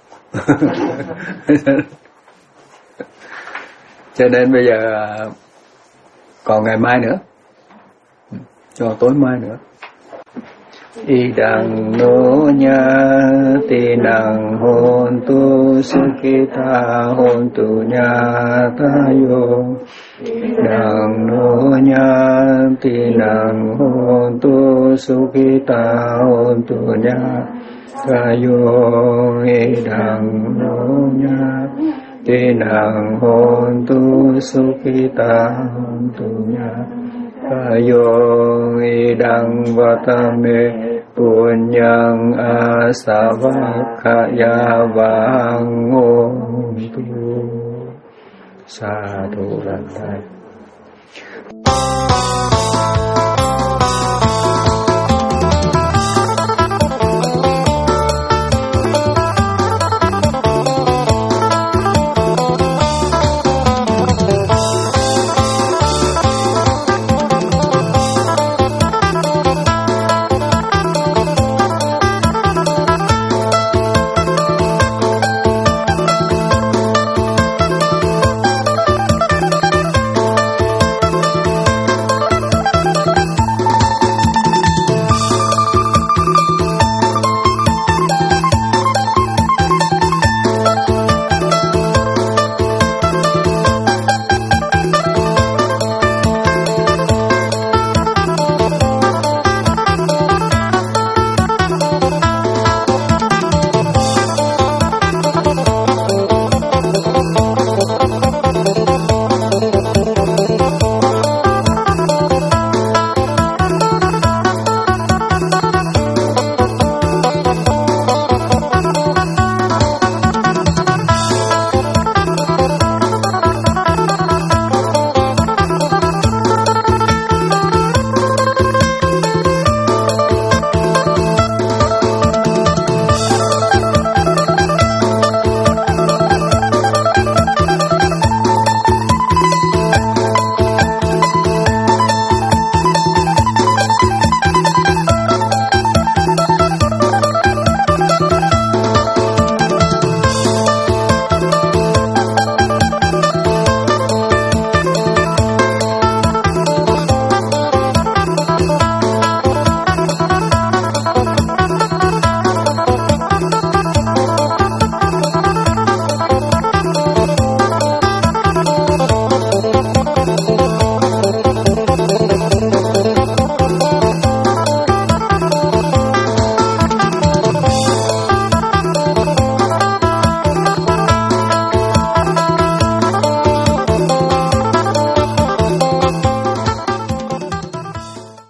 Cho nên bây giờ còn ngày mai nữa, cho tối mai nữa. Idang no nya tinang hontu sukita hontu nyatayo. Idang no nya tinang hontu sukita hontu nyatayo. Idang no nya tinang hontu sukita hontu nyatayo. Idang vatame punyang asavakaya vangontu. Sadhu Randai.